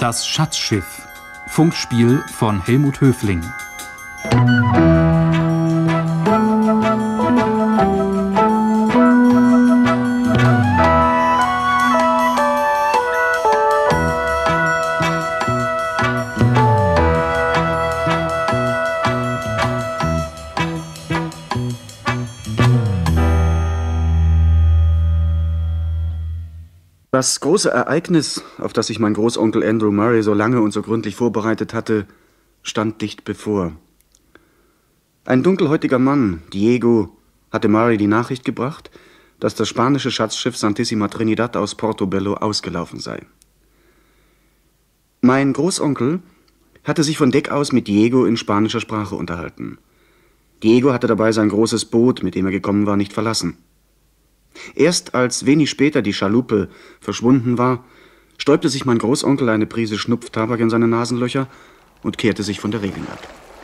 Das Schatzschiff. Funkspiel von Helmut Höfling. Das große Ereignis, auf das sich mein Großonkel Andrew Murray so lange und so gründlich vorbereitet hatte, stand dicht bevor. Ein dunkelhäutiger Mann, Diego, hatte Murray die Nachricht gebracht, dass das spanische Schatzschiff Santissima Trinidad aus Portobello ausgelaufen sei. Mein Großonkel hatte sich von Deck aus mit Diego in spanischer Sprache unterhalten. Diego hatte dabei sein großes Boot, mit dem er gekommen war, nicht verlassen. Erst als wenig später die Schaluppe verschwunden war, stäubte sich mein Großonkel eine Prise Schnupftabak in seine Nasenlöcher und kehrte sich von der Reling ab.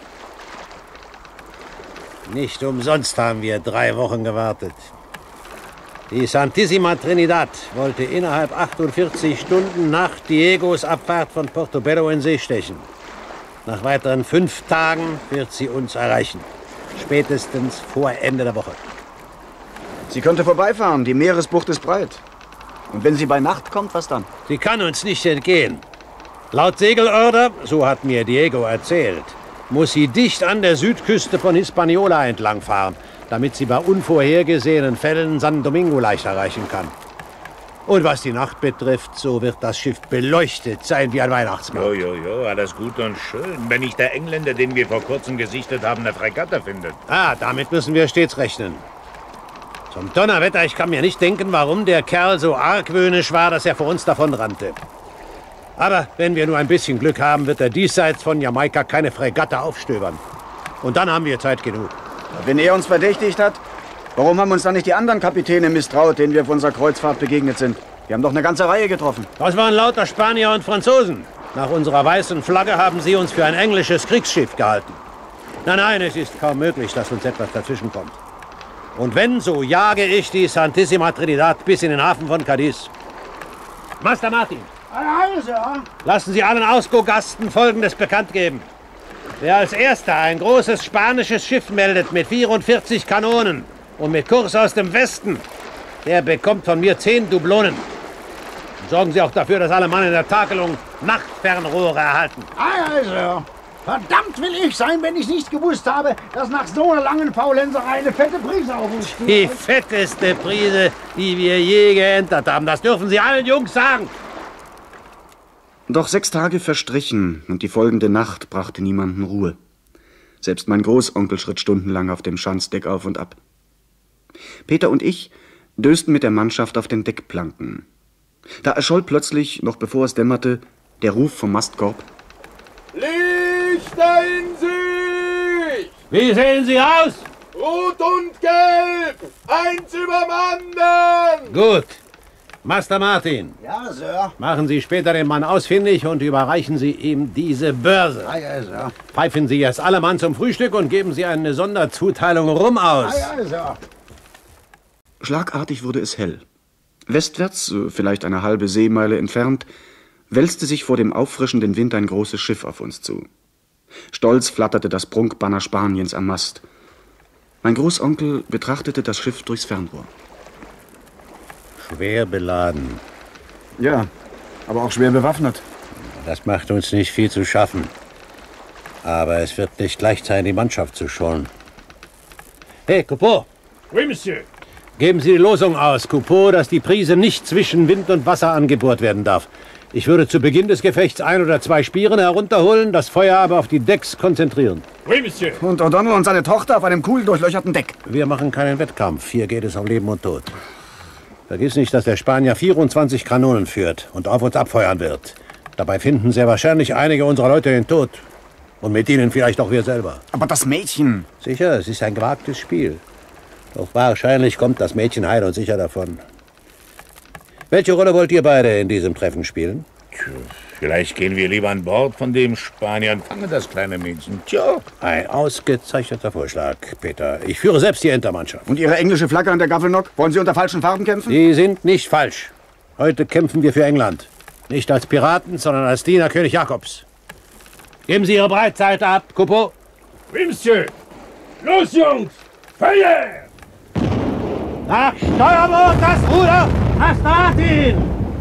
Nicht umsonst haben wir 3 Wochen gewartet. Die Santissima Trinidad wollte innerhalb 48 Stunden nach Diegos Abfahrt von Portobello in See stechen. Nach weiteren 5 Tagen wird sie uns erreichen. Spätestens vor Ende der Woche. Sie könnte vorbeifahren, die Meeresbucht ist breit. Und wenn sie bei Nacht kommt, was dann? Sie kann uns nicht entgehen. Laut Segelorder, so hat mir Diego erzählt, muss sie dicht an der Südküste von Hispaniola entlangfahren, damit sie bei unvorhergesehenen Fällen San Domingo leicht erreichen kann. Und was die Nacht betrifft, so wird das Schiff beleuchtet sein wie ein Weihnachtsmann. Jo, alles gut und schön. Wenn nicht der Engländer, den wir vor kurzem gesichtet haben, eine Fregatte findet. Damit müssen wir stets rechnen. Zum Donnerwetter, ich kann mir nicht denken, warum der Kerl so argwöhnisch war, dass er vor uns davonrannte. Aber wenn wir nur ein bisschen Glück haben, wird er diesseits von Jamaika keine Fregatte aufstöbern. Und dann haben wir Zeit genug. Wenn er uns verdächtigt hat, warum haben uns dann nicht die anderen Kapitäne misstraut, denen wir auf unserer Kreuzfahrt begegnet sind? Wir haben doch eine ganze Reihe getroffen. Das waren lauter Spanier und Franzosen. Nach unserer weißen Flagge haben sie uns für ein englisches Kriegsschiff gehalten. Nein, es ist kaum möglich, dass uns etwas dazwischenkommt. Und wenn, so jage ich die Santissima Trinidad bis in den Hafen von Cadiz. Master Martin, lassen Sie allen Ausgo-Gasten Folgendes bekannt geben. Wer als Erster ein großes spanisches Schiff meldet mit 44 Kanonen und mit Kurs aus dem Westen, der bekommt von mir 10 Dublonen. Und sorgen Sie auch dafür, dass alle Mann in der Takelung Nachtfernrohre erhalten. Verdammt will ich sein, wenn ich nicht gewusst habe, dass nach so einer langen Faulenserei eine fette Prise auf uns steht. Die fetteste Prise, die wir je geentert haben. Das dürfen Sie allen Jungs sagen. Doch 6 Tage verstrichen und die folgende Nacht brachte niemanden Ruhe. Selbst mein Großonkel schritt stundenlang auf dem Schanzdeck auf und ab. Peter und ich dösten mit der Mannschaft auf den Deckplanken. Da erscholl plötzlich, noch bevor es dämmerte, der Ruf vom Mastkorb: Lichter in Sicht! Wie sehen Sie aus? Rot und Gelb! Eins über dem anderen! Gut. Master Martin. Ja, Sir. Machen Sie später den Mann ausfindig und überreichen Sie ihm diese Börse. Ja, Sir. Pfeifen Sie erst alle Mann zum Frühstück und geben Sie eine Sonderzuteilung Rum aus. Ja, Sir. Schlagartig wurde es hell. Westwärts, vielleicht eine halbe Seemeile entfernt, wälzte sich vor dem auffrischenden Wind ein großes Schiff auf uns zu. Stolz flatterte das Prunkbanner Spaniens am Mast. Mein Großonkel betrachtete das Schiff durchs Fernrohr. Schwer beladen. Ja, aber auch schwer bewaffnet. Das macht uns nicht viel zu schaffen. Aber es wird nicht leicht sein, die Mannschaft zu schonen. Hey, Coupeau! Oui, Monsieur. Geben Sie die Losung aus, Coupeau, dass die Prise nicht zwischen Wind und Wasser angebohrt werden darf. Ich würde zu Beginn des Gefechts 1 oder 2 Spieren herunterholen, das Feuer aber auf die Decks konzentrieren. Oui, Monsieur. Und O'Donnell und seine Tochter auf einem kugel-durchlöcherten Deck. Wir machen keinen Wettkampf. Hier geht es um Leben und Tod. Vergiss nicht, dass der Spanier 24 Kanonen führt und auf uns abfeuern wird. Dabei finden sehr wahrscheinlich einige unserer Leute den Tod. Und mit ihnen vielleicht auch wir selber. Aber das Mädchen... Sicher, es ist ein gewagtes Spiel. Doch wahrscheinlich kommt das Mädchen heil und sicher davon. Welche Rolle wollt ihr beide in diesem Treffen spielen? Vielleicht gehen wir lieber an Bord von dem Spanier und fangen das kleine Mädchen. Tja. Ein ausgezeichneter Vorschlag, Peter. Ich führe selbst die Entermannschaft. Und Ihre englische Flagge an der Gaffelnock? Wollen Sie unter falschen Farben kämpfen? Die sind nicht falsch. Heute kämpfen wir für England. Nicht als Piraten, sondern als Diener König Jakobs. Geben Sie Ihre Breitseite ab, Coupeau. Oui, Monsieur. Los, Jungs! Feuer! Nach Steuerbord das Ruder! Astaratin!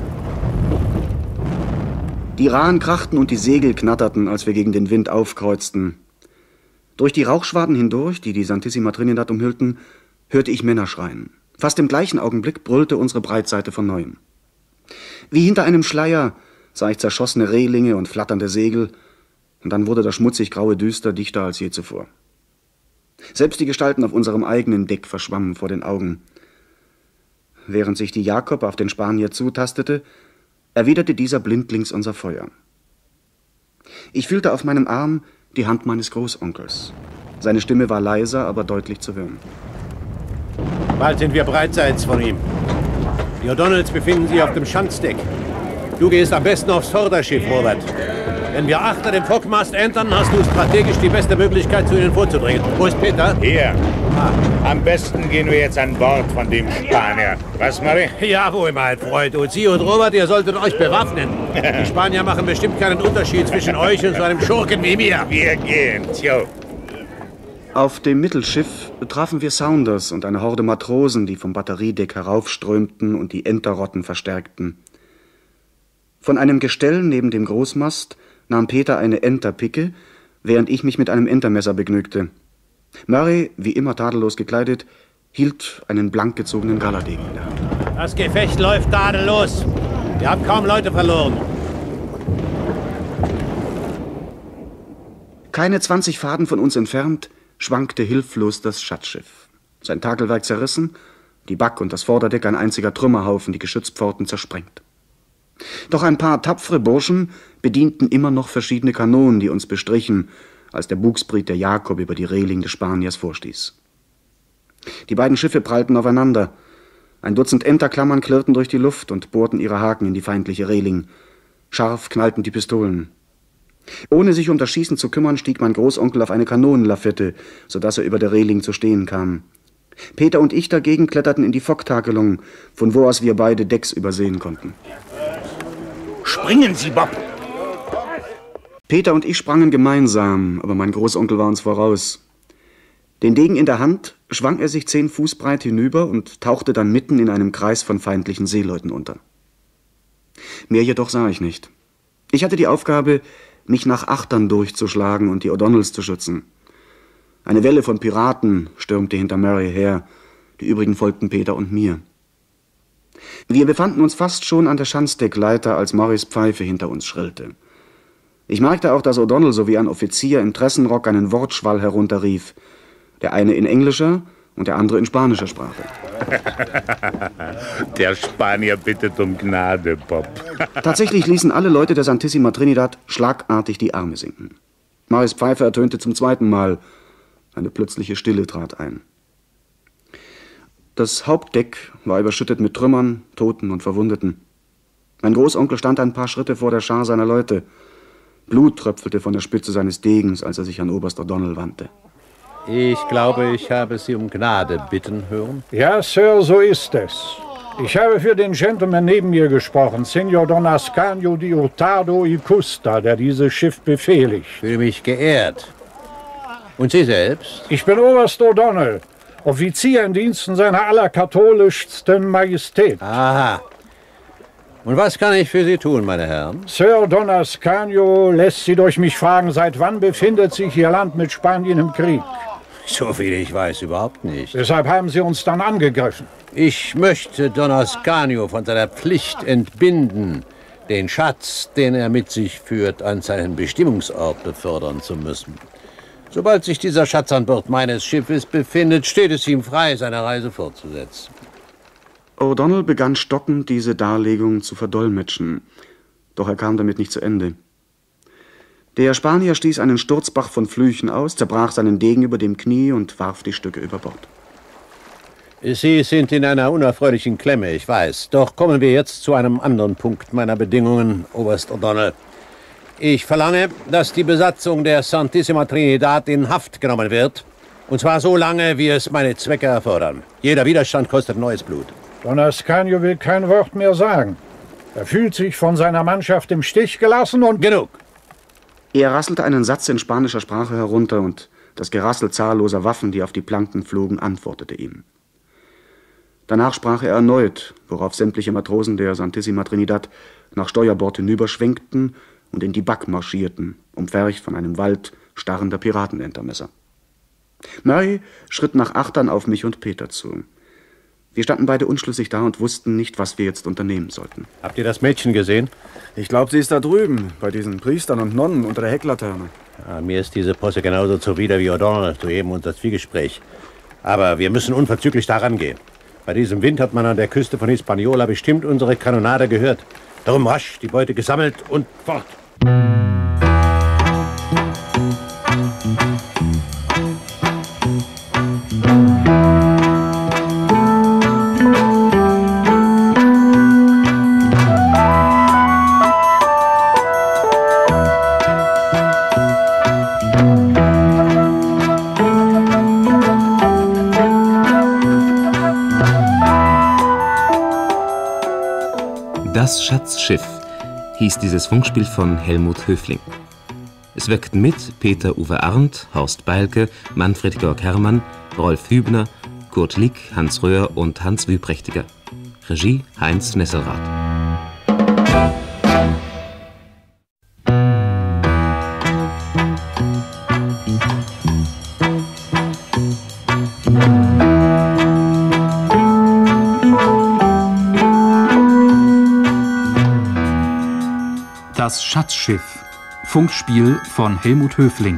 Die Rahen krachten und die Segel knatterten, als wir gegen den Wind aufkreuzten. Durch die Rauchschwaden hindurch, die die Santissima Trinidad umhüllten, hörte ich Männer schreien. Fast im gleichen Augenblick brüllte unsere Breitseite von neuem. Wie hinter einem Schleier sah ich zerschossene Rehlinge und flatternde Segel, und dann wurde das schmutzig graue Düster dichter als je zuvor. Selbst die Gestalten auf unserem eigenen Deck verschwammen vor den Augen. Während sich die Jakob auf den Spanier zutastete, erwiderte dieser blindlings unser Feuer. Ich fühlte auf meinem Arm die Hand meines Großonkels. Seine Stimme war leiser, aber deutlich zu hören. Bald sind wir breitseits von ihm. Die O'Donnells befinden sich auf dem Schanzdeck. Du gehst am besten aufs Vorderschiff, Robert. Wenn wir achter dem Fockmast entern, hast du strategisch die beste Möglichkeit, zu ihnen vorzudringen. Wo ist Peter? Hier. Am besten gehen wir jetzt an Bord von dem Spanier. Was, Murray? Jawohl, mein Freund. Und Sie und Robert, ihr solltet euch bewaffnen. Die Spanier machen bestimmt keinen Unterschied zwischen euch und so einem Schurken wie mir. Wir gehen. Tjo. Auf dem Mittelschiff trafen wir Saunders und eine Horde Matrosen, die vom Batteriedeck heraufströmten und die Enterrotten verstärkten. Von einem Gestell neben dem Großmast nahm Peter eine Enterpicke, während ich mich mit einem Entermesser begnügte. Murray, wie immer tadellos gekleidet, hielt einen blank gezogenen Galerdegen in der Hand. Das Gefecht läuft tadellos. Ihr habt kaum Leute verloren. Keine 20 Faden von uns entfernt schwankte hilflos das Schatzschiff. Sein Takelwerk zerrissen, die Back und das Vorderdeck ein einziger Trümmerhaufen, die Geschützpforten zersprengt. Doch ein paar tapfere Burschen bedienten immer noch verschiedene Kanonen, die uns bestrichen, als der Bugspriet der Jakob über die Reling des Spaniers vorstieß. Die beiden Schiffe prallten aufeinander. Ein Dutzend Enterklammern klirrten durch die Luft und bohrten ihre Haken in die feindliche Reling. Scharf knallten die Pistolen. Ohne sich um das Schießen zu kümmern, stieg mein Großonkel auf eine Kanonenlafette, sodass er über der Reling zu stehen kam. Peter und ich dagegen kletterten in die Focktakelung, von wo aus wir beide Decks übersehen konnten. Springen Sie, Bob! Peter und ich sprangen gemeinsam, aber mein Großonkel war uns voraus. Den Degen in der Hand schwang er sich 10 Fuß breit hinüber und tauchte dann mitten in einem Kreis von feindlichen Seeleuten unter. Mehr jedoch sah ich nicht. Ich hatte die Aufgabe, mich nach Achtern durchzuschlagen und die O'Donnells zu schützen. Eine Welle von Piraten stürmte hinter Murray her, die übrigen folgten Peter und mir. Wir befanden uns fast schon an der Schanzdeckleiter, als Morris Pfeife hinter uns schrillte. Ich merkte auch, dass O'Donnell sowie ein Offizier im Tressenrock einen Wortschwall herunterrief, der eine in englischer und der andere in spanischer Sprache. Der Spanier bittet um Gnade, Bob. Tatsächlich ließen alle Leute der Santissima Trinidad schlagartig die Arme sinken. Morris Pfeife ertönte zum 2. Mal. Eine plötzliche Stille trat ein. Das Hauptdeck war überschüttet mit Trümmern, Toten und Verwundeten. Mein Großonkel stand ein paar Schritte vor der Schar seiner Leute. Blut tröpfelte von der Spitze seines Degens, als er sich an Oberst O'Donnell wandte. Ich glaube, ich habe Sie um Gnade bitten hören. Ja, Sir, so ist es. Ich habe für den Gentleman neben mir gesprochen, Senor Don Ascanio di Hurtado y Custa, der dieses Schiff befehligt. Ich fühle mich geehrt. Und Sie selbst? Ich bin Oberst O'Donnell, Offizier in Diensten seiner allerkatholischsten Majestät. Aha. Und was kann ich für Sie tun, meine Herren? Sir Don Ascanio lässt Sie durch mich fragen, seit wann befindet sich Ihr Land mit Spanien im Krieg? So viel ich weiß, überhaupt nicht. Deshalb haben Sie uns dann angegriffen. Ich möchte Don Ascanio von seiner Pflicht entbinden, den Schatz, den er mit sich führt, an seinen Bestimmungsort befördern zu müssen. Sobald sich dieser Schatz an Bord meines Schiffes befindet, steht es ihm frei, seine Reise fortzusetzen. O'Donnell begann stockend, diese Darlegung zu verdolmetschen, doch er kam damit nicht zu Ende. Der Spanier stieß einen Sturzbach von Flüchen aus, zerbrach seinen Degen über dem Knie und warf die Stücke über Bord. Sie sind in einer unerfreulichen Klemme, ich weiß. Doch kommen wir jetzt zu einem anderen Punkt meiner Bedingungen, Oberst O'Donnell. Ich verlange, dass die Besatzung der Santissima Trinidad in Haft genommen wird. Und zwar so lange, wie es meine Zwecke erfordern. Jeder Widerstand kostet neues Blut. Don Ascanio will kein Wort mehr sagen. Er fühlt sich von seiner Mannschaft im Stich gelassen und... Genug! Er rasselte einen Satz in spanischer Sprache herunter und das Gerassel zahlloser Waffen, die auf die Planken flogen, antwortete ihm. Danach sprach er erneut, worauf sämtliche Matrosen der Santissima Trinidad nach Steuerbord hinüberschwenkten und in die Back marschierten, umfercht von einem Wald starrender Piratenentermesser. Murray schritt nach Achtern auf mich und Peter zu. Wir standen beide unschlüssig da und wussten nicht, was wir jetzt unternehmen sollten. Habt ihr das Mädchen gesehen? Ich glaube, sie ist da drüben, bei diesen Priestern und Nonnen unter der Hecklaterne. Ja, mir ist diese Posse genauso zuwider wie O'Donnell, soeben unser Zwiegespräch. Aber wir müssen unverzüglich daran gehen. Bei diesem Wind hat man an der Küste von Hispaniola bestimmt unsere Kanonade gehört. Darum rasch die Beute gesammelt und fort. Das Schatzschiff hieß dieses Funkspiel von Helmut Höfling. Es wirkten mit Peter-Uwe Arndt, Horst Beilke, Manfred Georg Herrmann, Rolf Hübner, Kurt Lick, Hans Röhr und Hans Wüprächtiger. Regie Heinz Nesselrath. Das Schatzschiff. Funkspiel von Helmut Höfling.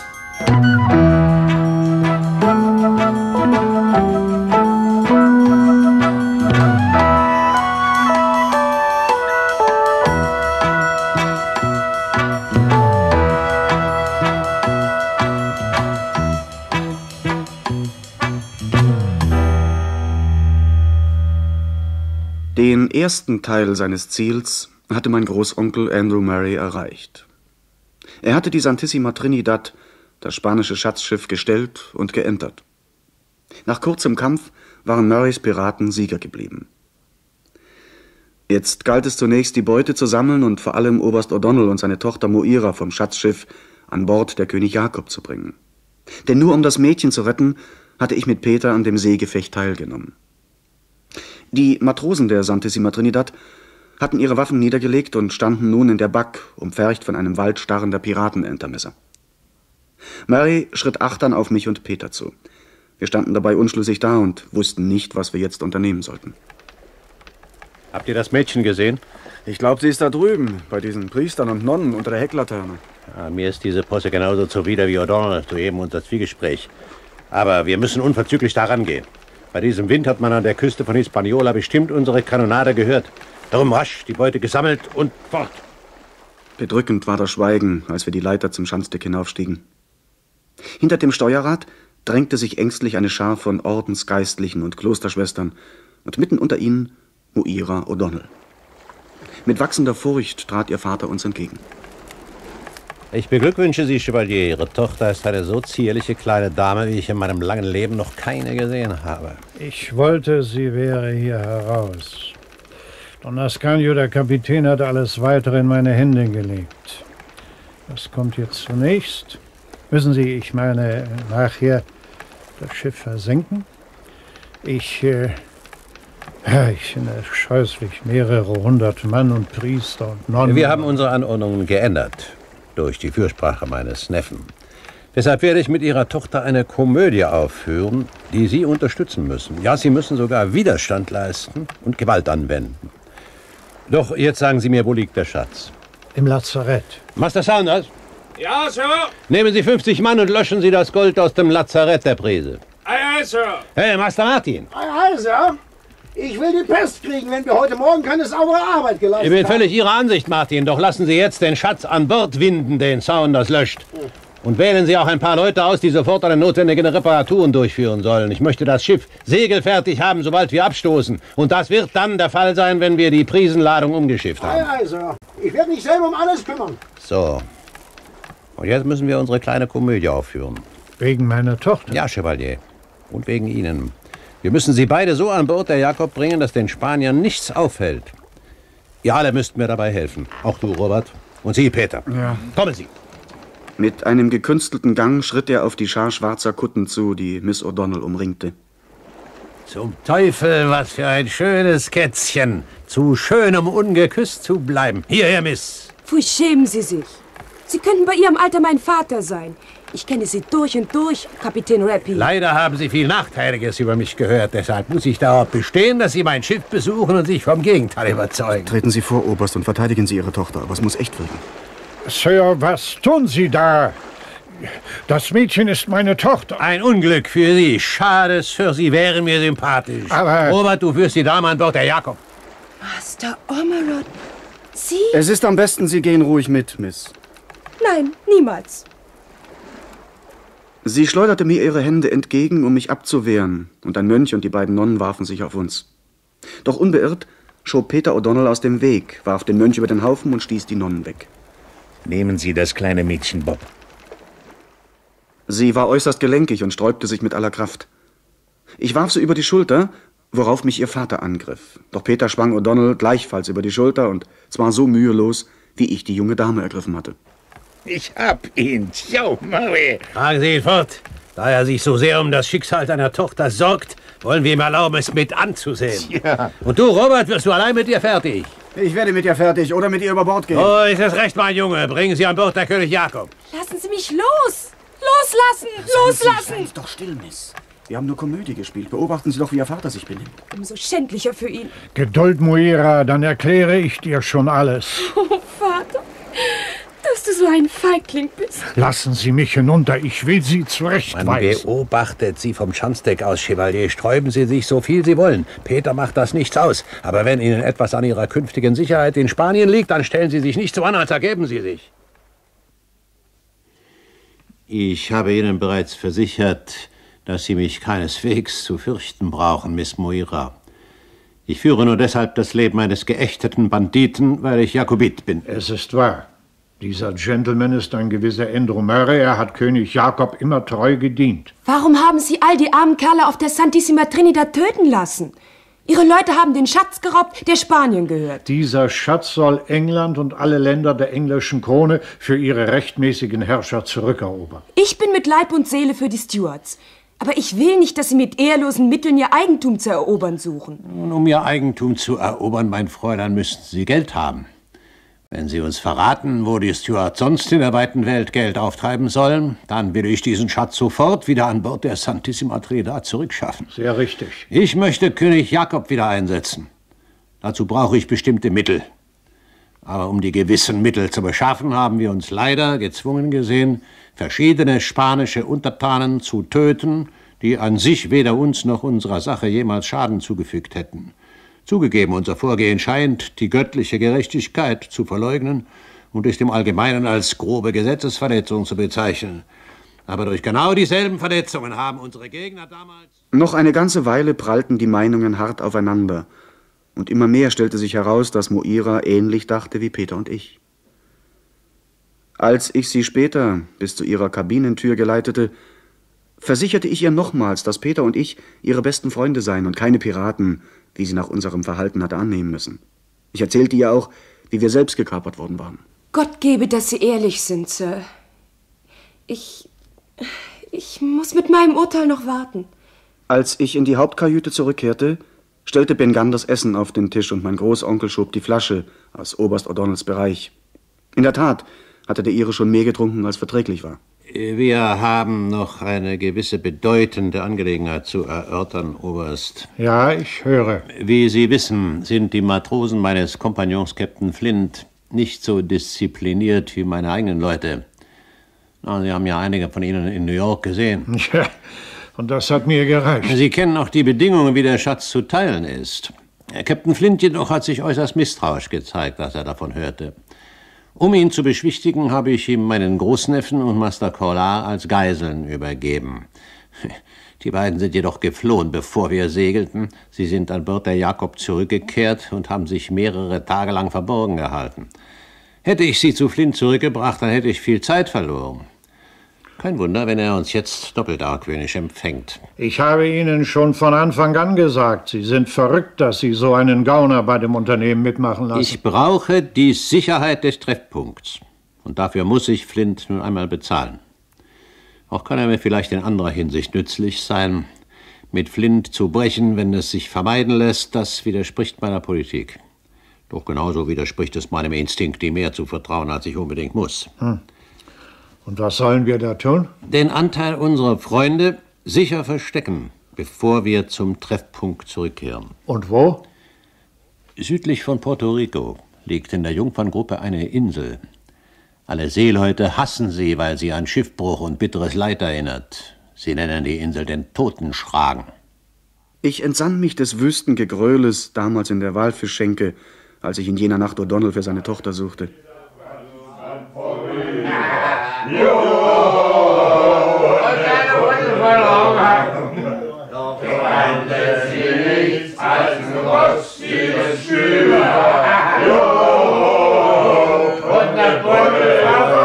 Den ersten Teil seines Ziels hatte mein Großonkel Andrew Murray erreicht. Er hatte die Santissima Trinidad, das spanische Schatzschiff, gestellt und geentert. Nach kurzem Kampf waren Murrays Piraten Sieger geblieben. Jetzt galt es zunächst, die Beute zu sammeln und vor allem Oberst O'Donnell und seine Tochter Moira vom Schatzschiff an Bord der König Jakob zu bringen. Denn nur um das Mädchen zu retten, hatte ich mit Peter an dem Seegefecht teilgenommen. Die Matrosen der Santissima Trinidad hatten ihre Waffen niedergelegt und standen nun in der Back, umfercht von einem Wald starrender Piratenentermesser. Murray schritt Achtern auf mich und Peter zu. Wir standen dabei unschlüssig da und wussten nicht, was wir jetzt unternehmen sollten. Habt ihr das Mädchen gesehen? Ich glaube, sie ist da drüben, bei diesen Priestern und Nonnen unter der Hecklaterne. Ja, mir ist diese Posse genauso zuwider wie O'Donnell, soeben unser Zwiegespräch. Aber wir müssen unverzüglich daran gehen. Bei diesem Wind hat man an der Küste von Hispaniola bestimmt unsere Kanonade gehört. Darum rasch die Beute gesammelt und fort. Bedrückend war das Schweigen, als wir die Leiter zum Schanzdeck hinaufstiegen. Hinter dem Steuerrad drängte sich ängstlich eine Schar von Ordensgeistlichen und Klosterschwestern und mitten unter ihnen Moira O'Donnell. Mit wachsender Furcht trat ihr Vater uns entgegen. Ich beglückwünsche Sie, Chevalier. Ihre Tochter ist eine so zierliche kleine Dame, wie ich in meinem langen Leben noch keine gesehen habe. Ich wollte, sie wäre hier heraus. Don Ascanio, der Kapitän, hat alles Weitere in meine Hände gelegt. Was kommt jetzt zunächst? Wissen Sie, ich meine, nachher das Schiff versenken? Ich finde es scheußlich, mehrere hundert Mann und Priester und Nonnen. Wir haben unsere Anordnungen geändert, durch die Fürsprache meines Neffen. Deshalb werde ich mit Ihrer Tochter eine Komödie aufführen, die Sie unterstützen müssen. Ja, Sie müssen sogar Widerstand leisten und Gewalt anwenden. Doch jetzt sagen Sie mir, wo liegt der Schatz? Im Lazarett. Master Saunders? Ja, Sir. Nehmen Sie 50 Mann und löschen Sie das Gold aus dem Lazarett der Prise. Aye, aye, Sir. Hey, Master Martin. Aye, Sir. Ich will die Pest kriegen, wenn wir heute Morgen keine saubere Arbeit geleistet haben. Ich bin völlig Ihrer Ansicht, Martin. Doch lassen Sie jetzt den Schatz an Bord winden, den Saunders löscht. Und wählen Sie auch ein paar Leute aus, die sofort alle notwendigen Reparaturen durchführen sollen. Ich möchte das Schiff segelfertig haben, sobald wir abstoßen. Und das wird dann der Fall sein, wenn wir die Prisenladung umgeschifft haben. Aye, aye, Sir. Ich werde mich selber um alles kümmern. So. Und jetzt müssen wir unsere kleine Komödie aufführen. Wegen meiner Tochter? Ja, Chevalier. Und wegen Ihnen. Wir müssen Sie beide so an Bord der Jakob bringen, dass den Spaniern nichts auffällt. Ihr alle müsst mir dabei helfen. Auch du, Robert. Und Sie, Peter. Ja. Kommen Sie. Mit einem gekünstelten Gang schritt er auf die Schar schwarzer Kutten zu, die Miss O'Donnell umringte. Zum Teufel, was für ein schönes Kätzchen. Zu schön, um ungeküsst zu bleiben. Hierher, Miss. Pfui, schämen Sie sich. Sie könnten bei Ihrem Alter mein Vater sein. Ich kenne Sie durch und durch, Kapitän Rappy. Leider haben Sie viel Nachteiliges über mich gehört. Deshalb muss ich darauf bestehen, dass Sie mein Schiff besuchen und sich vom Gegenteil überzeugen. Treten Sie vor, Oberst, und verteidigen Sie Ihre Tochter. Aber es muss echt wirken. Sir, was tun Sie da? Das Mädchen ist meine Tochter. Ein Unglück für Sie. Schade für Sie, wären mir sympathisch. Aber... Robert, du führst die Dame an Bord der Jakob. Master Ormerod, Sie? Es ist am besten, Sie gehen ruhig mit, Miss. Nein, niemals. Sie schleuderte mir ihre Hände entgegen, um mich abzuwehren, und ein Mönch und die beiden Nonnen warfen sich auf uns. Doch unbeirrt schob Peter O'Donnell aus dem Weg, warf den Mönch über den Haufen und stieß die Nonnen weg. Nehmen Sie das kleine Mädchen, Bob. Sie war äußerst gelenkig und sträubte sich mit aller Kraft. Ich warf sie über die Schulter, worauf mich ihr Vater angriff. Doch Peter schwang O'Donnell gleichfalls über die Schulter, und zwar so mühelos, wie ich die junge Dame ergriffen hatte. Ich hab ihn. Ciao, Murray. Tragen Sie ihn fort. Da er sich so sehr um das Schicksal deiner Tochter sorgt, wollen wir ihm erlauben, es mit anzusehen. Ja. Und du, Robert, wirst du allein mit ihr fertig? Ich werde mit ihr fertig oder mit ihr über Bord gehen. Oh, ist das recht, mein Junge. Bringen Sie an Bord der König Jakob. Lassen Sie mich los! Loslassen! Loslassen! Seien Sie doch still, Miss. Wir haben nur Komödie gespielt. Beobachten Sie doch, wie Ihr Vater sich benimmt. Umso schändlicher für ihn. Geduld, Moira, dann erkläre ich dir schon alles. Oh, Vater, dass du so ein Feigling bist. Lassen Sie mich hinunter, ich will Sie Man zurechtweisen. beobachtet Sie vom Schanzdeck aus, Chevalier. Sträuben Sie sich so viel Sie wollen. Peter macht das nichts aus. Aber wenn Ihnen etwas an Ihrer künftigen Sicherheit in Spanien liegt, dann stellen Sie sich nicht so an, als ergeben Sie sich. Ich habe Ihnen bereits versichert, dass Sie mich keineswegs zu fürchten brauchen, Miss Moira. Ich führe nur deshalb das Leben eines geächteten Banditen, weil ich Jakobit bin. Es ist wahr. Dieser Gentleman ist ein gewisser Andrew Murray. Er hat König Jakob immer treu gedient. Warum haben Sie all die armen Kerle auf der Santissima Trinidad töten lassen? Ihre Leute haben den Schatz geraubt, der Spanien gehört. Dieser Schatz soll England und alle Länder der englischen Krone für ihre rechtmäßigen Herrscher zurückerobern. Ich bin mit Leib und Seele für die Stuarts. Aber ich will nicht, dass Sie mit ehrlosen Mitteln Ihr Eigentum zu erobern suchen. Und um Ihr Eigentum zu erobern, mein Fräulein, müssten Sie Geld haben. Wenn Sie uns verraten, wo die Stuarts sonst in der weiten Welt Geld auftreiben sollen, dann will ich diesen Schatz sofort wieder an Bord der Santissima Trinidad zurückschaffen. Sehr richtig. Ich möchte König Jakob wieder einsetzen. Dazu brauche ich bestimmte Mittel. Aber um die gewissen Mittel zu beschaffen, haben wir uns leider gezwungen gesehen, verschiedene spanische Untertanen zu töten, die an sich weder uns noch unserer Sache jemals Schaden zugefügt hätten. Zugegeben, unser Vorgehen scheint, die göttliche Gerechtigkeit zu verleugnen und ist im Allgemeinen als grobe Gesetzesverletzung zu bezeichnen. Aber durch genau dieselben Verletzungen haben unsere Gegner damals... Noch eine ganze Weile prallten die Meinungen hart aufeinander. Und immer mehr stellte sich heraus, dass Moira ähnlich dachte wie Peter und ich. Als ich sie später bis zu ihrer Kabinentür geleitete, versicherte ich ihr nochmals, dass Peter und ich ihre besten Freunde seien und keine Piraten, wie sie nach unserem Verhalten hatte annehmen müssen. Ich erzählte ihr auch, wie wir selbst gekapert worden waren. Gott gebe, dass Sie ehrlich sind, Sir. Ich muss mit meinem Urteil noch warten. Als ich in die Hauptkajüte zurückkehrte, stellte Ben Gunn das Essen auf den Tisch und mein Großonkel schob die Flasche aus Oberst O'Donnells Bereich. In der Tat hatte der Ire schon mehr getrunken, als verträglich war. Wir haben noch eine gewisse bedeutende Angelegenheit zu erörtern, Oberst. Ja, ich höre. Wie Sie wissen, sind die Matrosen meines Kompagnons Captain Flint nicht so diszipliniert wie meine eigenen Leute. Na, Sie haben ja einige von ihnen in New York gesehen. Ja, und das hat mir gereicht. Sie kennen auch die Bedingungen, wie der Schatz zu teilen ist. Captain Flint jedoch hat sich äußerst misstrauisch gezeigt, als er davon hörte. Um ihn zu beschwichtigen, habe ich ihm meinen Großneffen und Master Collard als Geiseln übergeben. Die beiden sind jedoch geflohen, bevor wir segelten. Sie sind an Bord der Jakob zurückgekehrt und haben sich mehrere Tage lang verborgen gehalten. Hätte ich sie zu Flint zurückgebracht, dann hätte ich viel Zeit verloren. Kein Wunder, wenn er uns jetzt doppelt argwöhnisch empfängt. Ich habe Ihnen schon von Anfang an gesagt, Sie sind verrückt, dass Sie so einen Gauner bei dem Unternehmen mitmachen lassen. Ich brauche die Sicherheit des Treffpunkts. Und dafür muss ich Flint nun einmal bezahlen. Auch kann er mir vielleicht in anderer Hinsicht nützlich sein. Mit Flint zu brechen, wenn es sich vermeiden lässt, das widerspricht meiner Politik. Doch genauso widerspricht es meinem Instinkt, ihm mehr zu vertrauen, als ich unbedingt muss. Und was sollen wir da tun? Den Anteil unserer Freunde sicher verstecken, bevor wir zum Treffpunkt zurückkehren. Und wo? Südlich von Puerto Rico liegt in der Jungferngruppe eine Insel. Alle Seeleute hassen sie, weil sie an Schiffbruch und bitteres Leid erinnert. Sie nennen die Insel den Totenschragen. Ich entsann mich des wüsten Gegröles damals in der Walfischschenke, als ich in jener Nacht O'Donnell für seine Tochter suchte. Doch fand sie nichts als ein rostiges Schüler. Und der Buddel.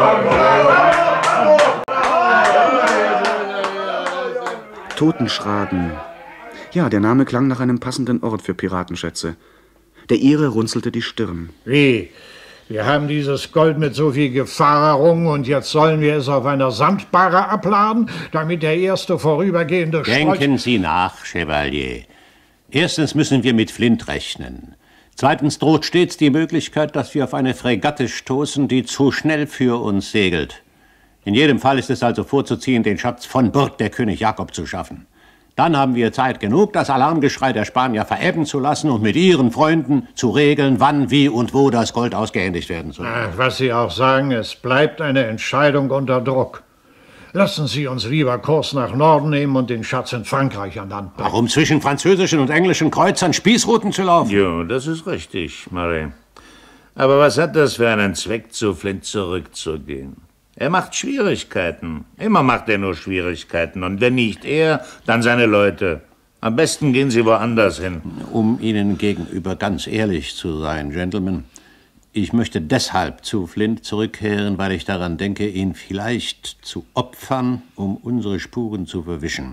Totenschragen. Ja, der Name klang nach einem passenden Ort für Piratenschätze. Der Ire runzelte die Stirn. Wie? Wir haben dieses Gold mit so viel Gefahr errungen und jetzt sollen wir es auf einer Sandbarre abladen, damit der erste vorübergehende Denken Sie nach, Chevalier. Erstens müssen wir mit Flint rechnen. Zweitens droht stets die Möglichkeit, dass wir auf eine Fregatte stoßen, die zu schnell für uns segelt. In jedem Fall ist es also vorzuziehen, den Schatz von Burg der König Jakob zu schaffen. Dann haben wir Zeit genug, das Alarmgeschrei der Spanier verebben zu lassen und mit ihren Freunden zu regeln, wann, wie und wo das Gold ausgehändigt werden soll. Was Sie auch sagen, es bleibt eine Entscheidung unter Druck. Lassen Sie uns lieber Kurs nach Norden nehmen und den Schatz in Frankreich an Land bringen. Warum zwischen französischen und englischen Kreuzern Spießruten zu laufen? Jo, das ist richtig, Murray. Aber was hat das für einen Zweck, zu Flint zurückzugehen? Er macht Schwierigkeiten. Immer macht er nur Schwierigkeiten. Und wenn nicht er, dann seine Leute. Am besten gehen Sie woanders hin. Um Ihnen gegenüber ganz ehrlich zu sein, Gentlemen, ich möchte deshalb zu Flint zurückkehren, weil ich daran denke, ihn vielleicht zu opfern, um unsere Spuren zu verwischen.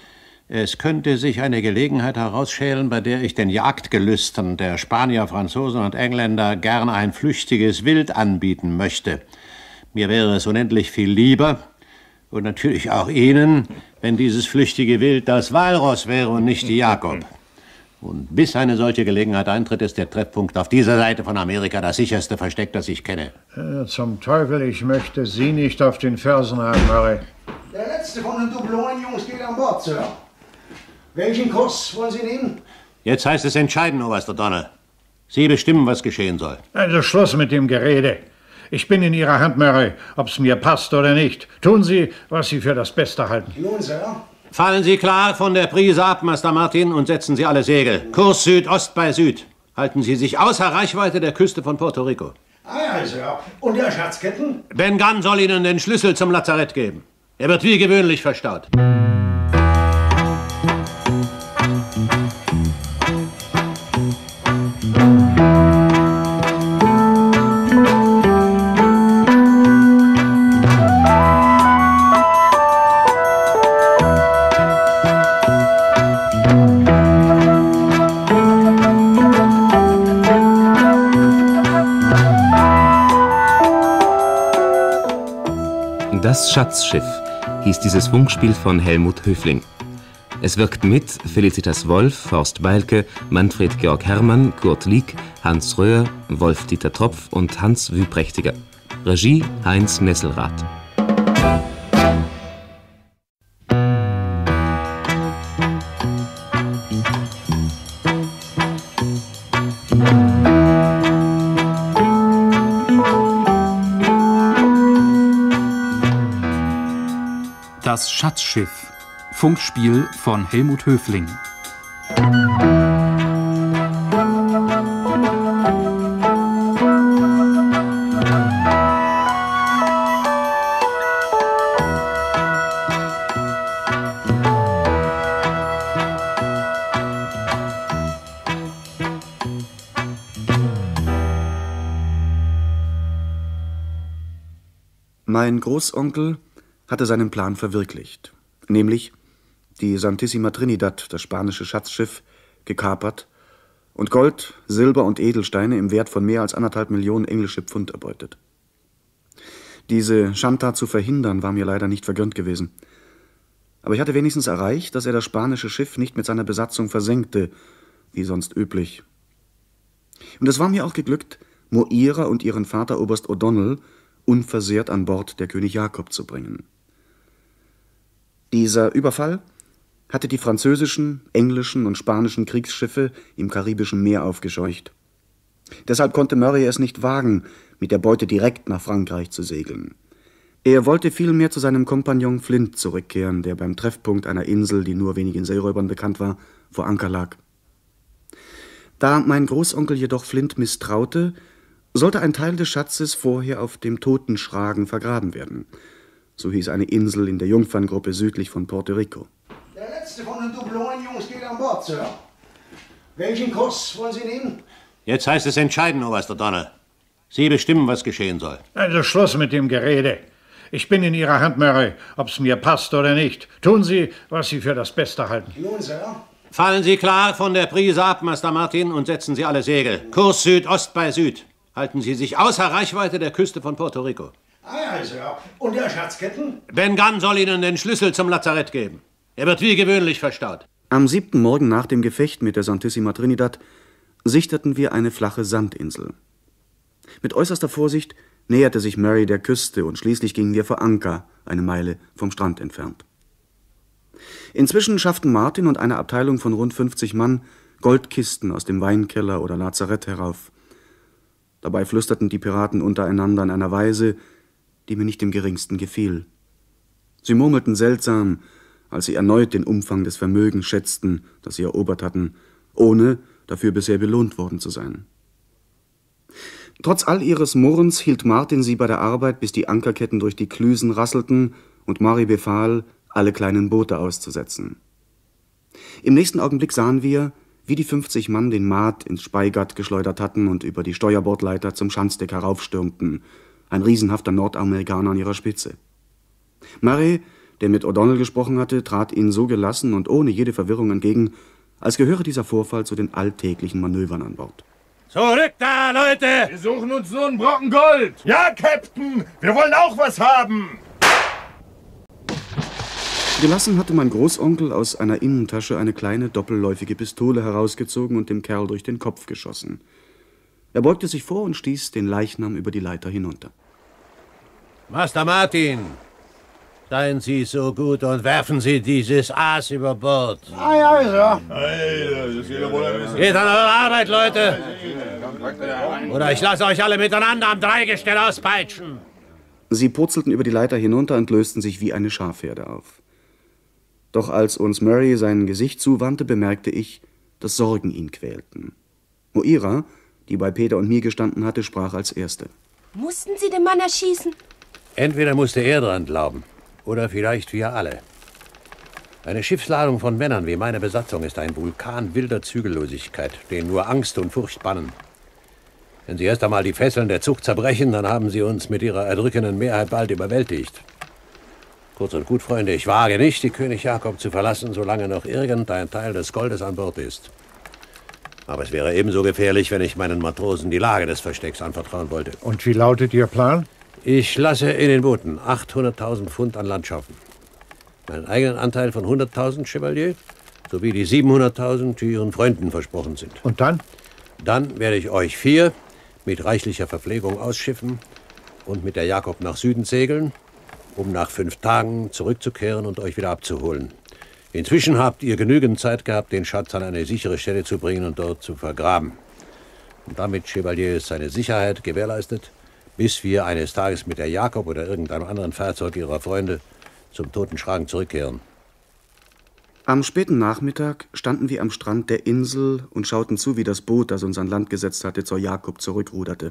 Es könnte sich eine Gelegenheit herausschälen, bei der ich den Jagdgelüsten der Spanier, Franzosen und Engländer gern ein flüchtiges Wild anbieten möchte. Mir wäre es unendlich viel lieber, und natürlich auch Ihnen, wenn dieses flüchtige Wild das Walross wäre und nicht die Jakob. Und bis eine solche Gelegenheit eintritt, ist der Treffpunkt auf dieser Seite von Amerika das sicherste Versteck, das ich kenne. Zum Teufel, ich möchte Sie nicht auf den Fersen haben, Murray. Der letzte von den Doublon-Jungs geht an Bord, Sir. Welchen Kurs wollen Sie nehmen? Jetzt heißt es entscheiden, Oberst O'Donnell. Sie bestimmen, was geschehen soll. Also Schluss mit dem Gerede. Ich bin in Ihrer Hand, Murray, ob's mir passt oder nicht. Tun Sie, was Sie für das Beste halten. Nun, Sir. Fallen Sie klar von der Prise ab, Master Martin, und setzen Sie alle Segel. Kurs Südost bei Süd. Halten Sie sich außer Reichweite der Küste von Puerto Rico. Ja, Sir. Und der Schatzketten? Ben Gunn soll Ihnen den Schlüssel zum Lazarett geben. Er wird wie gewöhnlich verstaut. Das Schatzschiff hieß dieses Funkspiel von Helmut Höfling. Es wirkten mit Felicitas Wolf, Horst Beilke, Manfred Georg Herrmann, Kurt Lieck, Hans Röhr, Wolf-Dieter Tropf und Hans Wüprächtiger. Regie Heinz Nesselrath. Das Schatzschiff. Funkspiel von Helmut Höfling. Mein Großonkel hatte seinen Plan verwirklicht, nämlich die Santissima Trinidad, das spanische Schatzschiff, gekapert und Gold, Silber und Edelsteine im Wert von mehr als 1,5 Millionen englische Pfund erbeutet. Diese Schandtat zu verhindern, war mir leider nicht vergönnt gewesen. Aber ich hatte wenigstens erreicht, dass er das spanische Schiff nicht mit seiner Besatzung versenkte, wie sonst üblich. Und es war mir auch geglückt, Moira und ihren Vater Oberst O'Donnell unversehrt an Bord der König Jakob zu bringen. Dieser Überfall hatte die französischen, englischen und spanischen Kriegsschiffe im Karibischen Meer aufgescheucht. Deshalb konnte Murray es nicht wagen, mit der Beute direkt nach Frankreich zu segeln. Er wollte vielmehr zu seinem Kompagnon Flint zurückkehren, der beim Treffpunkt einer Insel, die nur wenigen Seeräubern bekannt war, vor Anker lag. Da mein Großonkel jedoch Flint misstraute, sollte ein Teil des Schatzes vorher auf dem Totenschragen vergraben werden. So hieß eine Insel in der Jungferngruppe südlich von Puerto Rico. Der letzte von den Doublon-Jungs geht an Bord, Sir. Welchen Kurs wollen Sie nehmen? Jetzt heißt es entscheiden, Oberst O'Donnell. Sie bestimmen, was geschehen soll. Also Schluss mit dem Gerede. Ich bin in Ihrer Hand, Murray, ob's mir passt oder nicht. Tun Sie, was Sie für das Beste halten. Nun, Sir. Fallen Sie klar von der Prise ab, Master Martin, und setzen Sie alle Segel. Kurs Südost bei Süd. Halten Sie sich außer Reichweite der Küste von Puerto Rico. Ja, Sir. Und der Schatzketten? Ben Gunn soll Ihnen den Schlüssel zum Lazarett geben. Er wird wie gewöhnlich verstaut. Am 7. Morgen nach dem Gefecht mit der Santissima Trinidad sichteten wir eine flache Sandinsel. Mit äußerster Vorsicht näherte sich Murray der Küste und schließlich gingen wir vor Anker, eine Meile vom Strand entfernt. Inzwischen schafften Martin und eine Abteilung von rund 50 Mann Goldkisten aus dem Weinkeller oder Lazarett herauf. Dabei flüsterten die Piraten untereinander in einer Weise, die mir nicht im geringsten gefiel. Sie murmelten seltsam, als sie erneut den Umfang des Vermögens schätzten, das sie erobert hatten, ohne dafür bisher belohnt worden zu sein. Trotz all ihres Murrens hielt Martin sie bei der Arbeit, bis die Ankerketten durch die Klüsen rasselten und Murray befahl, alle kleinen Boote auszusetzen. Im nächsten Augenblick sahen wir, wie die 50 Mann den Maat ins Speigat geschleudert hatten und über die Steuerbordleiter zum Schanzdeck heraufstürmten, ein riesenhafter Nordamerikaner an ihrer Spitze. Murray, der mit O'Donnell gesprochen hatte, trat ihnen so gelassen und ohne jede Verwirrung entgegen, als gehöre dieser Vorfall zu den alltäglichen Manövern an Bord. Zurück da, Leute! Wir suchen uns nur einen Brocken Gold. Ja, Captain, wir wollen auch was haben. Gelassen hatte mein Großonkel aus einer Innentasche eine kleine doppelläufige Pistole herausgezogen und dem Kerl durch den Kopf geschossen. Er beugte sich vor und stieß den Leichnam über die Leiter hinunter. Master Martin, seien Sie so gut und werfen Sie dieses Aas über Bord. Ja, Sir. Geht an eure Arbeit, Leute! Oder ich lasse euch alle miteinander am Dreigestell auspeitschen. Sie purzelten über die Leiter hinunter und lösten sich wie eine Schafherde auf. Doch als uns Murray sein Gesicht zuwandte, bemerkte ich, dass Sorgen ihn quälten. Moira, die bei Peter und mir gestanden hatte, sprach als Erste. Mussten Sie den Mann erschießen? Entweder musste er dran glauben, oder vielleicht wir alle. Eine Schiffsladung von Männern wie meine Besatzung ist ein Vulkan wilder Zügellosigkeit, den nur Angst und Furcht bannen. Wenn Sie erst einmal die Fesseln der Zucht zerbrechen, dann haben Sie uns mit Ihrer erdrückenden Mehrheit bald überwältigt. Kurz und gut, Freunde, ich wage nicht, die König Jakob zu verlassen, solange noch irgendein Teil des Goldes an Bord ist. Aber es wäre ebenso gefährlich, wenn ich meinen Matrosen die Lage des Verstecks anvertrauen wollte. Und wie lautet Ihr Plan? Ich lasse in den Booten 800.000 Pfund an Land schaffen. Meinen eigenen Anteil von 100.000 Chevalier, sowie die 700.000, die Ihren Freunden versprochen sind. Und dann? Dann werde ich euch 4 mit reichlicher Verpflegung ausschiffen und mit der Jakob nach Süden segeln, um nach 5 Tagen zurückzukehren und euch wieder abzuholen. Inzwischen habt ihr genügend Zeit gehabt, den Schatz an eine sichere Stelle zu bringen und dort zu vergraben. Und damit, Chevalier, ist seine Sicherheit gewährleistet, bis wir eines Tages mit der Jakob oder irgendeinem anderen Fahrzeug ihrer Freunde zum Totenschragen zurückkehren. Am späten Nachmittag standen wir am Strand der Insel und schauten zu, wie das Boot, das uns an Land gesetzt hatte, zur Jakob zurückruderte.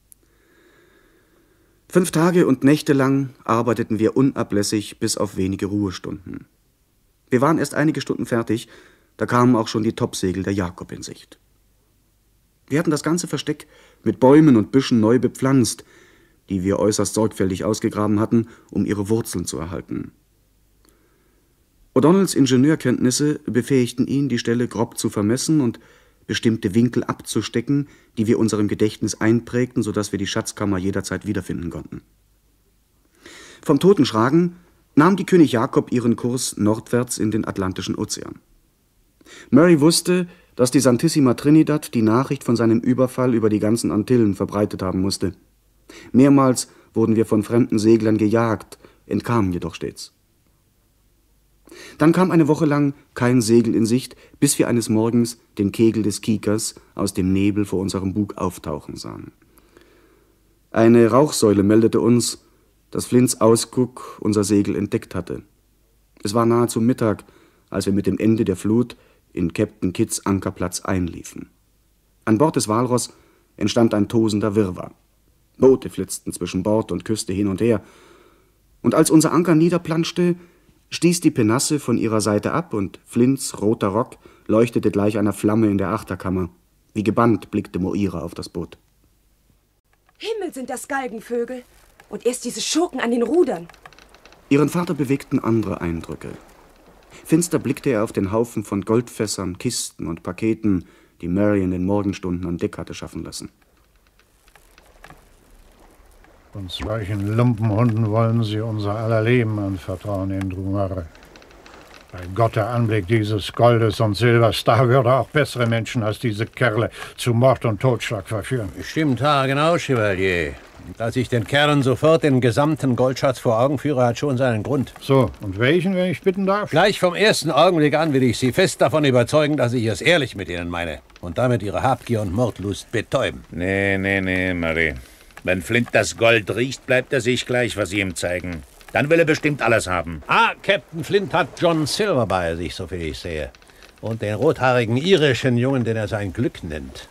5 Tage und Nächte lang arbeiteten wir unablässig bis auf wenige Ruhestunden. Wir waren erst einige Stunden fertig, da kamen auch schon die Topsegel der Jakob in Sicht. Wir hatten das ganze Versteck mit Bäumen und Büschen neu bepflanzt, die wir äußerst sorgfältig ausgegraben hatten, um ihre Wurzeln zu erhalten. O'Donnells Ingenieurkenntnisse befähigten ihn, die Stelle grob zu vermessen und bestimmte Winkel abzustecken, die wir unserem Gedächtnis einprägten, sodass wir die Schatzkammer jederzeit wiederfinden konnten. Vom Toten Schragen nahm die König Jakob ihren Kurs nordwärts in den Atlantischen Ozean. Murray wusste, dass die Santissima Trinidad die Nachricht von seinem Überfall über die ganzen Antillen verbreitet haben musste. Mehrmals wurden wir von fremden Seglern gejagt, entkamen jedoch stets. Dann kam eine Woche lang kein Segel in Sicht, bis wir eines Morgens den Kegel des Kiekers aus dem Nebel vor unserem Bug auftauchen sahen. Eine Rauchsäule meldete uns, dass Flints Ausguck unser Segel entdeckt hatte. Es war nahezu Mittag, als wir mit dem Ende der Flut in Captain Kidds Ankerplatz einliefen. An Bord des Walross entstand ein tosender Wirrwarr. Boote flitzten zwischen Bord und Küste hin und her, und als unser Anker niederplanschte, stieß die Penasse von ihrer Seite ab und Flints roter Rock leuchtete gleich einer Flamme in der Achterkammer. Wie gebannt blickte Moira auf das Boot. Himmel, sind das Galgenvögel! Und erst diese Schurken an den Rudern. Ihren Vater bewegten andere Eindrücke. Finster blickte er auf den Haufen von Goldfässern, Kisten und Paketen, die Murray in den Morgenstunden an Deck hatte schaffen lassen. Und solchen Lumpenhunden wollen sie unser aller Leben anvertrauen, Andrew Murray. Bei Gott, der Anblick dieses Goldes und Silbers, da würde auch bessere Menschen als diese Kerle zu Mord und Totschlag verführen. Stimmt, genau, Chevalier. Dass ich den Kerlen sofort den gesamten Goldschatz vor Augen führe, hat schon seinen Grund. So, und welchen, wenn ich bitten darf? Gleich vom ersten Augenblick an will ich Sie fest davon überzeugen, dass ich es ehrlich mit Ihnen meine. Und damit Ihre Habgier und Mordlust betäuben. Nee, Murray. Wenn Flint das Gold riecht, bleibt er sich gleich, was Sie ihm zeigen. Dann will er bestimmt alles haben. Captain Flint hat John Silver bei sich, soviel ich sehe. Und den rothaarigen irischen Jungen, den er sein Glück nennt.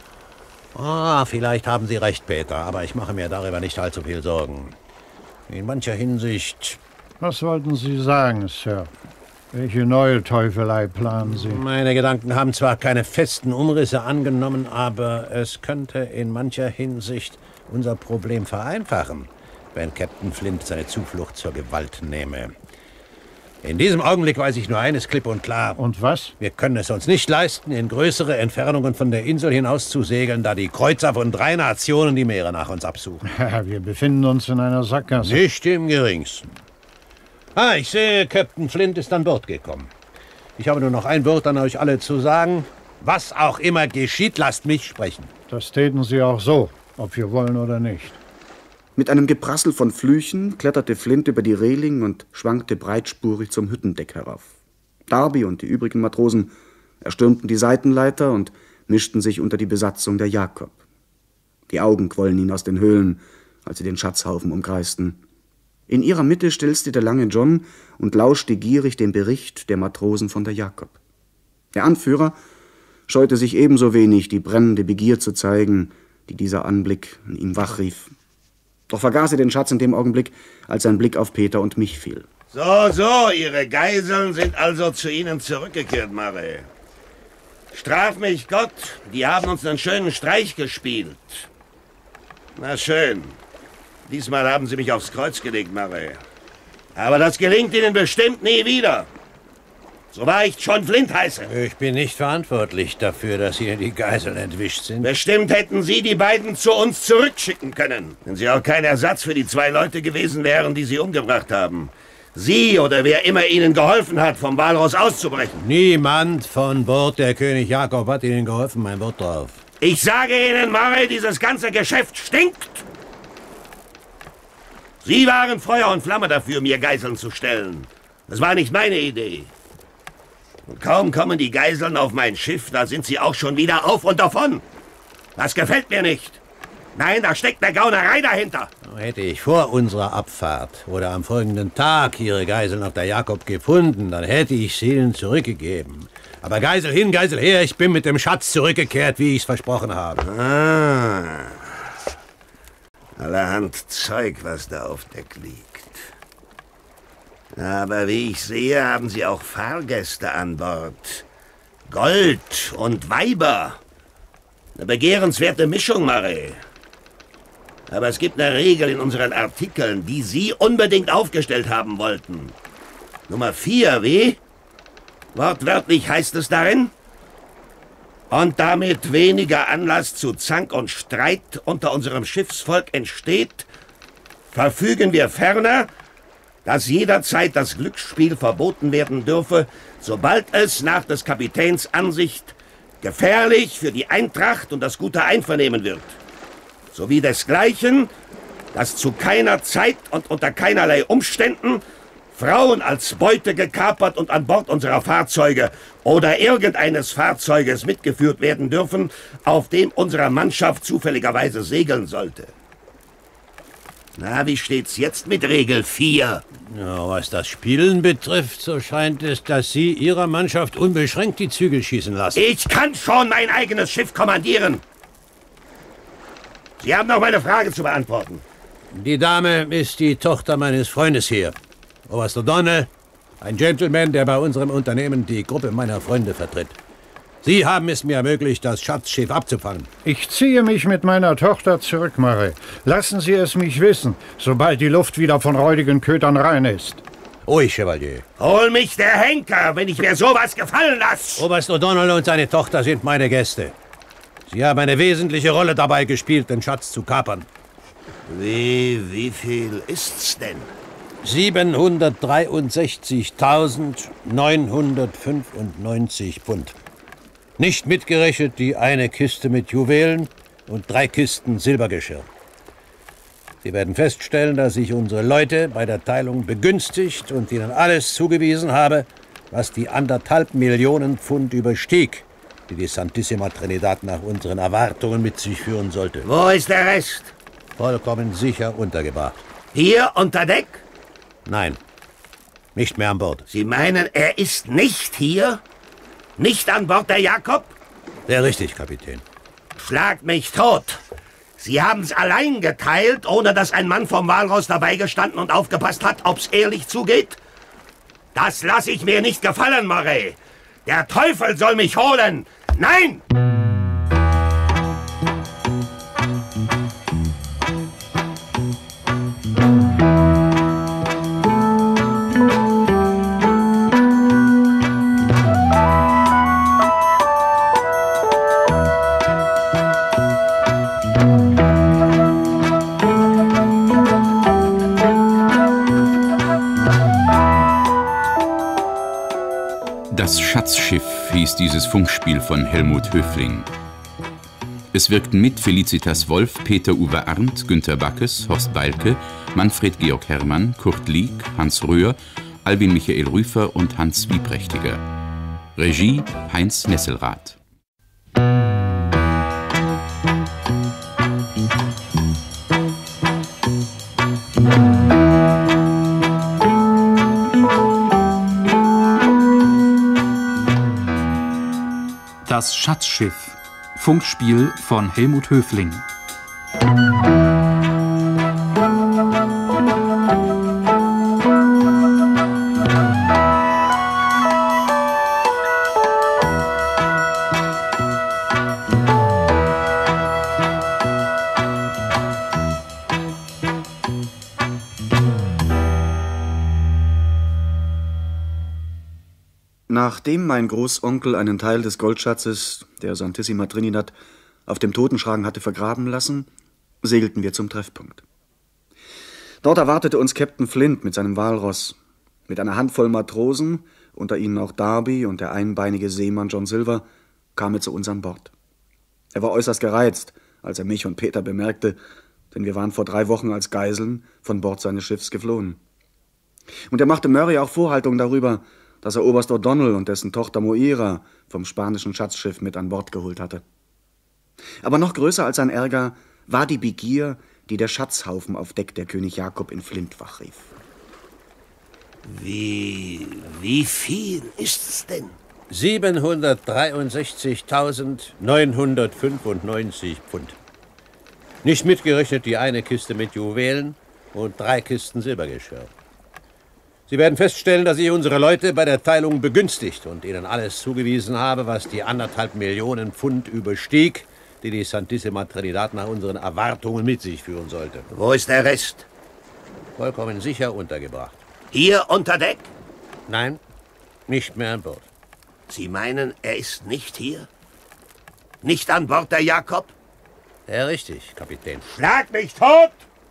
Vielleicht haben Sie recht, Peter, aber ich mache mir darüber nicht allzu viel Sorgen. In mancher Hinsicht... Was wollten Sie sagen, Sir? Welche neue Teufelei planen Sie? Meine Gedanken haben zwar keine festen Umrisse angenommen, aber es könnte in mancher Hinsicht unser Problem vereinfachen, wenn Captain Flint seine Zuflucht zur Gewalt nehme. In diesem Augenblick weiß ich nur eines klipp und klar. Und was? Wir können es uns nicht leisten, in größere Entfernungen von der Insel hinaus zu segeln, da die Kreuzer von 3 Nationen die Meere nach uns absuchen. Wir befinden uns in einer Sackgasse. Nicht im geringsten. Ich sehe, Captain Flint ist an Bord gekommen. Ich habe nur noch ein Wort an euch alle zu sagen. Was auch immer geschieht, lasst mich sprechen. Das täten Sie auch so, ob wir wollen oder nicht. Mit einem Geprassel von Flüchen kletterte Flint über die Reling und schwankte breitspurig zum Hüttendeck herauf. Darby und die übrigen Matrosen erstürmten die Seitenleiter und mischten sich unter die Besatzung der Jakob. Die Augen quollen ihnen aus den Höhlen, als sie den Schatzhaufen umkreisten. In ihrer Mitte stilzte der lange John und lauschte gierig dem Bericht der Matrosen von der Jakob. Der Anführer scheute sich ebenso wenig, die brennende Begier zu zeigen, die dieser Anblick in ihm wachrief. Doch vergaß er den Schatz in dem Augenblick, als sein Blick auf Peter und mich fiel. So, Ihre Geiseln sind also zu Ihnen zurückgekehrt, Murray. Straf mich Gott, die haben uns einen schönen Streich gespielt. Na schön. Diesmal haben Sie mich aufs Kreuz gelegt, Murray. Aber das gelingt Ihnen bestimmt nie wieder. So wahr ich John Flint heiße. Ich bin nicht verantwortlich dafür, dass Ihnen die Geiseln entwischt sind. Bestimmt hätten Sie die beiden zu uns zurückschicken können, wenn sie auch kein Ersatz für die 2 Leute gewesen wären, die Sie umgebracht haben. Sie oder wer immer Ihnen geholfen hat, vom Walross auszubrechen. Niemand von Bord der König Jakob hat Ihnen geholfen, mein Wort drauf. Ich sage Ihnen, Murray, dieses ganze Geschäft stinkt. Sie waren Feuer und Flamme dafür, mir Geiseln zu stellen. Das war nicht meine Idee. Und kaum kommen die Geiseln auf mein Schiff, da sind sie auch schon wieder auf und davon. Das gefällt mir nicht. Nein, da steckt eine Gaunerei dahinter. Hätte ich vor unserer Abfahrt oder am folgenden Tag Ihre Geiseln auf der Jakob gefunden, dann hätte ich sie Ihnen zurückgegeben. Aber Geisel hin, Geisel her, ich bin mit dem Schatz zurückgekehrt, wie ich es versprochen habe. Allerhand Zeug, was da auf Deck liegt. Aber wie ich sehe, haben Sie auch Fahrgäste an Bord. Gold und Weiber. Eine begehrenswerte Mischung, Murray. Aber es gibt eine Regel in unseren Artikeln, die Sie unbedingt aufgestellt haben wollten. Nummer 4, wie? Wortwörtlich heißt es darin: Und damit weniger Anlass zu Zank und Streit unter unserem Schiffsvolk entsteht, verfügen wir ferner, dass jederzeit das Glücksspiel verboten werden dürfe, sobald es nach des Kapitäns Ansicht gefährlich für die Eintracht und das gute Einvernehmen wird. Sowie desgleichen, dass zu keiner Zeit und unter keinerlei Umständen Frauen als Beute gekapert und an Bord unserer Fahrzeuge oder irgendeines Fahrzeuges mitgeführt werden dürfen, auf dem unsere Mannschaft zufälligerweise segeln sollte. Na, wie steht's jetzt mit Regel 4? Ja, was das Spielen betrifft, so scheint es, dass Sie Ihrer Mannschaft unbeschränkt die Zügel schießen lassen. Ich kann schon mein eigenes Schiff kommandieren. Sie haben noch meine Frage zu beantworten. Die Dame ist die Tochter meines Freundes hier, Oberst O'Donnell, ein Gentleman, der bei unserem Unternehmen die Gruppe meiner Freunde vertritt. Sie haben es mir ermöglicht, das Schatzschiff abzufangen. Ich ziehe mich mit meiner Tochter zurück, Murray. Lassen Sie es mich wissen, sobald die Luft wieder von räudigen Kötern rein ist. Ui, Chevalier. Hol mich der Henker, wenn ich mir sowas gefallen lasse! Oberst O'Donnell und seine Tochter sind meine Gäste. Sie haben eine wesentliche Rolle dabei gespielt, den Schatz zu kapern. Wie viel ist's denn? 763.995 Pfund. Nicht mitgerechnet die eine Kiste mit Juwelen und 3 Kisten Silbergeschirr. Sie werden feststellen, dass ich unsere Leute bei der Teilung begünstigt und ihnen alles zugewiesen habe, was die 1,5 Millionen Pfund überstieg, die die Santissima Trinidad nach unseren Erwartungen mit sich führen sollte. Wo ist der Rest? Vollkommen sicher untergebracht. Hier unter Deck? Nein, nicht mehr an Bord. Sie meinen, er ist nicht hier? Nicht an Bord der Jakob? Sehr richtig, Kapitän. Schlag mich tot. Sie haben's allein geteilt, ohne dass ein Mann vom Walross dabei gestanden und aufgepasst hat, ob's ehrlich zugeht? Das lasse ich mir nicht gefallen, Murray. Der Teufel soll mich holen. Nein! Das Schatzschiff hieß dieses Funkspiel von Helmut Höfling. Es wirkten mit Felicitas Wolf, Peter-Uwe Arndt, Günter Backes, Horst Beilke, Manfred Georg Herrmann, Kurt Lieck, Hans Röhr, Albin Michael Rüfer und Hans Wieprächtiger. Regie Heinz Nesselrath. Das Schatzschiff. Funkspiel von Helmut Höfling. Nachdem mein Großonkel einen Teil des Goldschatzes der Santissima Trinidad auf dem Totenschragen hatte vergraben lassen, segelten wir zum Treffpunkt. Dort erwartete uns Captain Flint mit seinem Walross, mit einer Handvoll Matrosen, unter ihnen auch Darby und der einbeinige Seemann John Silver, kam er zu uns an Bord. Er war äußerst gereizt, als er mich und Peter bemerkte, denn wir waren vor 3 Wochen als Geiseln von Bord seines Schiffs geflohen. Und er machte Murray auch Vorhaltungen darüber, dass er Oberst O'Donnell und dessen Tochter Moira vom spanischen Schatzschiff mit an Bord geholt hatte. Aber noch größer als sein Ärger war die Begier, die der Schatzhaufen auf Deck der König Jakob in Flint wachrief. Wie viel ist's denn? 763.995 Pfund. Nicht mitgerechnet die eine Kiste mit Juwelen und 3 Kisten Silbergeschirr. Sie werden feststellen, dass ich unsere Leute bei der Teilung begünstigt und ihnen alles zugewiesen habe, was die 1,5 Millionen Pfund überstieg, die die Santissima Trinidad nach unseren Erwartungen mit sich führen sollte. Wo ist der Rest? Vollkommen sicher untergebracht. Hier unter Deck? Nein, nicht mehr an Bord. Sie meinen, er ist nicht hier? Nicht an Bord der Jakob? Ja, richtig, Kapitän. Schlag mich tot!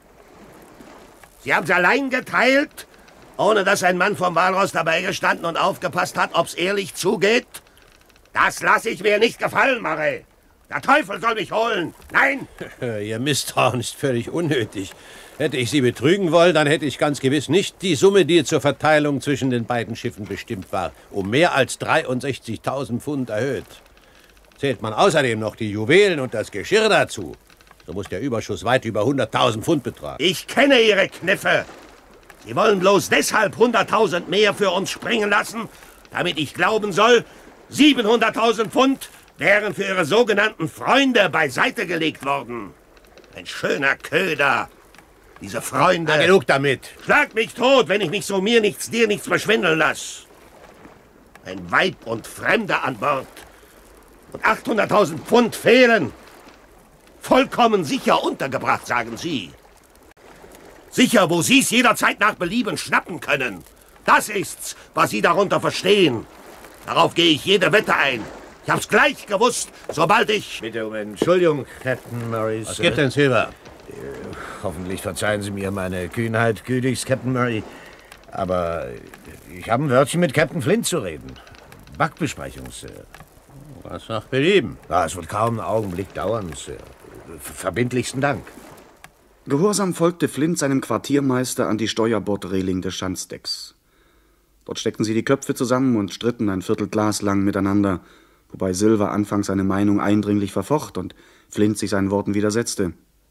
Sie haben sie allein geteilt, ohne dass ein Mann vom Walross dabei gestanden und aufgepasst hat, ob's ehrlich zugeht? Das lasse ich mir nicht gefallen, Murray. Der Teufel soll mich holen. Nein! Ihr Misstrauen ist völlig unnötig. Hätte ich Sie betrügen wollen, dann hätte ich ganz gewiss nicht die Summe, die zur Verteilung zwischen den beiden Schiffen bestimmt war, um mehr als 63.000 Pfund erhöht. Zählt man außerdem noch die Juwelen und das Geschirr dazu, so muss der Überschuss weit über 100.000 Pfund betragen. Ich kenne Ihre Kniffe. Sie wollen bloß deshalb 100.000 mehr für uns springen lassen, damit ich glauben soll, 700.000 Pfund wären für Ihre sogenannten Freunde beiseite gelegt worden. Ein schöner Köder. Diese Freunde... Na, genug damit. Schlag mich tot, wenn ich mich so mir nichts, dir nichts verschwindeln lasse. Ein Weib und Fremde an Bord. Und 800.000 Pfund fehlen. Vollkommen sicher untergebracht, sagen Sie. Sicher, wo Sie es jederzeit nach Belieben schnappen können. Das ist's, was Sie darunter verstehen. Darauf gehe ich jede Wette ein. Ich hab's gleich gewusst, sobald ich... Bitte um Entschuldigung, Captain Murray. Was gibt denn, Silver? Hoffentlich verzeihen Sie mir meine Kühnheit, gütigst, Captain Murray. Aber ich habe ein Wörtchen mit Captain Flint zu reden. Backbesprechung, Sir. Was nach Belieben? Ja, es wird kaum einen Augenblick dauern, Sir. Verbindlichsten Dank. Gehorsam folgte Flint seinem Quartiermeister an die Steuerbordreling des Schanzdecks. Dort steckten sie die Köpfe zusammen und stritten ein Viertelglas lang miteinander, wobei Silver anfangs seine Meinung eindringlich verfocht und Flint sich seinen Worten widersetzte.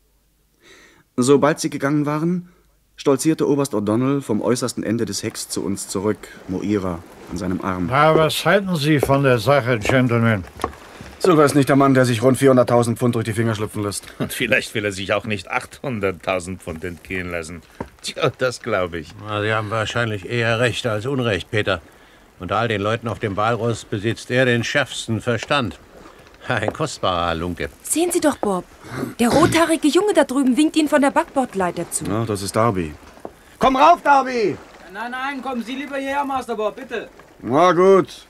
Sobald sie gegangen waren, stolzierte Oberst O'Donnell vom äußersten Ende des Hecks zu uns zurück, Moira an seinem Arm. Was halten Sie von der Sache, Gentlemen? Silver ist nicht der Mann, der sich rund 400.000 Pfund durch die Finger schlüpfen lässt. Und vielleicht will er sich auch nicht 800.000 Pfund entgehen lassen. Tja, das glaube ich. Na, Sie haben wahrscheinlich eher Recht als Unrecht, Peter. Unter all den Leuten auf dem Walross besitzt er den schärfsten Verstand. Ein kostbarer Halunke. Sehen Sie doch, Bob. Der rothaarige Junge da drüben winkt Ihnen von der Backbordleiter zu. Ja, das ist Darby. Komm rauf, Darby! Nein, nein, kommen Sie lieber hierher, Master Bob, bitte. Na gut.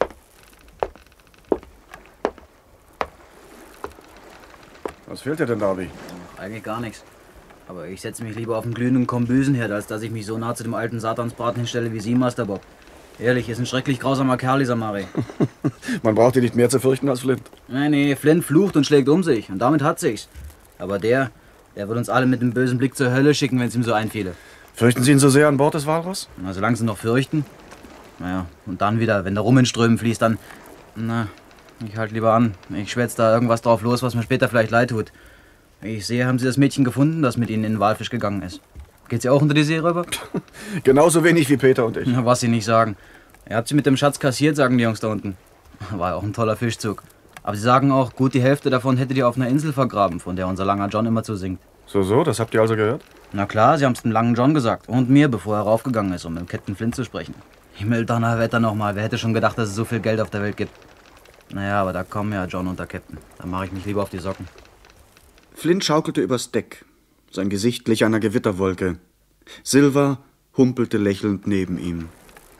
Was fehlt dir denn, Darby? Eigentlich gar nichts. Aber ich setze mich lieber auf den glühenden Kombüsenherd, als dass ich mich so nah zu dem alten Satansbraten hinstelle wie Sie, Master Bob. Ehrlich, ist ein schrecklich grausamer Kerl, dieser Murray. Man braucht ihn nicht mehr zu fürchten als Flint. Nee, Flint flucht und schlägt um sich. Und damit hat sich's. Aber der wird uns alle mit einem bösen Blick zur Hölle schicken, wenn es ihm so einfiele. Fürchten Sie ihn so sehr an Bord des Walross? Na, solange Sie noch fürchten. Naja, und dann wieder, wenn der Rum in Strömen fließt, dann... Na, ich halt lieber an. Ich schwätze da irgendwas drauf los, was mir später vielleicht leid tut. Wie ich sehe, haben Sie das Mädchen gefunden, das mit Ihnen in den Walfisch gegangen ist. Geht sie auch unter die See rüber? Genauso wenig wie Peter und ich. Na, was Sie nicht sagen. Ihr habt sie mit dem Schatz kassiert, sagen die Jungs da unten. War ja auch ein toller Fischzug. Aber sie sagen auch, gut die Hälfte davon hättet ihr auf einer Insel vergraben, von der unser langer John immer zu singt. So, das habt ihr also gehört? Na klar, sie haben's dem langen John gesagt. Und mir, bevor er raufgegangen ist, um mit Captain Flint zu sprechen. Himmeldonnerwetter nochmal. Wer hätte schon gedacht, dass es so viel Geld auf der Welt gibt? Naja, aber da kommen ja John und der Captain. Da mache ich mich lieber auf die Socken. Flint schaukelte übers Deck. Sein Gesicht glich einer Gewitterwolke. Silver humpelte lächelnd neben ihm.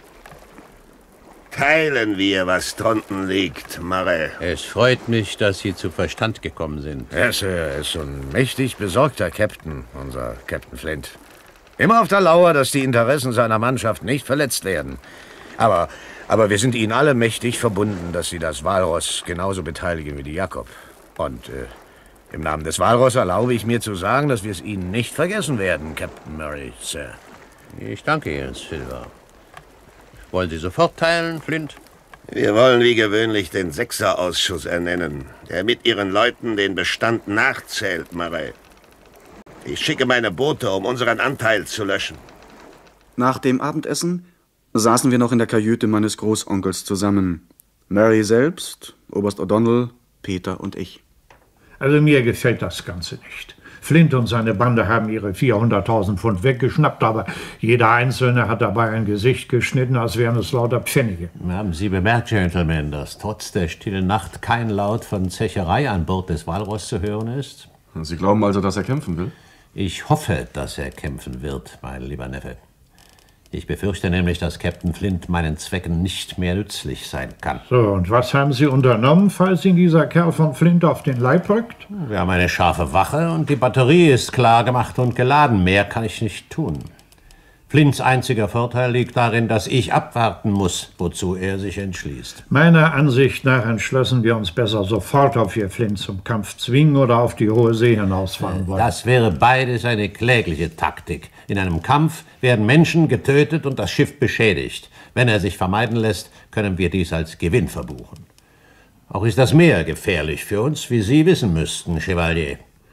Teilen wir, was drunten liegt, Murray. Es freut mich, dass Sie zu Verstand gekommen sind. Ja, Sir, er ist so ein mächtig besorgter Captain, unser Captain Flint. Immer auf der Lauer, dass die Interessen seiner Mannschaft nicht verletzt werden. Aber wir sind Ihnen alle mächtig verbunden, dass Sie das Walross genauso beteiligen wie die Jakob. Und im Namen des Walross erlaube ich mir zu sagen, dass wir es Ihnen nicht vergessen werden, Captain Murray, Sir. Ich danke Ihnen, Silver. Wollen Sie sofort teilen, Flint? Wir wollen wie gewöhnlich den Sechserausschuss ernennen, der mit Ihren Leuten den Bestand nachzählt, Murray. Ich schicke meine Boote, um unseren Anteil zu löschen. Nach dem Abendessen saßen wir noch in der Kajüte meines Großonkels zusammen. Mary selbst, Oberst O'Donnell, Peter und ich. Also mir gefällt das Ganze nicht. Flint und seine Bande haben ihre 400.000 Pfund weggeschnappt, aber jeder Einzelne hat dabei ein Gesicht geschnitten, als wären es lauter Pfennige. Haben Sie bemerkt, Gentlemen, dass trotz der stillen Nacht kein Laut von Zecherei an Bord des Walross zu hören ist? Sie glauben also, dass er kämpfen will? Ich hoffe, dass er kämpfen wird, mein lieber Neffe. Ich befürchte nämlich, dass Captain Flint meinen Zwecken nicht mehr nützlich sein kann. So, und was haben Sie unternommen, falls Ihnen dieser Kerl von Flint auf den Leib rückt? Wir haben eine scharfe Wache und die Batterie ist klar gemacht und geladen. Mehr kann ich nicht tun. Flints einziger Vorteil liegt darin, dass ich abwarten muss, wozu er sich entschließt. Meiner Ansicht nach entschlossen wir uns besser sofort, ob wir Flint zum Kampf zwingen oder auf die hohe See hinausfahren wollen. Das wäre beides eine klägliche Taktik. In einem Kampf werden Menschen getötet und das Schiff beschädigt. Wenn er sich vermeiden lässt, können wir dies als Gewinn verbuchen. Auch ist das Meer gefährlich für uns, wie Sie wissen müssten, Chevalier.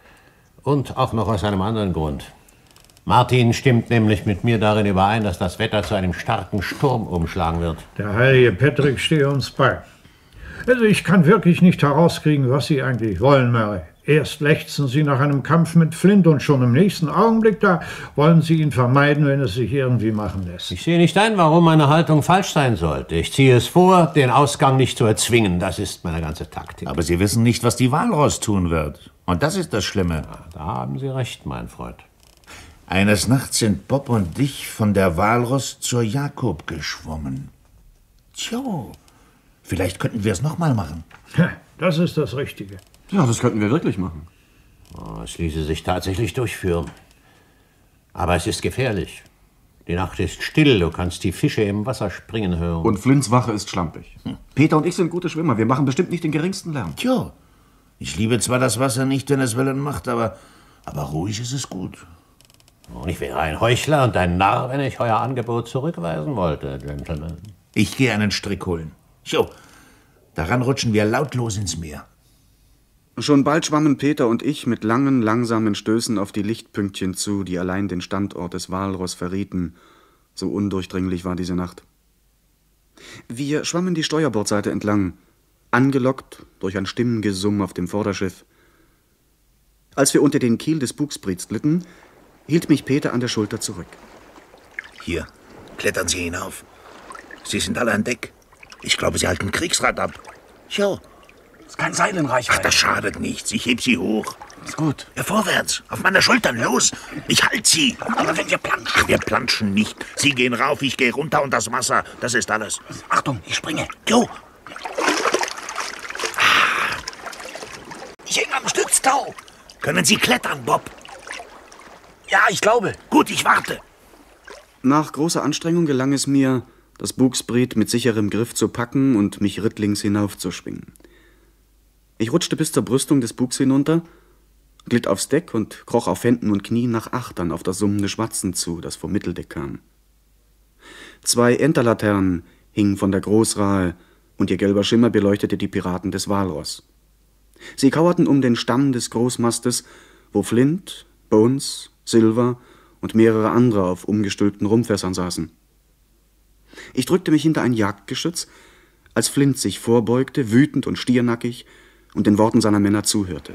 Und auch noch aus einem anderen Grund. Martin stimmt nämlich mit mir darin überein, dass das Wetter zu einem starken Sturm umschlagen wird. Der heilige Patrick stehe uns bei. Also ich kann wirklich nicht herauskriegen, was Sie eigentlich wollen, Murray. Erst lechzen Sie nach einem Kampf mit Flint und schon im nächsten Augenblick da wollen Sie ihn vermeiden, wenn es sich irgendwie machen lässt. Ich sehe nicht ein, warum meine Haltung falsch sein sollte. Ich ziehe es vor, den Ausgang nicht zu erzwingen. Das ist meine ganze Taktik. Aber Sie wissen nicht, was die Walross tun wird. Und das ist das Schlimme. Ja, da haben Sie recht, mein Freund. Eines Nachts sind Bob und ich von der Walross zur Jakob geschwommen. Tja, vielleicht könnten wir es noch mal machen. Das ist das Richtige. Ja, das könnten wir wirklich machen. Oh, es ließe sich tatsächlich durchführen. Aber es ist gefährlich. Die Nacht ist still, du kannst die Fische im Wasser springen hören. Und Flints Wache ist schlampig. Peter und ich sind gute Schwimmer, wir machen bestimmt nicht den geringsten Lärm. Tja, ich liebe zwar das Wasser nicht, wenn es Wellen macht, aber ruhig ist es gut. Und ich wäre ein Heuchler und ein Narr, wenn ich euer Angebot zurückweisen wollte, Gentlemen. Ich gehe einen Strick holen. So, daran rutschen wir lautlos ins Meer. Schon bald schwammen Peter und ich mit langen, langsamen Stößen auf die Lichtpünktchen zu, die allein den Standort des Walross verrieten. So undurchdringlich war diese Nacht. Wir schwammen die Steuerbordseite entlang, angelockt durch ein Stimmengesumm auf dem Vorderschiff. Als wir unter den Kiel des Bugspriets glitten, hielt mich Peter an der Schulter zurück. Hier, klettern Sie hinauf. Sie sind alle an Deck. Ich glaube, Sie halten Kriegsrat ab. Schau. Ist kein Seil in Reichweite. Ach, das schadet nichts. Ich heb Sie hoch. Ist gut. Ja, vorwärts. Auf meiner Schultern. Los. Ich halte Sie. Aber wenn wir planschen. Ach, wir planschen nicht. Sie gehen rauf, ich gehe runter und das Wasser. Das ist alles. Achtung, ich springe. Jo. Ich hänge am Stütztau. Können Sie klettern, Bob? Ja, ich glaube. Gut, ich warte. Nach großer Anstrengung gelang es mir, das Bugspriet mit sicherem Griff zu packen und mich rittlings hinaufzuschwingen. Ich rutschte bis zur Brüstung des Bugs hinunter, glitt aufs Deck und kroch auf Händen und Knien nach Achtern auf das summende Schwatzen zu, das vom Mitteldeck kam. 2 Enterlaternen hingen von der Großrahe und ihr gelber Schimmer beleuchtete die Piraten des Walross. Sie kauerten um den Stamm des Großmastes, wo Flint, Bones, Silver und mehrere andere auf umgestülpten Rumpfässern saßen. Ich drückte mich hinter ein Jagdgeschütz, als Flint sich vorbeugte, wütend und stiernackig, und den Worten seiner Männer zuhörte.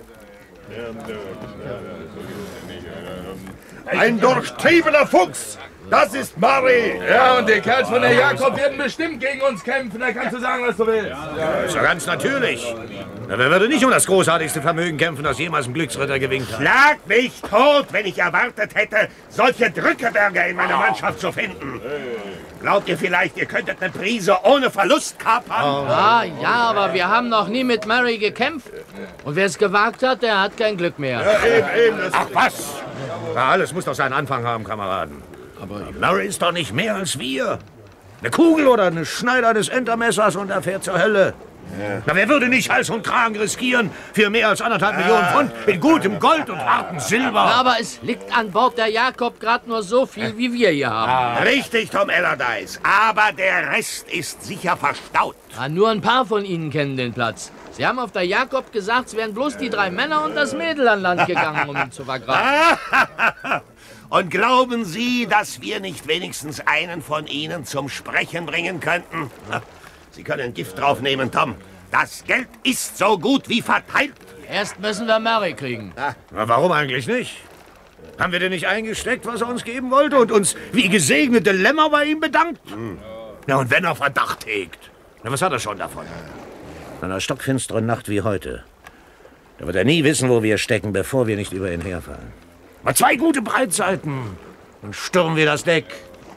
Ein durchtriebener Fuchs! Das ist Murray! Ja, und die Kerls von der Jakob werden bestimmt gegen uns kämpfen. Da kannst du sagen, was du willst. Ja, ist ja ganz natürlich. Na, wer würde nicht um das großartigste Vermögen kämpfen, das jemals ein Glücksritter gewinkt hat? Schlag mich tot, wenn ich erwartet hätte, solche Drückeberger in meiner Mannschaft zu finden. Glaubt ihr vielleicht, ihr könntet eine Prise ohne Verlust kapern? Ah, ja, aber wir haben noch nie mit Murray gekämpft. Und wer es gewagt hat, der hat kein Glück mehr. Ja, eben. Ach was! Na, alles muss doch seinen Anfang haben, Kameraden. Aber Murray ist doch nicht mehr als wir. Eine Kugel oder eine Schneider des Entermessers und er fährt zur Hölle. Ja. Na, wer würde nicht Hals und Kragen riskieren für mehr als 1,5 Millionen Pfund in gutem Gold und hartem Silber? Na, aber es liegt an Bord der Jakob gerade nur so viel, wie wir hier haben. Richtig, Tom Allardyce. Aber der Rest ist sicher verstaut. Ja, nur ein paar von Ihnen kennen den Platz. Sie haben auf der Jakob gesagt, es wären bloß die 3 Männer und das Mädel an Land gegangen, um ihn zu vergraben. Und glauben Sie, dass wir nicht wenigstens einen von Ihnen zum Sprechen bringen könnten? Sie können Gift draufnehmen, Tom. Das Geld ist so gut wie verteilt. Erst müssen wir Mary kriegen. Na, warum eigentlich nicht? Haben wir denn nicht eingesteckt, was er uns geben wollte und uns wie gesegnete Lämmer bei ihm bedankt? Ja, und wenn er Verdacht hegt, na, was hat er schon davon? In einer stockfinsteren Nacht wie heute, da wird er nie wissen, wo wir stecken, bevor wir nicht über ihn herfallen. Mal 2 gute Breitseiten und stürmen wir das Deck.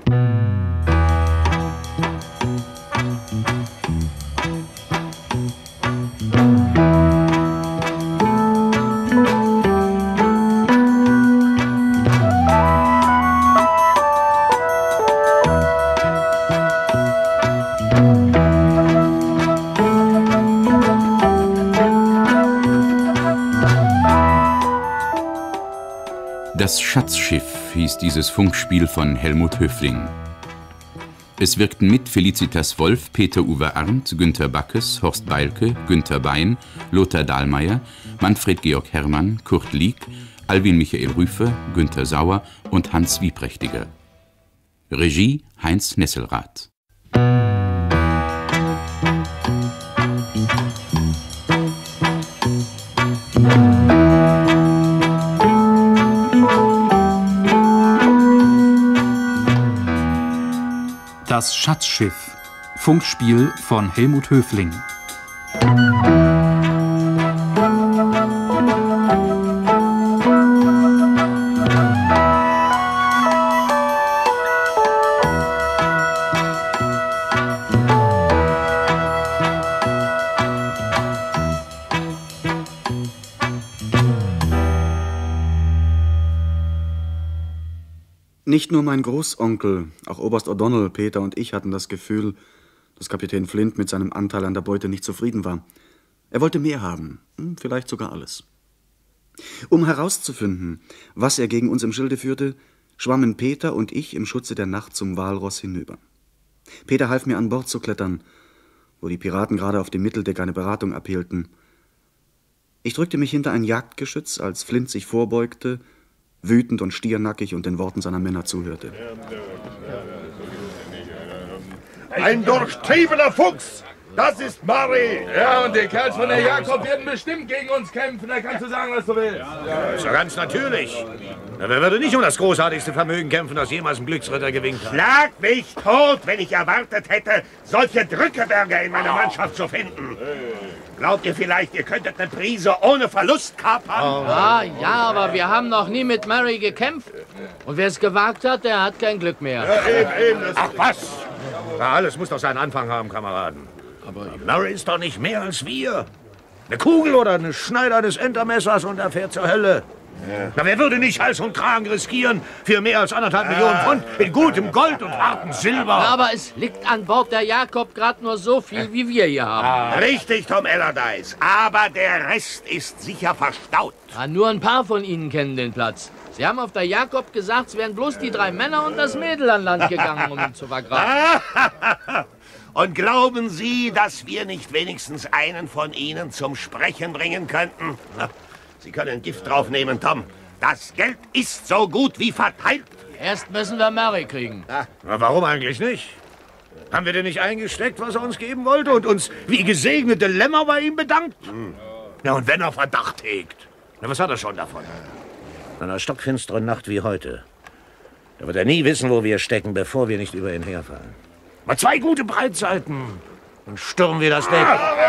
Das Schatzschiff hieß dieses Funkspiel von Helmut Höfling. Es wirkten mit Felicitas Wolf, Peter-Uwe Arndt, Günter Backes, Horst Beilke, Günter Bein, Lothar Dahlmeier, Manfred Georg Herrmann, Kurt Lieck, Alwin Michael Rüffe, Günter Sauer und Hans Wieprechtiger. Regie Heinz Nesselrath. Das Schatzschiff. Funkspiel von Helmut Höfling. Nicht nur mein Großonkel, auch Oberst O'Donnell, Peter und ich hatten das Gefühl, dass Kapitän Flint mit seinem Anteil an der Beute nicht zufrieden war. Er wollte mehr haben, vielleicht sogar alles. Um herauszufinden, was er gegen uns im Schilde führte, schwammen Peter und ich im Schutze der Nacht zum Walross hinüber. Peter half mir an Bord zu klettern, wo die Piraten gerade auf dem Mitteldeck eine Beratung abhielten. Ich drückte mich hinter ein Jagdgeschütz, als Flint sich vorbeugte, wütend und stiernackig und den Worten seiner Männer zuhörte. Ein durchtriebener Fuchs! Das ist Murray! Ja, und die Kerls von der Jakob werden bestimmt gegen uns kämpfen. Da kannst du sagen, was du willst. Ja, ist ja ganz natürlich. Wer würde nicht um das großartigste Vermögen kämpfen, das jemals ein Glücksritter gewinkt hat? Schlag mich tot, wenn ich erwartet hätte, solche Drückeberger in meiner Mannschaft zu finden. Glaubt ihr vielleicht, ihr könntet eine Prise ohne Verlust kapern? Ja, aber wir haben noch nie mit Mary gekämpft. Und wer es gewagt hat, der hat kein Glück mehr. Ja, eben. Ach was! Na, alles muss doch seinen Anfang haben, Kameraden. Aber Mary ist doch nicht mehr als wir. Eine Kugel oder eine Schneider des Entermessers und er fährt zur Hölle. Ja. Na, wer würde nicht Hals und Kragen riskieren für mehr als 1,5 Millionen Pfund in gutem Gold und hartem Silber? Na, aber es liegt an Bord der Jakob gerade nur so viel, wie wir hier haben. Richtig, Tom Allardyce. Aber der Rest ist sicher verstaut. Nur ein paar von Ihnen kennen den Platz. Sie haben auf der Jakob gesagt, es wären bloß die 3 Männer und das Mädel an Land gegangen, um ihn zu vergraben. Und glauben Sie, dass wir nicht wenigstens einen von Ihnen zum Sprechen bringen könnten? Sie können Gift draufnehmen, Tom. Das Geld ist so gut wie verteilt. Erst müssen wir Mary kriegen. Na, warum eigentlich nicht? Haben wir denn nicht eingesteckt, was er uns geben wollte und uns wie gesegnete Lämmer bei ihm bedankt? Ja, und wenn er Verdacht hegt, na, was hat er schon davon? In einer stockfinsteren Nacht wie heute, da wird er nie wissen, wo wir stecken, bevor wir nicht über ihn herfallen. Mal 2 gute Breitseiten und stürmen wir das Deck.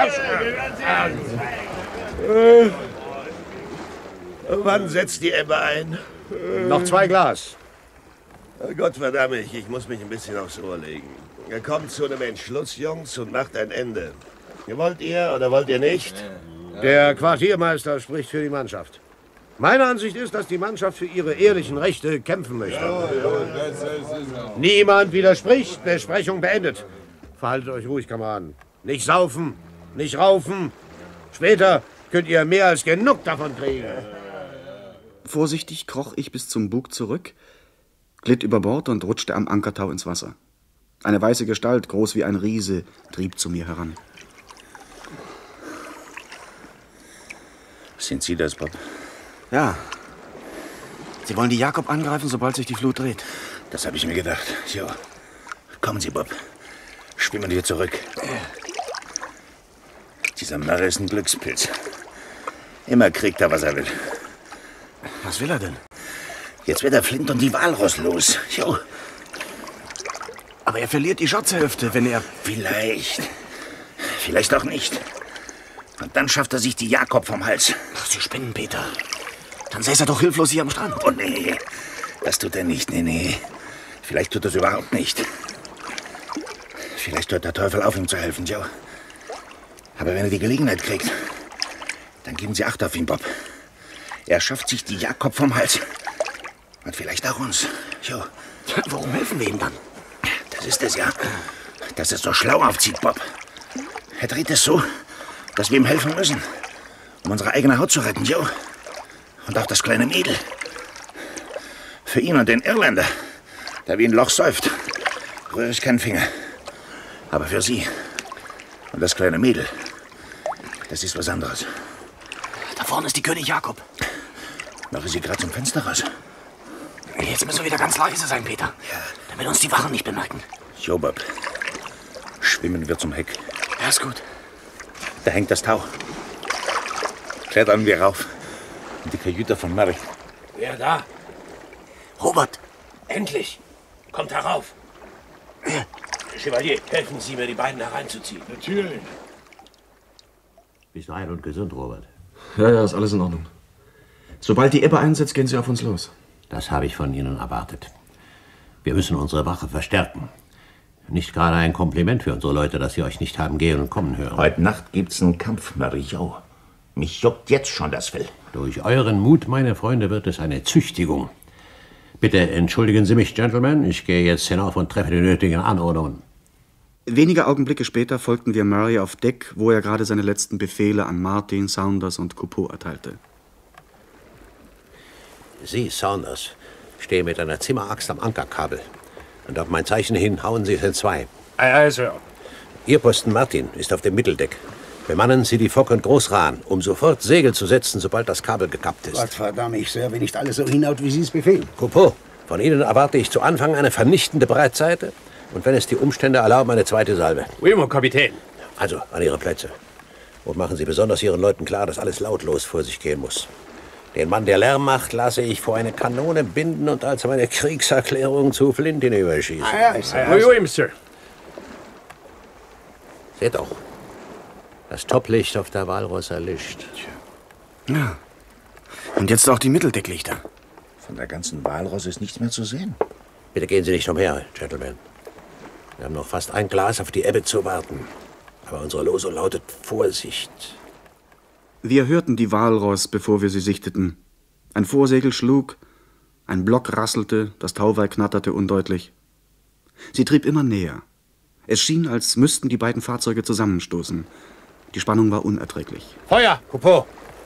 Wann setzt die Ebbe ein? Noch 2 Glas. Gott verdammt mich, ich muss mich ein bisschen aufs Ohr legen. Ihr kommt zu einem Entschluss, Jungs, und macht ein Ende. Wollt ihr oder wollt ihr nicht? Der Quartiermeister spricht für die Mannschaft. Meine Ansicht ist, dass die Mannschaft für ihre ehrlichen Rechte kämpfen möchte. Niemand widerspricht. Besprechung beendet. Verhaltet euch ruhig, Kameraden. Nicht saufen, nicht raufen. Später könnt ihr mehr als genug davon kriegen. Vorsichtig kroch ich bis zum Bug zurück, glitt über Bord und rutschte am Ankertau ins Wasser. Eine weiße Gestalt, groß wie ein Riese, trieb zu mir heran. Sind Sie das, Bob? Ja. Sie wollen die Jakob angreifen, sobald sich die Flut dreht. Das habe ich mir gedacht. Jo. Kommen Sie, Bob. Schwimmen wir zurück. Dieser Murray ist ein Glückspilz. Immer kriegt er, was er will. Was will er denn? Jetzt wird er Flint und die Walross los. Jo. Aber er verliert die Schatzhälfte, wenn er... Vielleicht. Vielleicht auch nicht. Und dann schafft er sich die Jakob vom Hals. Ach, Sie spinnen, Peter. Dann säß er doch hilflos hier am Strand. Oh, nee. Das tut er nicht, nee. Vielleicht tut er es überhaupt nicht. Vielleicht hört der Teufel auf, ihm zu helfen, Joe. Aber wenn er die Gelegenheit kriegt, dann geben Sie Acht auf ihn, Bob. Er schafft sich die Jakob vom Hals. Und vielleicht auch uns, Joe. Warum helfen wir ihm dann? Das ist es ja. Dass er so schlau aufzieht, Bob. Er dreht es so, dass wir ihm helfen müssen. Um unsere eigene Haut zu retten, Joe. Und auch das kleine Mädel. Für ihn und den Irländer, der wie ein Loch säuft, rühre ich keinen Finger. Aber für Sie und das kleine Mädel, das ist was anderes. Da vorne ist die König Jakob. Mache sie gerade zum Fenster raus. Jetzt müssen wir wieder ganz leise sein, Peter. Ja. Damit uns die Wachen nicht bemerken. Jo, Bob. Schwimmen wir zum Heck. Ja, ist gut. Da hängt das Tau. Klettern wir rauf. In die Kajüte von Murray. Wer da? Robert. Endlich. Kommt herauf. Chevalier, helfen Sie mir, die beiden hereinzuziehen. Natürlich. Bist du heil und gesund, Robert? Ja, ist alles in Ordnung. Sobald die Ebbe einsetzt, gehen Sie auf uns los. Das habe ich von Ihnen erwartet. Wir müssen unsere Wache verstärken. Nicht gerade ein Kompliment für unsere Leute, dass sie euch nicht haben gehen und kommen hören. Heute Nacht gibt's einen Kampf, Murray, jo. Mich juckt jetzt schon das Fell. Durch euren Mut, meine Freunde, wird es eine Züchtigung. Bitte entschuldigen Sie mich, Gentlemen. Ich gehe jetzt hinauf und treffe die nötigen Anordnungen. Wenige Augenblicke später folgten wir Murray auf Deck, wo er gerade seine letzten Befehle an Martin, Saunders und Coupeau erteilte. Sie, Saunders, stehen mit einer Zimmeraxt am Ankerkabel. Und auf mein Zeichen hin hauen Sie es in zwei. Ei, Sir. Ihr Posten Martin ist auf dem Mitteldeck. Bemannen Sie die Fock und Großrahn, um sofort Segel zu setzen, sobald das Kabel gekappt ist. Gott verdammt mich, Sir, wenn nicht alles so hinhaut, wie Sie es befehlen. Coupeau, von Ihnen erwarte ich zu Anfang eine vernichtende Breitseite und wenn es die Umstände erlauben, eine zweite Salve. Oui, mon Kapitän. Also, an Ihre Plätze. Und machen Sie besonders Ihren Leuten klar, dass alles lautlos vor sich gehen muss. Den Mann, der Lärm macht, lasse ich vor eine Kanone binden und als meine Kriegserklärung zu Flint hinüberschießen. Oui, oui, Monsieur. Seht doch. Das Toplicht auf der Walross erlischt. Ja. Und jetzt auch die Mitteldecklichter. Von der ganzen Walross ist nichts mehr zu sehen. Bitte gehen Sie nicht umher, Gentlemen. Wir haben noch fast ein Glas auf die Ebbe zu warten. Aber unsere Losung lautet Vorsicht. Wir hörten die Walross, bevor wir sie sichteten. Ein Vorsegel schlug, ein Block rasselte, das Tauwehr knatterte undeutlich. Sie trieb immer näher. Es schien, als müssten die beiden Fahrzeuge zusammenstoßen. Die Spannung war unerträglich. Feuer, Coupeau!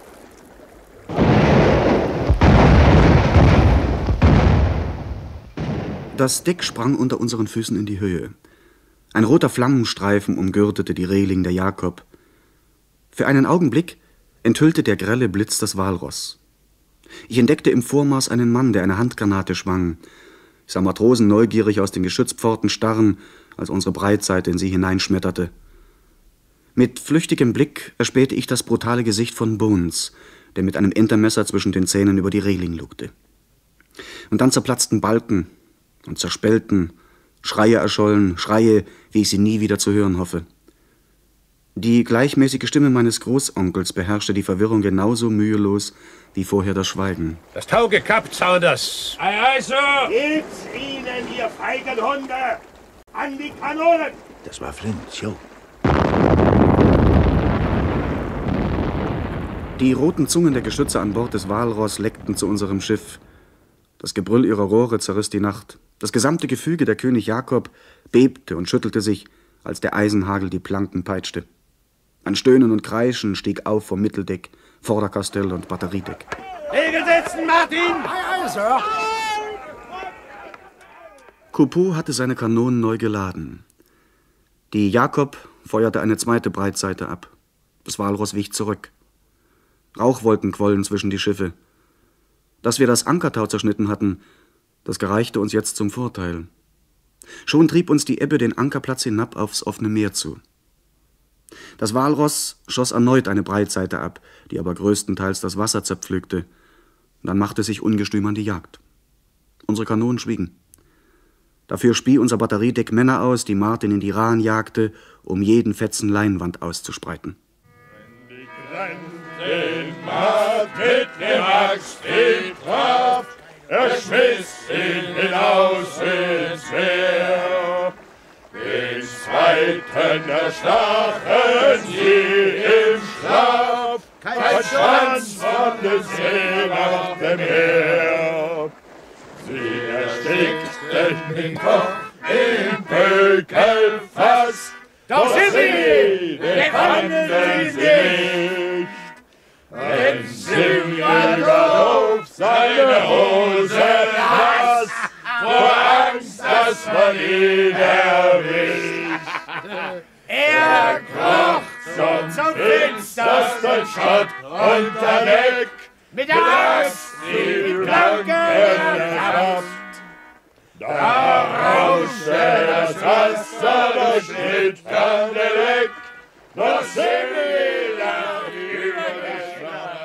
Das Deck sprang unter unseren Füßen in die Höhe. Ein roter Flammenstreifen umgürtete die Reling der Jakob. Für einen Augenblick enthüllte der grelle Blitz das Walross. Ich entdeckte im Vormaß einen Mann, der eine Handgranate schwang. Ich sah Matrosen neugierig aus den Geschützpforten starren, als unsere Breitseite in sie hineinschmetterte. Mit flüchtigem Blick erspähte ich das brutale Gesicht von Bones, der mit einem Entermesser zwischen den Zähnen über die Reling lugte. Und dann zerplatzten Balken und zerspellten, Schreie erschollen, Schreie, wie ich sie nie wieder zu hören hoffe. Die gleichmäßige Stimme meines Großonkels beherrschte die Verwirrung genauso mühelos wie vorher das Schweigen. Das Tau gekappt, Saunders. Ei, Sir! Gebt's ihnen, ihr feigen Hunde! An die Kanonen! Das war Flint, jo. Die roten Zungen der Geschütze an Bord des Walross leckten zu unserem Schiff. Das Gebrüll ihrer Rohre zerriss die Nacht. Das gesamte Gefüge der König Jakob bebte und schüttelte sich, als der Eisenhagel die Planken peitschte. Ein Stöhnen und Kreischen stieg auf vom Mitteldeck, Vorderkastell und Batteriedeck. Segel setzen, Martin! Ei, Sir! Coupeau hatte seine Kanonen neu geladen. Die Jakob feuerte eine zweite Breitseite ab. Das Walross wich zurück. Rauchwolken quollen zwischen die Schiffe. Dass wir das Ankertau zerschnitten hatten, das gereichte uns jetzt zum Vorteil. Schon trieb uns die Ebbe den Ankerplatz hinab aufs offene Meer zu. Das Walross schoss erneut eine Breitseite ab, die aber größtenteils das Wasser zerpflückte. Dann machte sich ungestüm an die Jagd. Unsere Kanonen schwiegen. Dafür spie unser Batteriedeck Männer aus, die Martin in die Rahen jagte, um jeden Fetzen Leinwand auszuspreiten. Den Markt mit dem Axt ihn traf, schmiss ihn hinaus ins Meer. Den zweiten erstachen sie im Schlaf, kein Schwanz von den Seemachten mehr. Sie erstickten den Koch im Pökelfass, doch sie befanden sie nicht. Denn Simeon überhob seine Hose nass, vor Angst, dass man ihn erwischt. Er kroch zum finstersten Schott unter Deck, mit der Axt die Planken erschafft. Da rauschte das Wasser durch Schnittkandelek, noch Simeon über der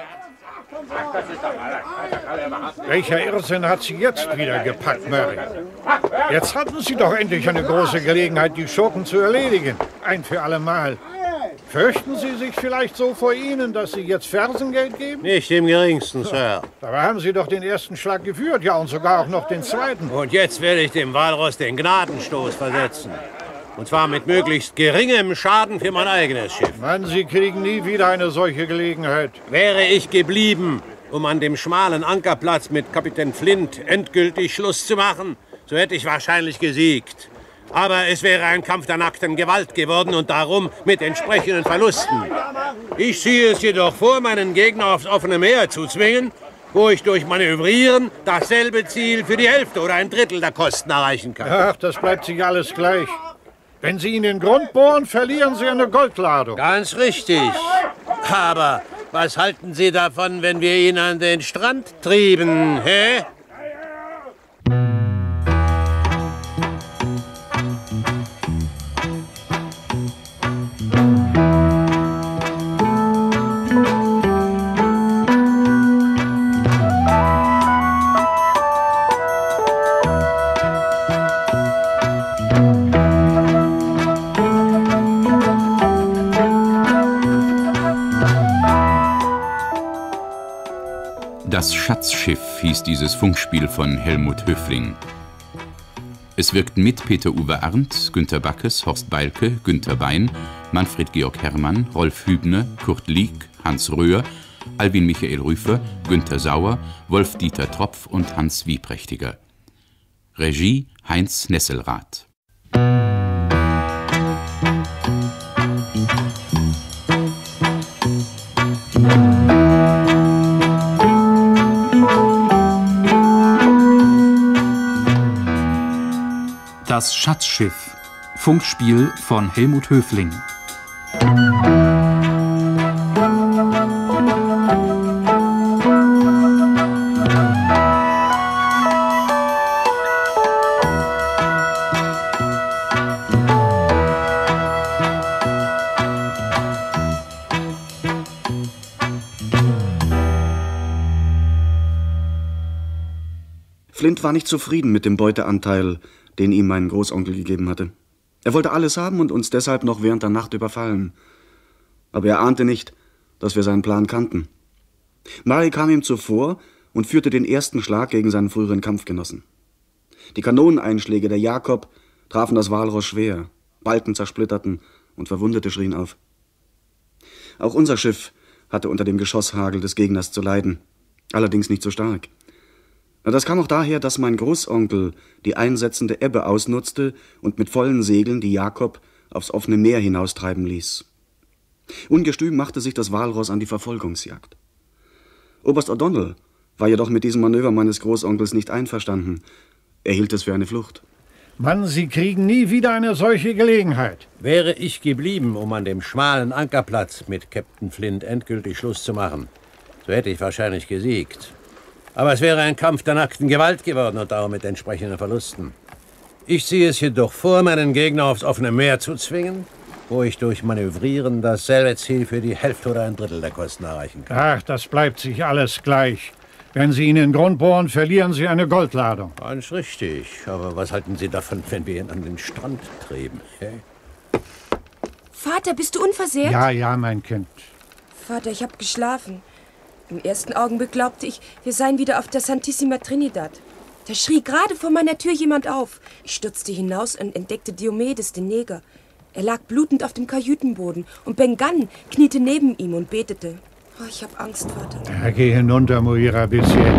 Schlacht. Welcher Irrsinn hat Sie jetzt wieder gepackt, Murray? Jetzt hatten Sie doch endlich eine große Gelegenheit, die Schurken zu erledigen. Ein für alle Mal. Fürchten Sie sich vielleicht so vor Ihnen, dass Sie jetzt Fersengeld geben? Nicht im geringsten, Sir. Dabei haben Sie doch den ersten Schlag geführt, ja, und sogar auch noch den zweiten. Und jetzt werde ich dem Walross den Gnadenstoß versetzen. Und zwar mit möglichst geringem Schaden für mein eigenes Schiff. Mann, Sie kriegen nie wieder eine solche Gelegenheit. Wäre ich geblieben, um an dem schmalen Ankerplatz mit Kapitän Flint endgültig Schluss zu machen, so hätte ich wahrscheinlich gesiegt. Aber es wäre ein Kampf der nackten Gewalt geworden und darum mit entsprechenden Verlusten. Ich ziehe es jedoch vor, meinen Gegner aufs offene Meer zu zwingen, wo ich durch Manövrieren dasselbe Ziel für die Hälfte oder ein Drittel der Kosten erreichen kann. Ach, das bleibt sich alles gleich. Wenn Sie in den Grund bohren, verlieren Sie eine Goldladung. Ganz richtig. Aber was halten Sie davon, wenn wir ihn an den Strand trieben, hä? Das Schatzschiff hieß dieses Funkspiel von Helmut Höfling. Es wirkten mit Peter-Uwe Arndt, Günter Backes, Horst Beilke, Günter Bein, Manfred Georg Herrmann, Rolf Hübner, Kurt Lieck, Hans Röhr, Alwin Michael Rüffer, Günter Sauer, Wolf-Dieter Tropf und Hans Wieprächtiger. Regie Heinz Nesselrath. Das Schatzschiff. Funkspiel von Helmut Höfling. Flint war nicht zufrieden mit dem Beuteanteil, den ihm mein Großonkel gegeben hatte. Er wollte alles haben und uns deshalb noch während der Nacht überfallen. Aber er ahnte nicht, dass wir seinen Plan kannten. Murray kam ihm zuvor und führte den ersten Schlag gegen seinen früheren Kampfgenossen. Die Kanoneneinschläge der Jakob trafen das Walross schwer, Balken zersplitterten und Verwundete schrien auf. Auch unser Schiff hatte unter dem Geschosshagel des Gegners zu leiden, allerdings nicht so stark. Das kam auch daher, dass mein Großonkel die einsetzende Ebbe ausnutzte und mit vollen Segeln die Jakob aufs offene Meer hinaustreiben ließ. Ungestüm machte sich das Walross an die Verfolgungsjagd. Oberst O'Donnell war jedoch mit diesem Manöver meines Großonkels nicht einverstanden. Er hielt es für eine Flucht. Mann, Sie kriegen nie wieder eine solche Gelegenheit. Wäre ich geblieben, um an dem schmalen Ankerplatz mit Captain Flint endgültig Schluss zu machen, so hätte ich wahrscheinlich gesiegt. Aber es wäre ein Kampf der nackten Gewalt geworden und darum mit entsprechenden Verlusten. Ich ziehe es jedoch vor, meinen Gegner aufs offene Meer zu zwingen, wo ich durch Manövrieren dasselbe Ziel für die Hälfte oder ein Drittel der Kosten erreichen kann. Ach, das bleibt sich alles gleich. Wenn Sie ihn in den Grund bohren, verlieren Sie eine Goldladung. Ganz richtig. Aber was halten Sie davon, wenn wir ihn an den Strand treiben? Hey? Vater, bist du unversehrt? Ja, ja, mein Kind. Vater, ich habe geschlafen. Im ersten Augenblick glaubte ich, wir seien wieder auf der Santissima Trinidad. Da schrie gerade vor meiner Tür jemand auf. Ich stürzte hinaus und entdeckte Diomedes, den Neger. Er lag blutend auf dem Kajütenboden und Ben Gunn kniete neben ihm und betete. Oh, ich habe Angst, Vater. Ja, geh hinunter, Moira, bisschen.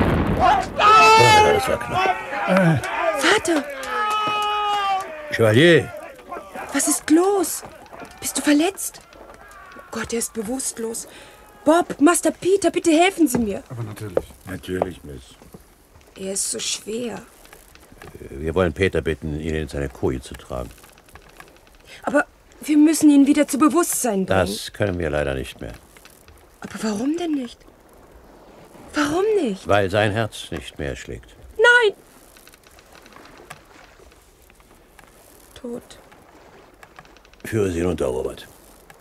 Das war knapp. Vater! Chevalier! Was ist los? Bist du verletzt? Oh Gott, er ist bewusstlos. Bob, Master Peter, bitte helfen Sie mir. Aber natürlich. Natürlich, Miss. Er ist so schwer. Wir wollen Peter bitten, ihn in seine Koje zu tragen. Aber wir müssen ihn wieder zu Bewusstsein bringen. Das können wir leider nicht mehr. Aber warum denn nicht? Warum nicht? Weil sein Herz nicht mehr schlägt. Nein! Tot. Führe sie hinunter, Robert.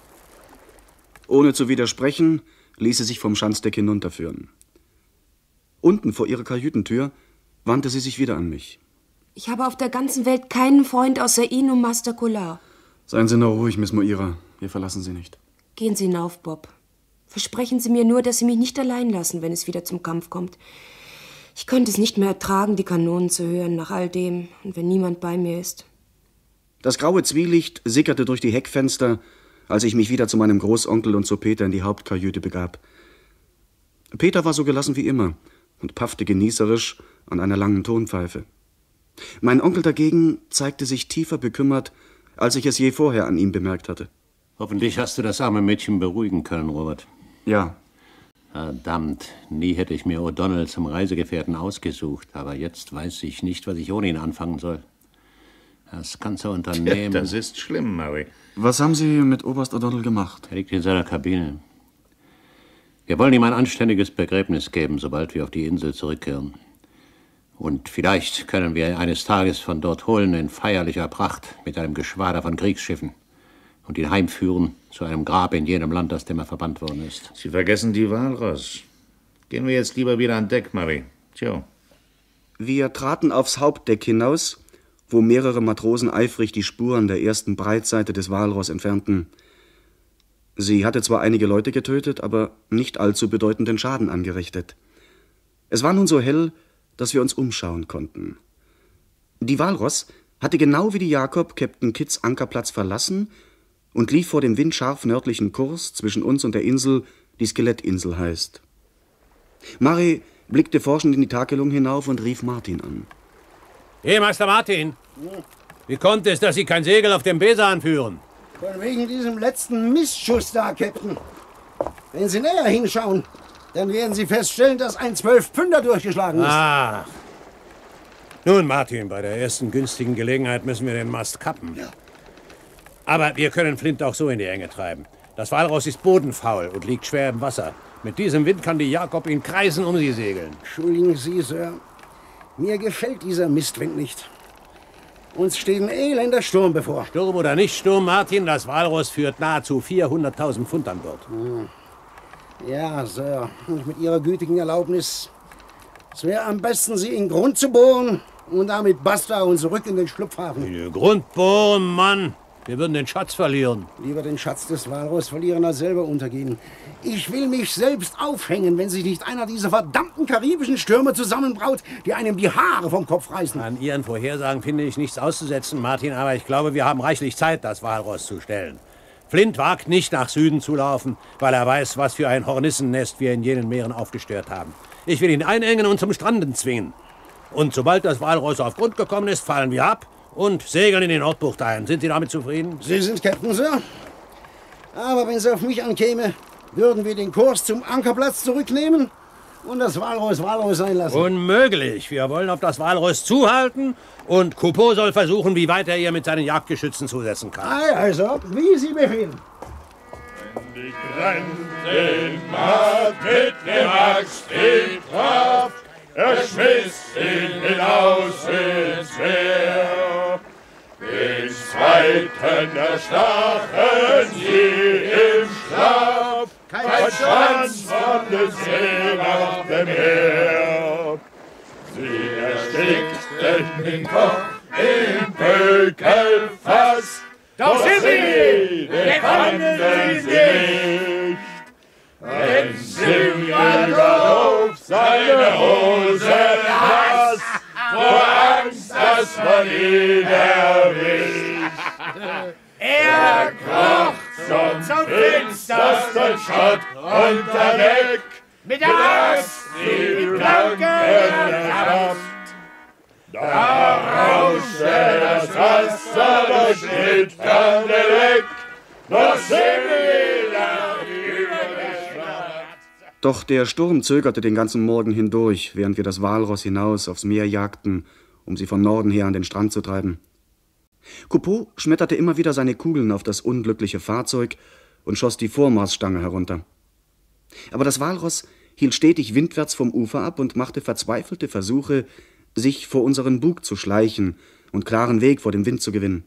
Ohne zu widersprechen, ließ sie sich vom Schanzdeck hinunterführen. Unten vor ihrer Kajütentür wandte sie sich wieder an mich. Ich habe auf der ganzen Welt keinen Freund außer Ihnen und Master Collard. Seien Sie nur ruhig, Miss Moira. Wir verlassen Sie nicht. Gehen Sie hinauf, Bob. Versprechen Sie mir nur, dass Sie mich nicht allein lassen, wenn es wieder zum Kampf kommt. Ich könnte es nicht mehr ertragen, die Kanonen zu hören nach all dem und wenn niemand bei mir ist. Das graue Zwielicht sickerte durch die Heckfenster, als ich mich wieder zu meinem Großonkel und zu Peter in die Hauptkajüte begab. Peter war so gelassen wie immer und paffte genießerisch an einer langen Tonpfeife. Mein Onkel dagegen zeigte sich tiefer bekümmert, als ich es je vorher an ihm bemerkt hatte. Hoffentlich hast du das arme Mädchen beruhigen können, Robert. Ja. Verdammt, nie hätte ich mir O'Donnell zum Reisegefährten ausgesucht, aber jetzt weiß ich nicht, was ich ohne ihn anfangen soll. Das ganze Unternehmen... Das ist schlimm, Mary. Was haben Sie mit Oberst O'Donnell gemacht? Er liegt in seiner Kabine. Wir wollen ihm ein anständiges Begräbnis geben, sobald wir auf die Insel zurückkehren. Und vielleicht können wir ihn eines Tages von dort holen in feierlicher Pracht mit einem Geschwader von Kriegsschiffen und ihn heimführen zu einem Grab in jenem Land, aus dem er verbannt worden ist. Sie vergessen die Walross. Gehen wir jetzt lieber wieder an Deck, Mary. Tja. Wir traten aufs Hauptdeck hinaus, wo mehrere Matrosen eifrig die Spuren der ersten Breitseite des Walross entfernten. Sie hatte zwar einige Leute getötet, aber nicht allzu bedeutenden Schaden angerichtet. Es war nun so hell, dass wir uns umschauen konnten. Die Walross hatte genau wie die Jakob Captain Kidds Ankerplatz verlassen und lief vor dem windscharf nördlichen Kurs zwischen uns und der Insel, die Skelettinsel heißt. Mary blickte forschend in die Takelung hinauf und rief Martin an. Hey, Meister Martin! Wie kommt es, dass Sie kein Segel auf dem Besan anführen? Von wegen diesem letzten Mistschuss da, Captain. Wenn Sie näher hinschauen, dann werden Sie feststellen, dass ein 12-Pfünder durchgeschlagen ist. Ah. Nun, Martin, bei der ersten günstigen Gelegenheit müssen wir den Mast kappen. Ja. Aber wir können Flint auch so in die Enge treiben. Das Walross ist bodenfaul und liegt schwer im Wasser. Mit diesem Wind kann die Jakob in Kreisen um sie segeln. Entschuldigen Sie, Sir. Mir gefällt dieser Mistwind nicht. Uns steht ein elender Sturm bevor. Sturm oder nicht Sturm, Martin, das Walross führt nahezu 400.000 Pfund an Bord. Ja, Sir. Und mit Ihrer gütigen Erlaubnis. Es wäre am besten, Sie in den Grund zu bohren und damit basta und zurück in den Schlupfhafen. In den Grund bohren, Mann. Wir würden den Schatz verlieren. Lieber den Schatz des Walross verlieren, als selber untergehen. Ich will mich selbst aufhängen, wenn sich nicht einer dieser verdammten karibischen Stürme zusammenbraut, die einem die Haare vom Kopf reißen. An Ihren Vorhersagen finde ich nichts auszusetzen, Martin, aber ich glaube, wir haben reichlich Zeit, das Walross zu stellen. Flint wagt nicht nach Süden zu laufen, weil er weiß, was für ein Hornissennest wir in jenen Meeren aufgestört haben. Ich will ihn einengen und zum Stranden zwingen. Und sobald das Walross auf Grund gekommen ist, fallen wir ab und segeln in die Nordbucht ein. Sind Sie damit zufrieden? Sie sind Captain, Sir. Aber wenn es auf mich ankäme, würden wir den Kurs zum Ankerplatz zurücknehmen und das Walross sein lassen. Unmöglich. Wir wollen auf das Walross zuhalten und Coupeau soll versuchen, wie weit er ihr mit seinen Jagdgeschützen zusetzen kann. Also, wie Sie befehlen. Wenn die Grenzen macht mit dem Axt die Kraft, schmiss ihn hinaus ins Meer. Den Reiten erstachen sie im Schlaf, kein Schwanz von des Seemacht dem Meer. Sie erstickten den Kopf im Pökelfass, doch sie bekannten sie nicht. Denn Simeon auf seine Hose nass, vor Angst, dass man ihn erwischt. Er kroch zum finstersten Schott unter Deck, mit Ast die Planken erschafft. Da rauschte das Wasser durch Schnittkanne weg, noch Simeon übergeschnappt. Doch der Sturm zögerte den ganzen Morgen hindurch, während wir das Walross hinaus aufs Meer jagten, um sie von Norden her an den Strand zu treiben. Coupeau schmetterte immer wieder seine Kugeln auf das unglückliche Fahrzeug und schoss die Vormaßstange herunter. Aber das Walross hielt stetig windwärts vom Ufer ab und machte verzweifelte Versuche, sich vor unseren Bug zu schleichen und klaren Weg vor dem Wind zu gewinnen.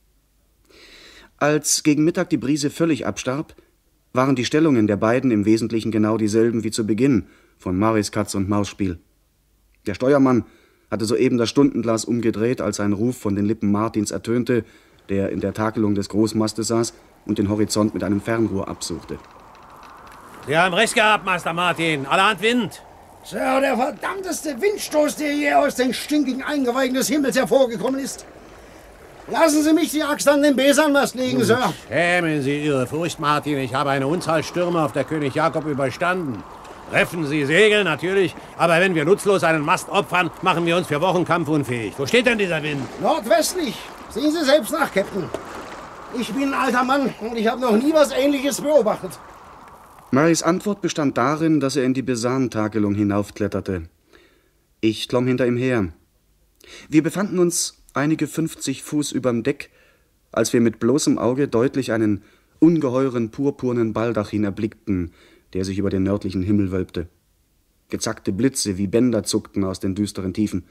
Als gegen Mittag die Brise völlig abstarb, waren die Stellungen der beiden im Wesentlichen genau dieselben wie zu Beginn von Maris Katz-und-Maus-Spiel. Der Steuermann hatte soeben das Stundenglas umgedreht, als ein Ruf von den Lippen Martins ertönte, der in der Takelung des Großmastes saß und den Horizont mit einem Fernrohr absuchte. Sie haben recht gehabt, Master Martin. Allerhand Wind. Sir, der verdammteste Windstoß, der je aus den stinkigen Eingeweiden des Himmels hervorgekommen ist. Lassen Sie mich die Axt an den Besanmast legen, Sir. Schämen Sie Ihre Furcht, Martin. Ich habe eine Unzahl Stürme auf der König Jakob überstanden. Treffen Sie Segel, natürlich. Aber wenn wir nutzlos einen Mast opfern, machen wir uns für Wochen kampfunfähig. Wo steht denn dieser Wind? Nordwestlich. Sehen Sie selbst nach, Captain. Ich bin ein alter Mann und ich habe noch nie was Ähnliches beobachtet. Maris Antwort bestand darin, dass er in die Besan-Takelung hinaufkletterte. Ich klomm hinter ihm her. Wir befanden uns einige 50 Fuß überm Deck, als wir mit bloßem Auge deutlich einen ungeheuren purpurnen Baldachin erblickten, der sich über den nördlichen Himmel wölbte. Gezackte Blitze wie Bänder zuckten aus den düsteren Tiefen.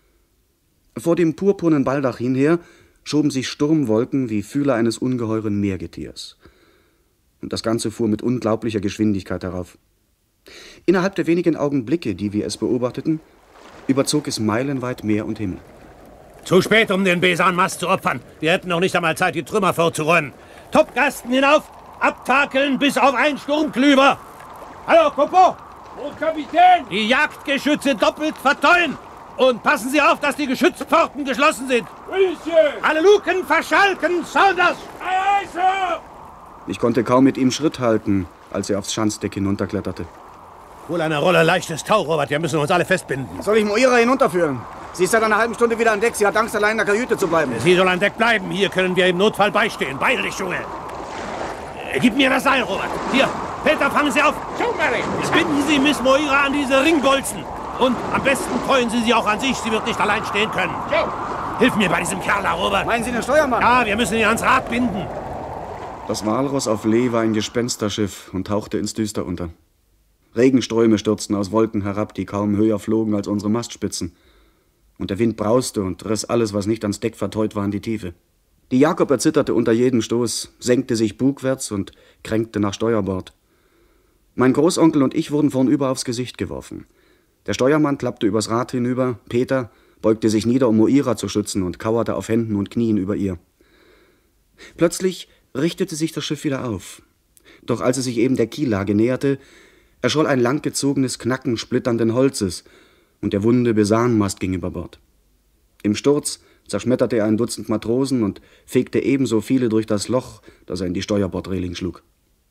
Vor dem purpurnen Baldachin her schoben sich Sturmwolken wie Fühler eines ungeheuren Meergetiers. Und das Ganze fuhr mit unglaublicher Geschwindigkeit herauf. Innerhalb der wenigen Augenblicke, die wir es beobachteten, überzog es meilenweit Meer und Himmel. Zu spät, um den Besanmast zu opfern. Wir hätten noch nicht einmal Zeit, die Trümmer vorzuräumen. Topgasten hinauf, abtakeln bis auf einen Sturmklüber. Hallo, Coupeau! Oh, Kapitän! Die Jagdgeschütze doppelt verteuern. Und passen Sie auf, dass die Geschützpforten geschlossen sind. Alle Luken verschalken, Saunders! Ei, ei, Sir! Ich konnte kaum mit ihm Schritt halten, als er aufs Schanzdeck hinunterkletterte. Hol eine Rolle leichtes Tau, Robert. Wir müssen uns alle festbinden. Soll ich Moira hinunterführen? Sie ist seit einer halben Stunde wieder an Deck. Sie hat Angst, allein in der Kajüte zu bleiben. Sie soll an Deck bleiben. Hier können wir im Notfall beistehen. Beeil dich, Junge. Gib mir das Seil, Robert. Hier, Peter, fangen Sie auf. Schau, Mary. Binden Sie Miss Moira an diese Ringbolzen. Und am besten treuen Sie sie auch an sich. Sie wird nicht allein stehen können. Schau. Hilf mir bei diesem Kerl da, Robert. Meinen Sie den Steuermann? Ja, wir müssen ihn ans Rad binden. Das Walross auf Lee war ein Gespensterschiff und tauchte ins Düster unter. Regenströme stürzten aus Wolken herab, die kaum höher flogen als unsere Mastspitzen. Und der Wind brauste und riss alles, was nicht ans Deck verteut war, in die Tiefe. Die Jakob erzitterte unter jedem Stoß, senkte sich bugwärts und kränkte nach Steuerbord. Mein Großonkel und ich wurden vornüber aufs Gesicht geworfen. Der Steuermann klappte übers Rad hinüber, Peter beugte sich nieder, um Moira zu schützen, und kauerte auf Händen und Knien über ihr. Plötzlich richtete sich das Schiff wieder auf. Doch als es sich eben der Kiellage näherte, erscholl ein langgezogenes Knacken splitternden Holzes und der wunde Besanmast ging über Bord. Im Sturz zerschmetterte er ein Dutzend Matrosen und fegte ebenso viele durch das Loch, das er in die Steuerbordreling schlug.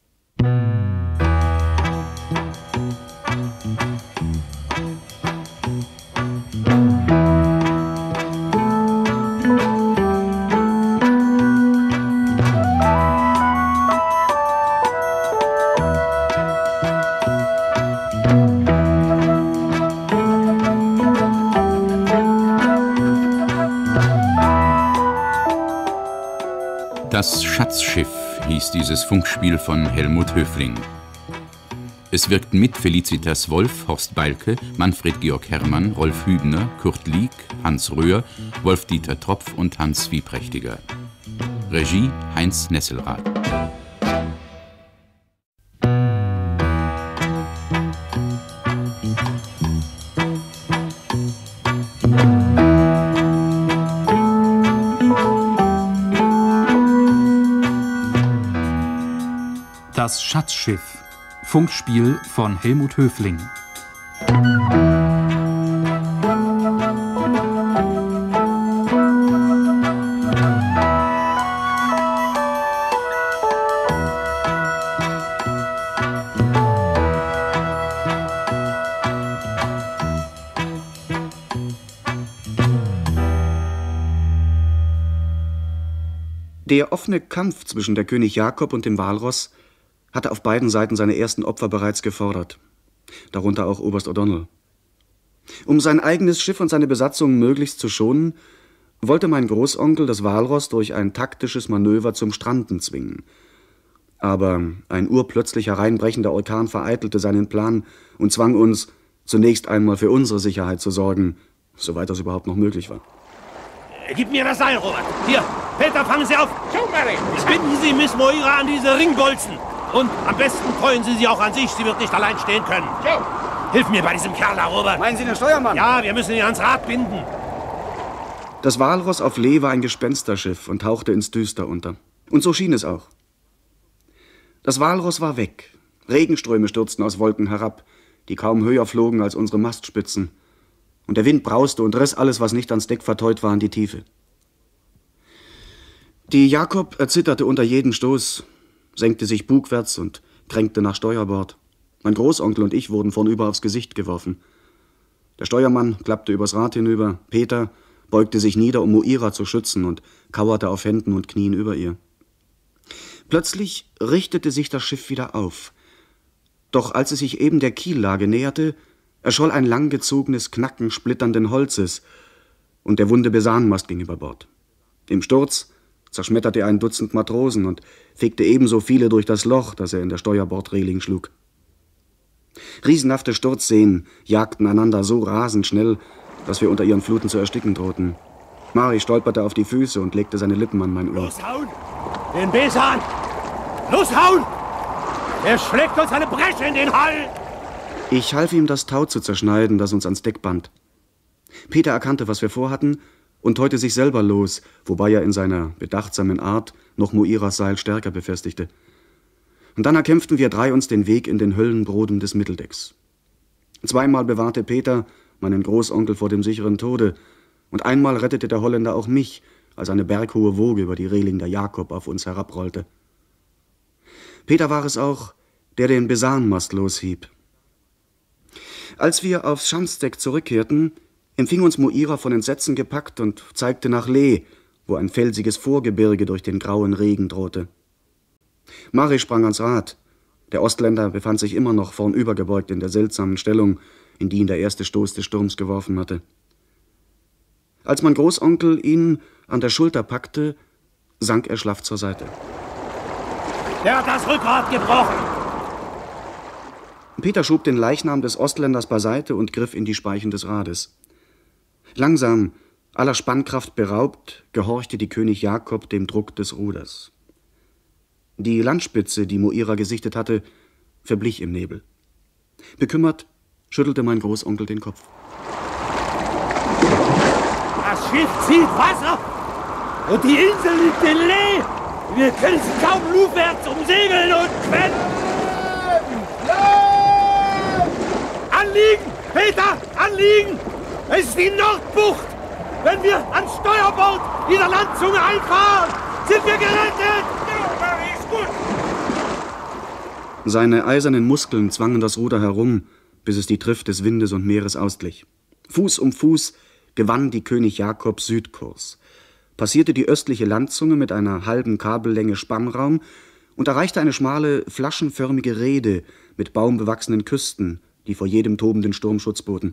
Das Schatzschiff hieß dieses Funkspiel von Helmut Höfling. Es wirkten mit Felicitas Wolf, Horst Beilke, Manfred Georg Herrmann, Rolf Hübner, Kurt Lieck, Hans Röhr, Wolf-Dieter Tropf und Hans Wieprächtiger. Regie Heinz Nesselrath. Das Schatzschiff. Funkspiel von Helmut Höfling. Der offene Kampf zwischen der König Jakob und dem Walross hatte auf beiden Seiten seine ersten Opfer bereits gefordert, darunter auch Oberst O'Donnell. Um sein eigenes Schiff und seine Besatzung möglichst zu schonen, wollte mein Großonkel das Walross durch ein taktisches Manöver zum Stranden zwingen. Aber ein urplötzlich hereinbrechender Orkan vereitelte seinen Plan und zwang uns, zunächst einmal für unsere Sicherheit zu sorgen, soweit das überhaupt noch möglich war. Gib mir das Seil, Robert. Hier, Peter, fangen Sie auf. Binden Sie Miss Moira an diese Ringbolzen. Und am besten freuen Sie auch an sich. Sie wird nicht allein stehen können. Hilf mir bei diesem Kerl da, Robert. Meinen Sie den Steuermann? Ja, wir müssen ihn ans Rad binden. Das Walross auf Lee war ein Gespensterschiff und tauchte ins Düster unter. Und so schien es auch. Das Walross war weg. Regenströme stürzten aus Wolken herab, die kaum höher flogen als unsere Mastspitzen. Und der Wind brauste und riss alles, was nicht ans Deck verteut war, in die Tiefe. Die Jakob erzitterte unter jedem Stoß, senkte sich bugwärts und kränkte nach Steuerbord. Mein Großonkel und ich wurden vornüber aufs Gesicht geworfen. Der Steuermann klappte übers Rad hinüber, Peter beugte sich nieder, um Moira zu schützen und kauerte auf Händen und Knien über ihr. Plötzlich richtete sich das Schiff wieder auf. Doch als es sich eben der Kiellage näherte, erscholl ein langgezogenes Knacken splitternden Holzes und der wunde Besanmast ging über Bord. Im Sturz zerschmetterte er ein Dutzend Matrosen und fegte ebenso viele durch das Loch, das er in der Steuerbordreling schlug. Riesenhafte Sturzseen jagten einander so rasend schnell, dass wir unter ihren Fluten zu ersticken drohten. Mari stolperte auf die Füße und legte seine Lippen an mein Ohr. Loshauen! Den Besan! Loshauen! Er schlägt uns eine Bresche in den Hall! Ich half ihm, das Tau zu zerschneiden, das uns ans Deck band. Peter erkannte, was wir vorhatten, und teute sich selber los, wobei er in seiner bedachtsamen Art noch Moiras Seil stärker befestigte. Und dann erkämpften wir drei uns den Weg in den Höllenbrodem des Mitteldecks. Zweimal bewahrte Peter meinen Großonkel vor dem sicheren Tode, und einmal rettete der Holländer auch mich, als eine berghohe Woge über die Reling der Jakob auf uns herabrollte. Peter war es auch, der den Besanmast loshieb. Als wir aufs Schanzdeck zurückkehrten, empfing uns Moira von Entsetzen gepackt und zeigte nach Lee, wo ein felsiges Vorgebirge durch den grauen Regen drohte. Mari sprang ans Rad. Der Ostländer befand sich immer noch vornübergebeugt in der seltsamen Stellung, in die ihn der erste Stoß des Sturms geworfen hatte. Als mein Großonkel ihn an der Schulter packte, sank er schlaff zur Seite. Der hat das Rückgrat gebrochen! Peter schob den Leichnam des Ostländers beiseite und griff in die Speichen des Rades. Langsam, aller Spannkraft beraubt, gehorchte die König Jakob dem Druck des Ruders. Die Landspitze, die Moira gesichtet hatte, verblich im Nebel. Bekümmert schüttelte mein Großonkel den Kopf. Das Schiff zieht Wasser und die Insel liegt in Lee. Wir können sie kaum lufwärts umsegeln und schwenden. Anliegen! Peter, anliegen! Es ist die Nordbucht! Wenn wir ans Steuerbord dieser Landzunge einfahren, sind wir gerettet! Ja, ist gut! Seine eisernen Muskeln zwangen das Ruder herum, bis es die Trift des Windes und Meeres ausglich. Fuß um Fuß gewann die König Jakob Südkurs, passierte die östliche Landzunge mit einer halben Kabellänge Spannraum und erreichte eine schmale, flaschenförmige Reede mit baumbewachsenen Küsten, die vor jedem tobenden Sturm Schutz boten.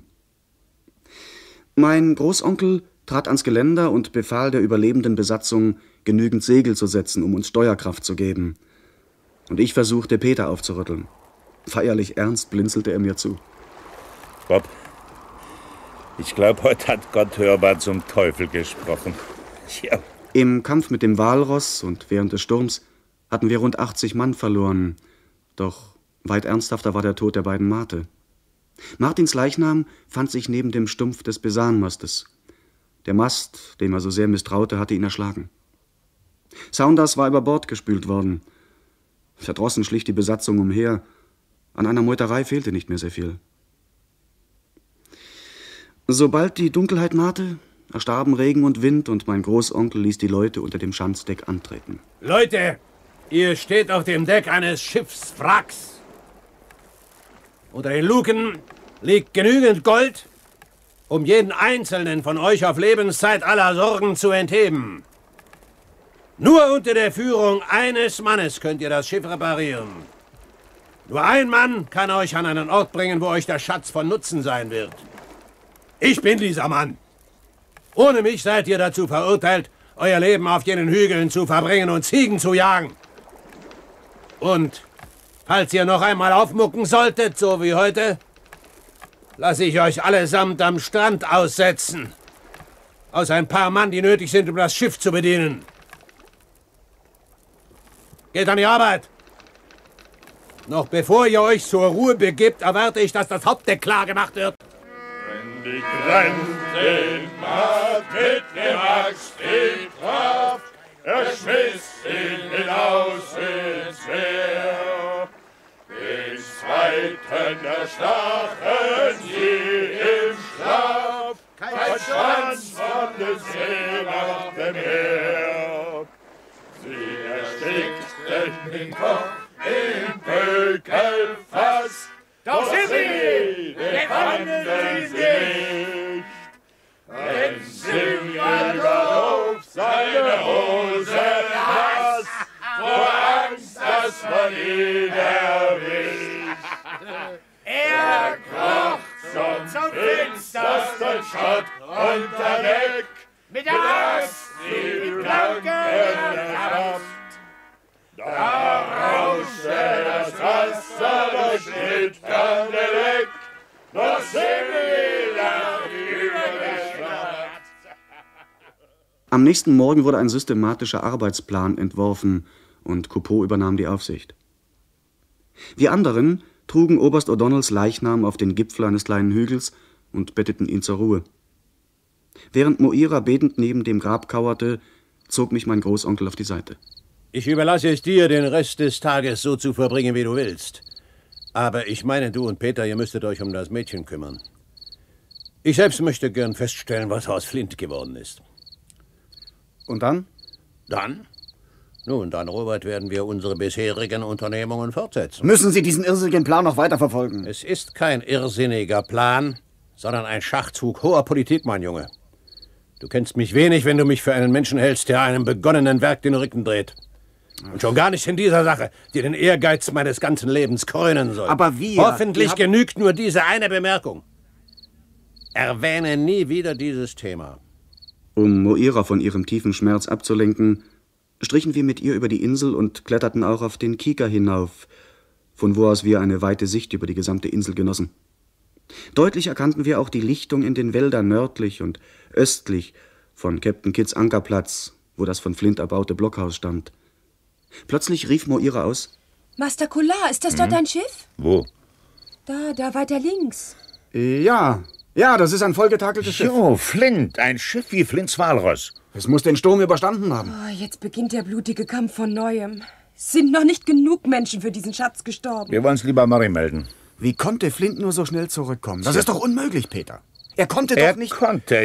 Mein Großonkel trat ans Geländer und befahl der überlebenden Besatzung, genügend Segel zu setzen, um uns Steuerkraft zu geben. Und ich versuchte, Peter aufzurütteln. Feierlich ernst blinzelte er mir zu. Bob, ich glaube, heute hat Gott hörbar zum Teufel gesprochen. Ja. Im Kampf mit dem Walross und während des Sturms hatten wir rund 80 Mann verloren. Doch weit ernsthafter war der Tod der beiden Mate. Martins Leichnam fand sich neben dem Stumpf des Besanmastes. Der Mast, dem er so sehr misstraute, hatte ihn erschlagen. Saunders war über Bord gespült worden. Verdrossen schlich die Besatzung umher. An einer Meuterei fehlte nicht mehr sehr viel. Sobald die Dunkelheit nahte, erstarben Regen und Wind und mein Großonkel ließ die Leute unter dem Schanzdeck antreten. Leute, ihr steht auf dem Deck eines Schiffswracks. Unter den Luken liegt genügend Gold, um jeden einzelnen von euch auf Lebenszeit aller Sorgen zu entheben. Nur unter der Führung eines Mannes könnt ihr das Schiff reparieren. Nur ein Mann kann euch an einen Ort bringen, wo euch der Schatz von Nutzen sein wird. Ich bin dieser Mann. Ohne mich seid ihr dazu verurteilt, euer Leben auf jenen Hügeln zu verbringen und Ziegen zu jagen. Und falls ihr noch einmal aufmucken solltet, so wie heute, lasse ich euch allesamt am Strand aussetzen. Aus ein paar Mann, die nötig sind, um das Schiff zu bedienen. Geht an die Arbeit. Noch bevor ihr euch zur Ruhe begibt, erwarte ich, dass das Hauptdeck klar gemacht wird. Die Grenzen macht mit dem Axt die Kraft, schmiss ihn hinaus ins Meer. Den zweiten erstachen sie im Schlaf, kein Schwanz von der See machte mehr. Sie erstickten den Kopf im Pökelfass, doch sie befanden sie nicht, denn sie überhob seine Hose nass, vor Angst, dass man ihn erwischt. Er kroch zum finstersten Schott unter Deck, mit der Axt die Planken erfasst. Da rauschte das Wasser durch schlitternde Leck, doch Sibyl lag übergeschnappt. Am nächsten Morgen wurde ein systematischer Arbeitsplan entworfen und Coupeau übernahm die Aufsicht. Wir anderen trugen Oberst O'Donnells Leichnam auf den Gipfel eines kleinen Hügels und betteten ihn zur Ruhe. Während Moira betend neben dem Grab kauerte, zog mich mein Großonkel auf die Seite. Ich überlasse es dir, den Rest des Tages so zu verbringen, wie du willst. Aber ich meine, du und Peter, ihr müsstet euch um das Mädchen kümmern. Ich selbst möchte gern feststellen, was aus Flint geworden ist. Und dann? Dann? Nun, dann, Robert, werden wir unsere bisherigen Unternehmungen fortsetzen. Müssen Sie diesen irrsinnigen Plan noch weiterverfolgen? Es ist kein irrsinniger Plan, sondern ein Schachzug hoher Politik, mein Junge. Du kennst mich wenig, wenn du mich für einen Menschen hältst, der einem begonnenen Werk den Rücken dreht. Und schon gar nicht in dieser Sache, die den Ehrgeiz meines ganzen Lebens krönen soll. Aber wir... Hoffentlich genügt nur diese eine Bemerkung. Erwähne nie wieder dieses Thema. Um Moira von ihrem tiefen Schmerz abzulenken, strichen wir mit ihr über die Insel und kletterten auch auf den Kieker hinauf, von wo aus wir eine weite Sicht über die gesamte Insel genossen. Deutlich erkannten wir auch die Lichtung in den Wäldern nördlich und östlich von Captain Kidds Ankerplatz, wo das von Flint erbaute Blockhaus stand. Plötzlich rief Moira aus: Master Collard, ist das dort ein Schiff? Wo? Da weiter links. Ja, das ist ein vollgetakeltes Schiff. Jo, Flint, ein Schiff wie Flints Walross. Es muss den Sturm überstanden haben. Oh, jetzt beginnt der blutige Kampf von Neuem. Es sind noch nicht genug Menschen für diesen Schatz gestorben. Wir wollen es lieber Murray melden. Wie konnte Flint nur so schnell zurückkommen? Das ist doch unmöglich, Peter. Er konnte doch nicht...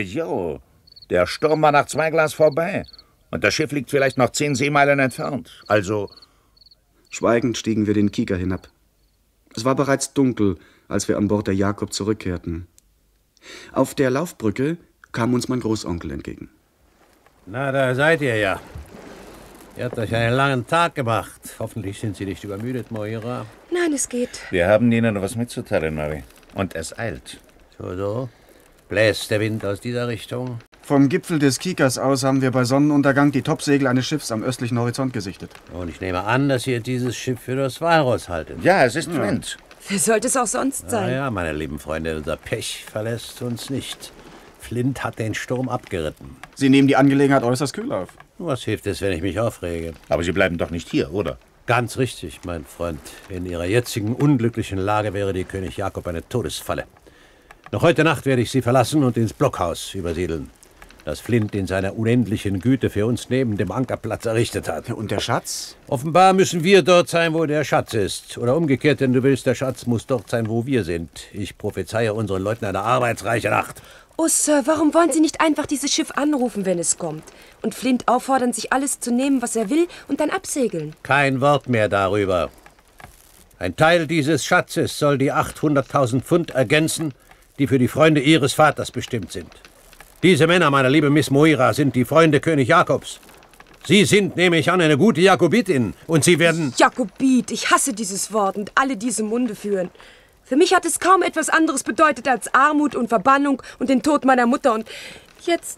Der Sturm war nach 2 Glas vorbei. Und das Schiff liegt vielleicht noch 10 Seemeilen entfernt. Also... Schweigend stiegen wir den Kieker hinab. Es war bereits dunkel, als wir an Bord der Jakob zurückkehrten. Auf der Laufbrücke kam uns mein Großonkel entgegen. Na, da seid ihr ja. Ihr habt euch einen langen Tag gemacht. Hoffentlich sind Sie nicht übermüdet, Moira. Nein, es geht. Wir haben Ihnen noch was mitzuteilen, Murray. Und es eilt. So. Bläst der Wind aus dieser Richtung? Vom Gipfel des Kiekers aus haben wir bei Sonnenuntergang die Topsegel eines Schiffs am östlichen Horizont gesichtet. Und ich nehme an, dass ihr dieses Schiff für das Walross haltet. Ja, es ist Flint. Wer sollte es auch sonst sein? Ja, meine lieben Freunde, unser Pech verlässt uns nicht. Flint hat den Sturm abgeritten. Sie nehmen die Angelegenheit äußerst kühl auf. Was hilft es, wenn ich mich aufrege? Aber Sie bleiben doch nicht hier, oder? Ganz richtig, mein Freund. In Ihrer jetzigen unglücklichen Lage wäre die König Jakob eine Todesfalle. Noch heute Nacht werde ich Sie verlassen und ins Blockhaus übersiedeln, das Flint in seiner unendlichen Güte für uns neben dem Ankerplatz errichtet hat. Und der Schatz? Offenbar müssen wir dort sein, wo der Schatz ist. Oder umgekehrt, wenn du willst, der Schatz muss dort sein, wo wir sind. Ich prophezeie unseren Leuten eine arbeitsreiche Nacht. Oh, Sir, warum wollen Sie nicht einfach dieses Schiff anrufen, wenn es kommt? Und Flint auffordern, sich alles zu nehmen, was er will, und dann absegeln? Kein Wort mehr darüber. Ein Teil dieses Schatzes soll die 800.000 Pfund ergänzen, die für die Freunde Ihres Vaters bestimmt sind. Diese Männer, meine liebe Miss Moira, sind die Freunde König Jakobs. Sie sind, nehme ich an, eine gute Jakobitin. Und Sie werden... Jakobit, ich hasse dieses Wort und alle diese Munde führen. Für mich hat es kaum etwas anderes bedeutet als Armut und Verbannung und den Tod meiner Mutter. Und jetzt...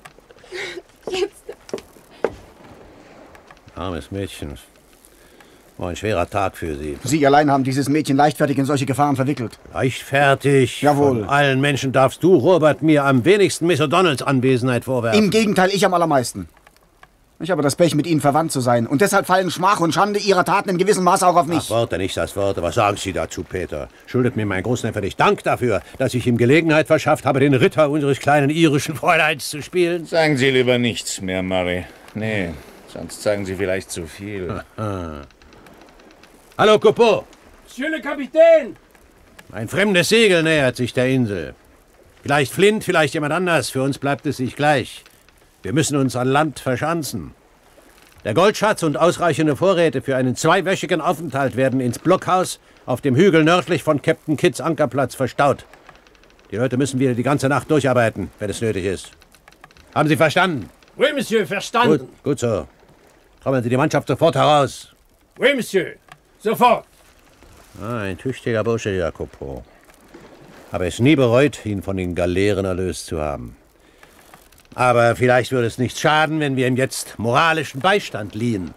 Armes Mädchen. War ein schwerer Tag für Sie. Sie allein haben dieses Mädchen leichtfertig in solche Gefahren verwickelt. Leichtfertig? Jawohl. Von allen Menschen darfst du, Robert, mir am wenigsten Miss O'Donnells Anwesenheit vorwerfen. Im Gegenteil, ich am allermeisten. Ich habe das Pech, mit Ihnen verwandt zu sein. Und deshalb fallen Schmach und Schande Ihrer Taten in gewissem Maße auch auf mich. Ach, Worte, nicht das Worte. Was sagen Sie dazu, Peter? Schuldet mir mein Großneffe nicht Dank dafür, dass ich ihm Gelegenheit verschafft habe, den Ritter unseres kleinen irischen Fräuleins zu spielen? Sagen Sie lieber nichts mehr, Murray. Nee, sonst sagen Sie vielleicht zu viel. Hallo, Coupeau. Monsieur le Capitaine! Ein fremdes Segel nähert sich der Insel. Vielleicht Flint, vielleicht jemand anders. Für uns bleibt es sich gleich. Wir müssen uns an Land verschanzen. Der Goldschatz und ausreichende Vorräte für einen 2-wöchigen Aufenthalt werden ins Blockhaus auf dem Hügel nördlich von Captain Kidds Ankerplatz verstaut. Die Leute müssen wieder die ganze Nacht durcharbeiten, wenn es nötig ist. Haben Sie verstanden? Oui, Monsieur, verstanden. Gut so. Trommeln Sie die Mannschaft sofort heraus. Oui, Monsieur, sofort. Ein tüchtiger Bursche, Jacopo. Habe es nie bereut, ihn von den Galeeren erlöst zu haben. Aber vielleicht würde es nicht schaden, wenn wir ihm jetzt moralischen Beistand liehen.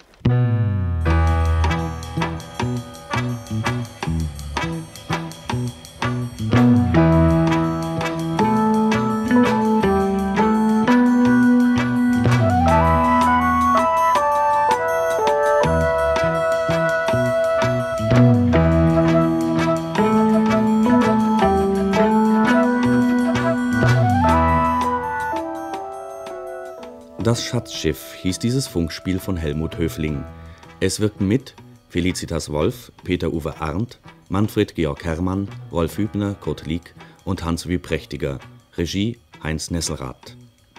Das Schatzschiff hieß dieses Funkspiel von Helmut Höfling. Es wirkten mit Felicitas Wolf, Peter-Uwe Arndt, Manfred Georg Herrmann, Rolf Hübner, Kurt Lieck und Hans-Louis Prächtiger. Regie Heinz Nesselrath.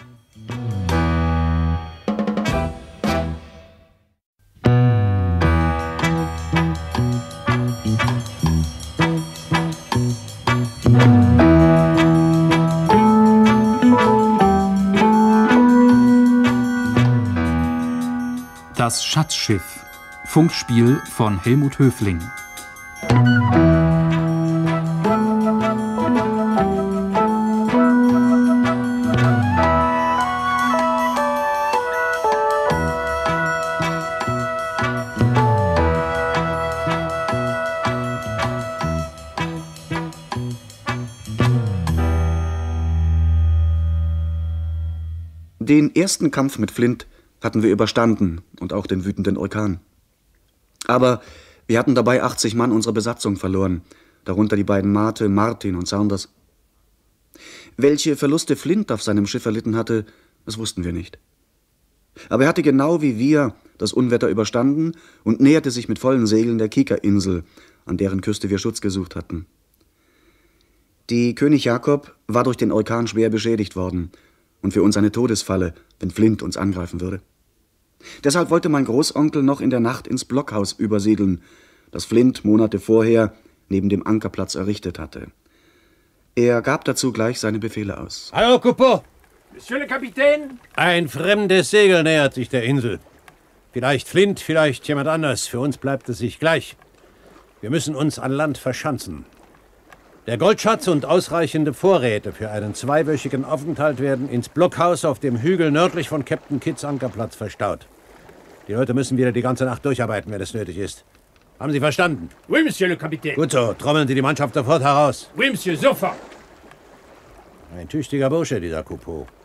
Das Schatzschiff. Funkspiel von Helmut Höfling. Den ersten Kampf mit Flint hatten wir überstanden und auch den wütenden Orkan. Aber wir hatten dabei 80 Mann unserer Besatzung verloren, darunter die beiden Mate, Martin und Saunders. Welche Verluste Flint auf seinem Schiff erlitten hatte, das wussten wir nicht. Aber er hatte genau wie wir das Unwetter überstanden und näherte sich mit vollen Segeln der Kieker-Insel, an deren Küste wir Schutz gesucht hatten. Die König Jakob war durch den Orkan schwer beschädigt worden und für uns eine Todesfalle, wenn Flint uns angreifen würde. Deshalb wollte mein Großonkel noch in der Nacht ins Blockhaus übersiedeln, das Flint Monate vorher neben dem Ankerplatz errichtet hatte. Er gab dazu gleich seine Befehle aus. Hallo, Coupeau! Monsieur le Capitaine! Ein fremdes Segel nähert sich der Insel. Vielleicht Flint, vielleicht jemand anders. Für uns bleibt es sich gleich. Wir müssen uns an Land verschanzen. Der Goldschatz und ausreichende Vorräte für einen 2-wöchigen Aufenthalt werden ins Blockhaus auf dem Hügel nördlich von Captain Kidds Ankerplatz verstaut. Die Leute müssen wieder die ganze Nacht durcharbeiten, wenn es nötig ist. Haben Sie verstanden? Oui, Monsieur le Capitaine. Gut so, trommeln Sie die Mannschaft sofort heraus. Oui, Monsieur, sofort. Ein tüchtiger Bursche, dieser Coupeau.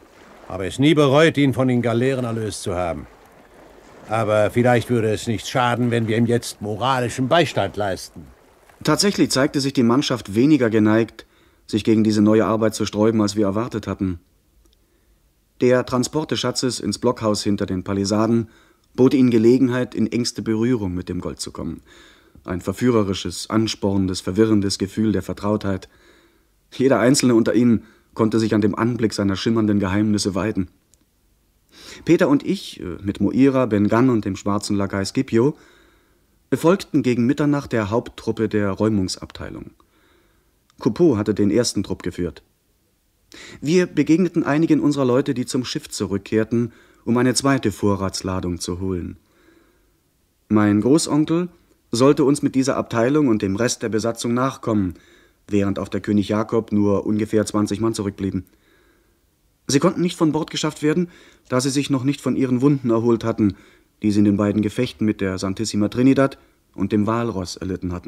Habe es nie bereut, ihn von den Galeeren erlöst zu haben. Aber vielleicht würde es nicht schaden, wenn wir ihm jetzt moralischen Beistand leisten. Tatsächlich zeigte sich die Mannschaft weniger geneigt, sich gegen diese neue Arbeit zu sträuben, als wir erwartet hatten. Der Transport des Schatzes ins Blockhaus hinter den Palisaden bot ihnen Gelegenheit, in engste Berührung mit dem Gold zu kommen. Ein verführerisches, anspornendes, verwirrendes Gefühl der Vertrautheit. Jeder Einzelne unter ihnen konnte sich an dem Anblick seiner schimmernden Geheimnisse weiden. Peter und ich, mit Moira, Ben Gunn und dem schwarzen Lakai Scipio, folgten gegen Mitternacht der Haupttruppe der Räumungsabteilung. Coupeau hatte den ersten Trupp geführt. Wir begegneten einigen unserer Leute, die zum Schiff zurückkehrten, um eine zweite Vorratsladung zu holen. Mein Großonkel sollte uns mit dieser Abteilung und dem Rest der Besatzung nachkommen, während auf der König Jakob nur ungefähr 20 Mann zurückblieben. Sie konnten nicht von Bord geschafft werden, da sie sich noch nicht von ihren Wunden erholt hatten, die sie in den beiden Gefechten mit der Santissima Trinidad und dem Walross erlitten hatten.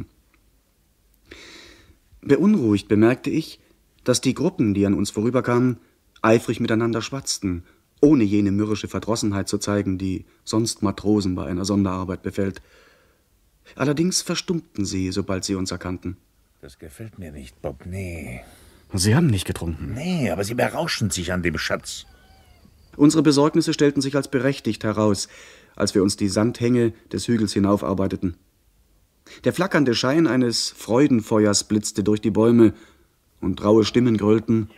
Beunruhigt bemerkte ich, dass die Gruppen, die an uns vorüberkamen, eifrig miteinander schwatzten, ohne jene mürrische Verdrossenheit zu zeigen, die sonst Matrosen bei einer Sonderarbeit befällt. Allerdings verstummten sie, sobald sie uns erkannten. Das gefällt mir nicht, Bob, nee. Sie haben nicht getrunken. Nee, aber sie berauschen sich an dem Schatz. Unsere Besorgnisse stellten sich als berechtigt heraus, als wir uns die Sandhänge des Hügels hinaufarbeiteten. Der flackernde Schein eines Freudenfeuers blitzte durch die Bäume und raue Stimmen gröhlten: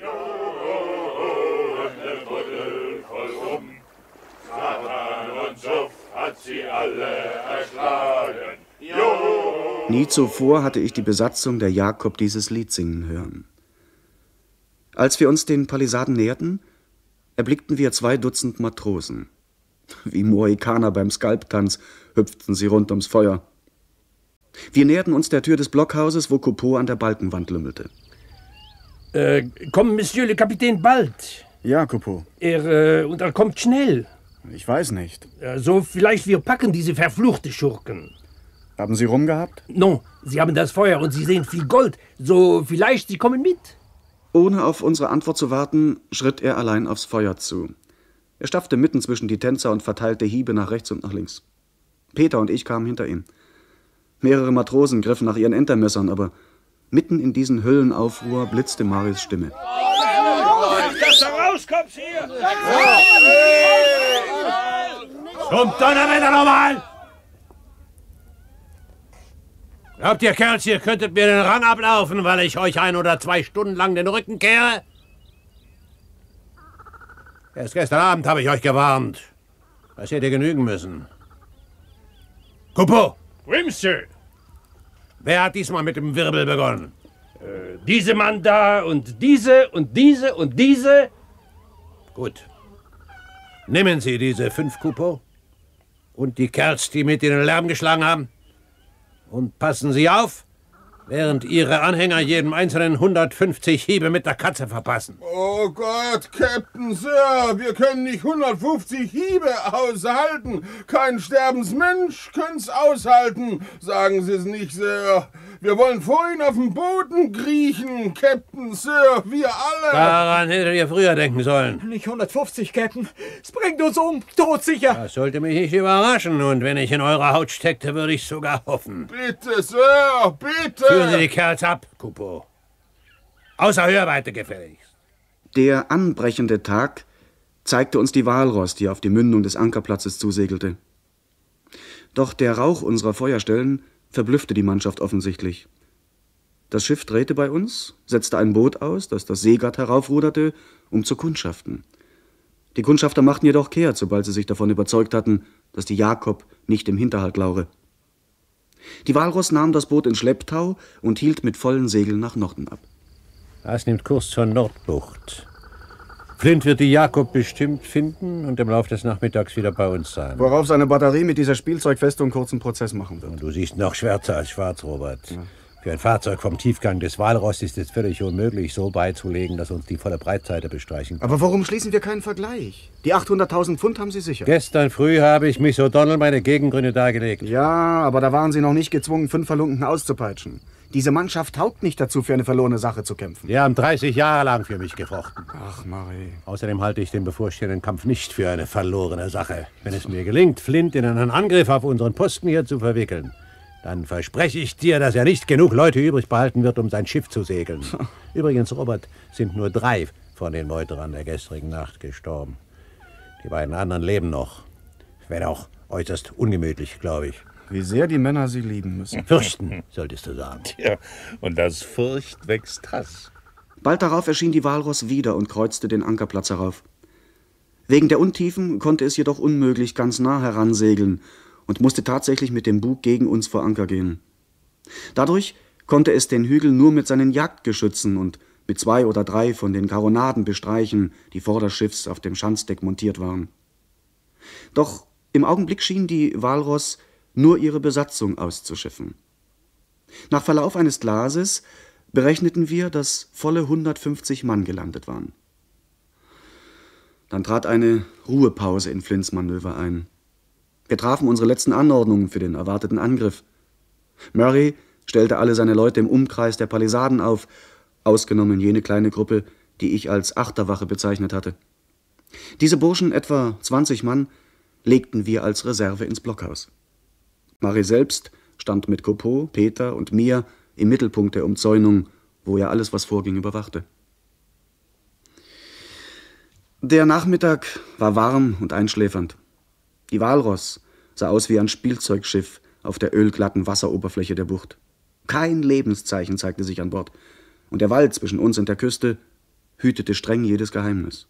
Nie zuvor hatte ich die Besatzung der Jakob dieses Lied singen hören. Als wir uns den Palisaden näherten, erblickten wir 2 Dutzend Matrosen. Wie Mohikaner beim Skalptanz hüpften sie rund ums Feuer. Wir näherten uns der Tür des Blockhauses, wo Coupeau an der Balkenwand lümmelte. Kommt Monsieur le Capitaine bald? Ja, Coupeau. Und er kommt schnell. Ich weiß nicht. So, vielleicht wir packen diese verfluchte Schurken. Haben Sie Rum gehabt? No, Sie haben das Feuer und Sie sehen viel Gold. So, vielleicht Sie kommen mit. Ohne auf unsere Antwort zu warten, schritt er allein aufs Feuer zu. Er stapfte mitten zwischen die Tänzer und verteilte Hiebe nach rechts und nach links. Peter und ich kamen hinter ihm. Mehrere Matrosen griffen nach ihren Entermessern, aber mitten in diesen Höllenaufruhr blitzte Maris Stimme. Dass du rauskommst hier! Zum Donnerwetter nochmal! Glaubt ihr, Kerls, ihr könntet mir den Rang ablaufen, weil ich euch 1 oder 2 Stunden lang den Rücken kehre? Erst gestern Abend habe ich euch gewarnt. Das hätte genügen müssen. Coupeau! Oui, Monsieur. Wer hat diesmal mit dem Wirbel begonnen? Diese Mann da und diese und diese und diese. Gut. Nehmen Sie diese 5, Coupeau. Und die Kerls, die mit Ihnen Lärm geschlagen haben. Und passen Sie auf, während Ihre Anhänger jedem Einzelnen 150 Hiebe mit der Katze verpassen. Oh Gott, Captain, Sir, wir können nicht 150 Hiebe aushalten. Kein Sterbensmensch könnte's aushalten. Sagen Sie es nicht, Sir. Wir wollen vorhin auf dem Boden kriechen, Captain, Sir, wir alle. Daran hättet ihr früher denken sollen. Nicht 150, Captain. Es bringt uns um, todsicher. Das sollte mich nicht überraschen. Und wenn ich in eurer Haut steckte, würde ich sogar hoffen. Bitte, Sir, bitte. Führen Sie die Kerls ab, Coupeau. Außer Hörweite gefälligst. Der anbrechende Tag zeigte uns die Walross, die auf die Mündung des Ankerplatzes zusegelte. Doch der Rauch unserer Feuerstellen verblüffte die Mannschaft offensichtlich. Das Schiff drehte bei uns, setzte ein Boot aus, das das Seegatt heraufruderte, um zu kundschaften. Die Kundschafter machten jedoch kehrt, sobald sie sich davon überzeugt hatten, dass die Jakob nicht im Hinterhalt laure. Die Walross nahm das Boot in Schlepptau und hielt mit vollen Segeln nach Norden ab. Das nimmt Kurs zur Nordbucht. Flint wird die Jakob bestimmt finden und im Laufe des Nachmittags wieder bei uns sein. Worauf seine Batterie mit dieser Spielzeugfestung kurzen Prozess machen wird. Und du siehst noch schwärzer als schwarz, Robert. Ja. Für ein Fahrzeug vom Tiefgang des Walross ist es völlig unmöglich, so beizulegen, dass uns die volle Breitseite bestreichen kann. Aber warum schließen wir keinen Vergleich? Die 800.000 Pfund haben Sie sicher. Gestern früh habe ich Miss O'Donnell meine Gegengründe dargelegt. Ja, aber da waren Sie noch nicht gezwungen, 5 Verlunken auszupeitschen. Diese Mannschaft taugt nicht dazu, für eine verlorene Sache zu kämpfen. Die haben 30 Jahre lang für mich gefochten. Ach, Murray. Außerdem halte ich den bevorstehenden Kampf nicht für eine verlorene Sache. Wenn es mir gelingt, Flint in einen Angriff auf unseren Posten hier zu verwickeln, dann verspreche ich dir, dass er nicht genug Leute übrig behalten wird, um sein Schiff zu segeln. Übrigens, Robert, sind nur 3 von den Meuterern der gestrigen Nacht gestorben. Die beiden anderen leben noch. Wenn auch äußerst ungemütlich, glaube ich. Wie sehr die Männer sie lieben müssen. Fürchten, solltest du sagen. Tja, und aus Furcht wächst Hass. Bald darauf erschien die Walross wieder und kreuzte den Ankerplatz herauf. Wegen der Untiefen konnte es jedoch unmöglich ganz nah heransegeln und musste tatsächlich mit dem Bug gegen uns vor Anker gehen. Dadurch konnte es den Hügel nur mit seinen Jagdgeschützen und mit 2 oder 3 von den Karonaden bestreichen, die vor des Schiffs auf dem Schanzdeck montiert waren. Doch im Augenblick schien die Walross nur ihre Besatzung auszuschiffen. Nach Verlauf eines Glases berechneten wir, dass volle 150 Mann gelandet waren. Dann trat eine Ruhepause in Flints Manöver ein. Wir trafen unsere letzten Anordnungen für den erwarteten Angriff. Murray stellte alle seine Leute im Umkreis der Palisaden auf, ausgenommen jene kleine Gruppe, die ich als Achterwache bezeichnet hatte. Diese Burschen, etwa 20 Mann, legten wir als Reserve ins Blockhaus. Murray selbst stand mit Coupeau, Peter und mir im Mittelpunkt der Umzäunung, wo er alles, was vorging, überwachte. Der Nachmittag war warm und einschläfernd. Die Walross sah aus wie ein Spielzeugschiff auf der ölglatten Wasseroberfläche der Bucht. Kein Lebenszeichen zeigte sich an Bord, und der Wald zwischen uns und der Küste hütete streng jedes Geheimnis.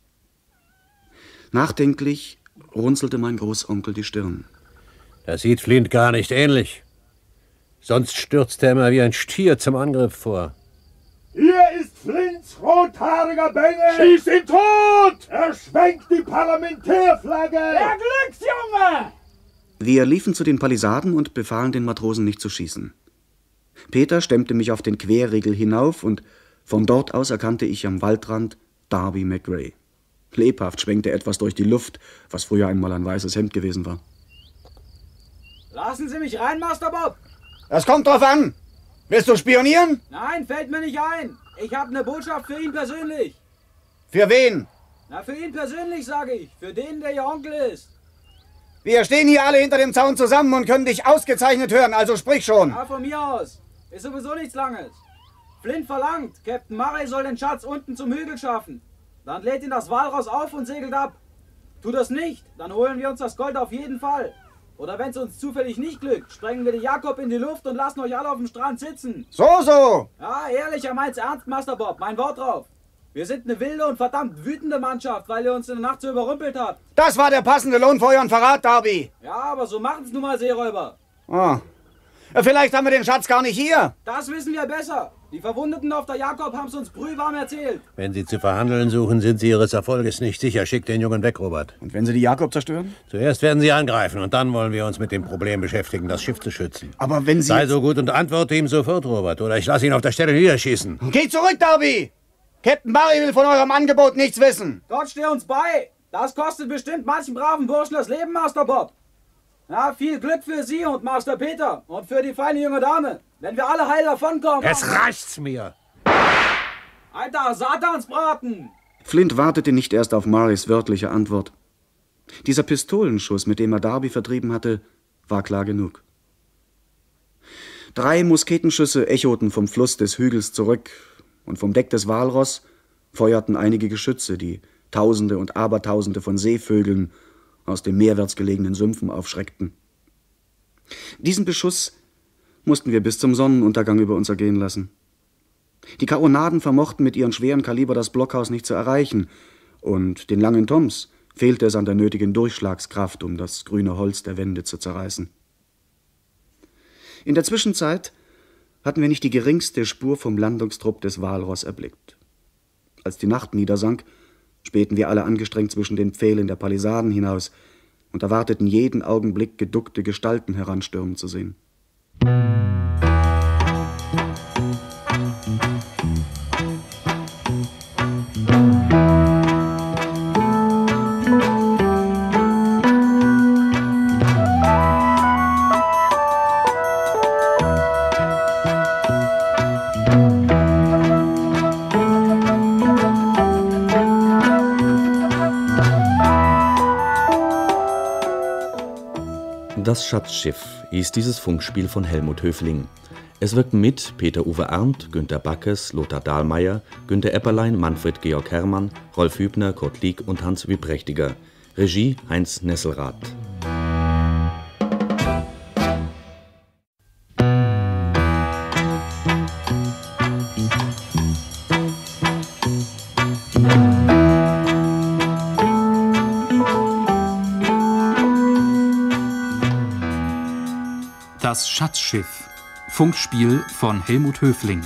Nachdenklich runzelte mein Großonkel die Stirn. Das sieht Flint gar nicht ähnlich. Sonst stürzt er immer wie ein Stier zum Angriff vor. Hier ist Flints rothaariger Bengel! Schieß ihn tot! Er schwenkt die Parlamentärflagge! Der Glücksjunge! Wir liefen zu den Palisaden und befahlen den Matrosen nicht zu schießen. Peter stemmte mich auf den Querriegel hinauf und von dort aus erkannte ich am Waldrand Darby McRae. Lebhaft schwenkte etwas durch die Luft, was früher einmal ein weißes Hemd gewesen war. Lassen Sie mich rein, Master Bob! Das kommt drauf an! Willst du spionieren? Nein, fällt mir nicht ein. Ich habe eine Botschaft für ihn persönlich. Für wen? Na, für ihn persönlich, sage ich. Für den, der Ihr Onkel ist. Wir stehen hier alle hinter dem Zaun zusammen und können dich ausgezeichnet hören, also sprich schon. Ja, von mir aus. Ist sowieso nichts Langes. Flint verlangt, Captain Murray soll den Schatz unten zum Hügel schaffen. Dann lädt ihn das Walross auf und segelt ab. Tu das nicht, dann holen wir uns das Gold auf jeden Fall. Oder wenn es uns zufällig nicht glückt, sprengen wir die Jakob in die Luft und lassen euch alle auf dem Strand sitzen. So! Ja, ehrlich, er meint's ernst, Master Bob. Mein Wort drauf. Wir sind eine wilde und verdammt wütende Mannschaft, weil ihr uns in der Nacht so überrümpelt habt. Das war der passende Lohn für euren Verrat, Darby. Ja, aber so machen's nun mal Seeräuber. Ah. Vielleicht haben wir den Schatz gar nicht hier. Das wissen wir besser. Die Verwundeten auf der Jakob haben's uns brühwarm erzählt. Wenn Sie zu verhandeln suchen, sind Sie Ihres Erfolges nicht sicher. Schickt den Jungen weg, Robert. Und wenn Sie die Jakob zerstören? Zuerst werden Sie angreifen und dann wollen wir uns mit dem Problem beschäftigen, das Schiff zu schützen. Aber wenn Sie... Sei so gut und antworte ihm sofort, Robert, oder ich lasse ihn auf der Stelle niederschießen. Geht zurück, Darby! Captain Murray will von eurem Angebot nichts wissen. Gott steh uns bei. Das kostet bestimmt manchen braven Burschen das Leben, Master Bob. Ja, viel Glück für Sie und Master Peter und für die feine junge Dame. Wenn wir alle heil davonkommen... Jetzt reicht's mir! Alter, Satansbraten! Flint wartete nicht erst auf Murrays wörtliche Antwort. Dieser Pistolenschuss, mit dem er Darby vertrieben hatte, war klar genug. 3 Musketenschüsse echoten vom Fluss des Hügels zurück, und vom Deck des Walross feuerten einige Geschütze, die Tausende und Abertausende von Seevögeln aus den meerwärts gelegenen Sümpfen aufschreckten. Diesen Beschuss mussten wir bis zum Sonnenuntergang über uns ergehen lassen. Die Karonaden vermochten mit ihren schweren Kaliber das Blockhaus nicht zu erreichen, und den langen Toms fehlte es an der nötigen Durchschlagskraft, um das grüne Holz der Wände zu zerreißen. In der Zwischenzeit hatten wir nicht die geringste Spur vom Landungstrupp des Walross erblickt. Als die Nacht niedersank, spähten wir alle angestrengt zwischen den Pfählen der Palisaden hinaus und erwarteten jeden Augenblick geduckte Gestalten heranstürmen zu sehen. Das Schatzschiff hieß dieses Funkspiel von Helmut Höfling. Es wirkten mit Peter-Uwe Arndt, Günter Backes, Lothar Dahlmeier, Günter Epperlein, Manfred Georg Herrmann, Rolf Hübner, Kurt Lieck und Hans Wipprechtiger. Regie Heinz Nesselrath. Das Schatzschiff. Funkspiel von Helmut Höfling.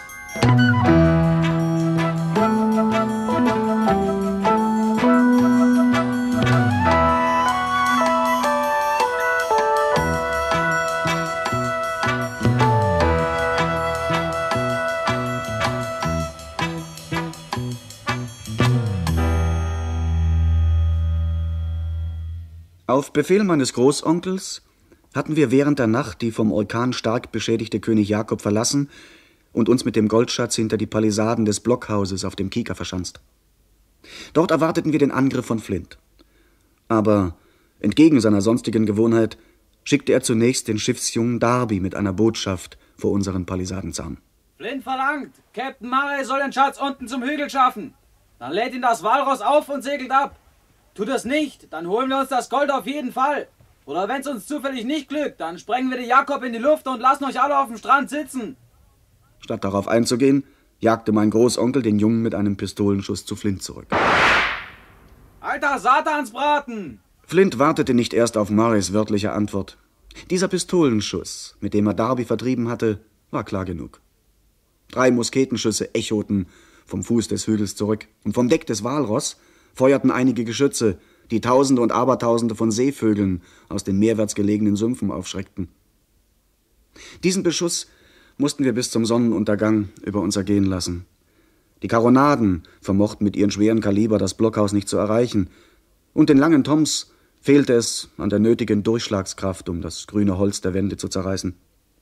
Auf Befehl meines Großonkels hatten wir während der Nacht die vom Orkan stark beschädigte König Jakob verlassen und uns mit dem Goldschatz hinter die Palisaden des Blockhauses auf dem Kieker verschanzt. Dort erwarteten wir den Angriff von Flint. Aber entgegen seiner sonstigen Gewohnheit schickte er zunächst den Schiffsjungen Darby mit einer Botschaft vor unseren Palisadenzaun. Flint verlangt, Captain Murray soll den Schatz unten zum Hügel schaffen. Dann lädt ihn das Walross auf und segelt ab. Tut das nicht, dann holen wir uns das Gold auf jeden Fall. Oder wenn es uns zufällig nicht glückt, dann sprengen wir den Jakob in die Luft und lassen euch alle auf dem Strand sitzen. Statt darauf einzugehen, jagte mein Großonkel den Jungen mit einem Pistolenschuss zu Flint zurück. Alter Satansbraten! Flint wartete nicht erst auf Murrays wörtliche Antwort. Dieser Pistolenschuss, mit dem er Darby vertrieben hatte, war klar genug. 3 Musketenschüsse echoten vom Fuß des Hügels zurück, und vom Deck des Walross feuerten einige Geschütze, die Tausende und Abertausende von Seevögeln aus den meerwärts gelegenen Sümpfen aufschreckten. Diesen Beschuss mussten wir bis zum Sonnenuntergang über uns ergehen lassen. Die Karonaden vermochten mit ihren schweren Kaliber das Blockhaus nicht zu erreichen, und den langen Toms fehlte es an der nötigen Durchschlagskraft, um das grüne Holz der Wände zu zerreißen.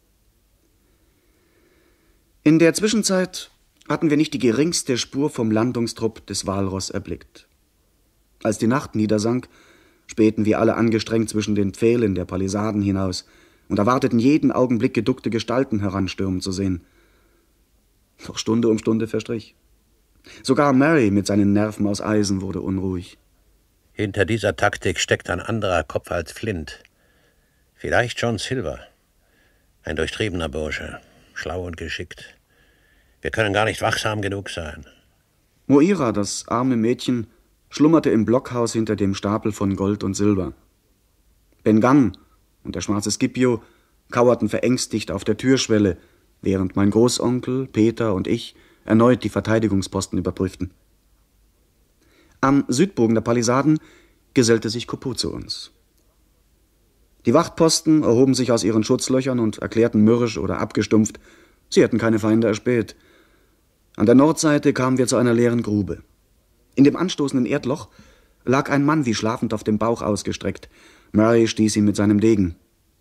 In der Zwischenzeit hatten wir nicht die geringste Spur vom Landungstrupp des Walross erblickt. Als die Nacht niedersank, spähten wir alle angestrengt zwischen den Pfählen der Palisaden hinaus und erwarteten jeden Augenblick geduckte Gestalten heranstürmen zu sehen. Doch Stunde um Stunde verstrich. Sogar Murray mit seinen Nerven aus Eisen wurde unruhig. Hinter dieser Taktik steckt ein anderer Kopf als Flint. Vielleicht John Silver. Ein durchtriebener Bursche, schlau und geschickt. Wir können gar nicht wachsam genug sein. Moira, das arme Mädchen, schlummerte im Blockhaus hinter dem Stapel von Gold und Silber. Ben Gunn und der schwarze Scipio kauerten verängstigt auf der Türschwelle, während mein Großonkel, Peter und ich erneut die Verteidigungsposten überprüften. Am Südbogen der Palisaden gesellte sich Coupeau zu uns. Die Wachtposten erhoben sich aus ihren Schutzlöchern und erklärten mürrisch oder abgestumpft, sie hätten keine Feinde erspäht. An der Nordseite kamen wir zu einer leeren Grube. In dem anstoßenden Erdloch lag ein Mann wie schlafend auf dem Bauch ausgestreckt. Murray stieß ihn mit seinem Degen.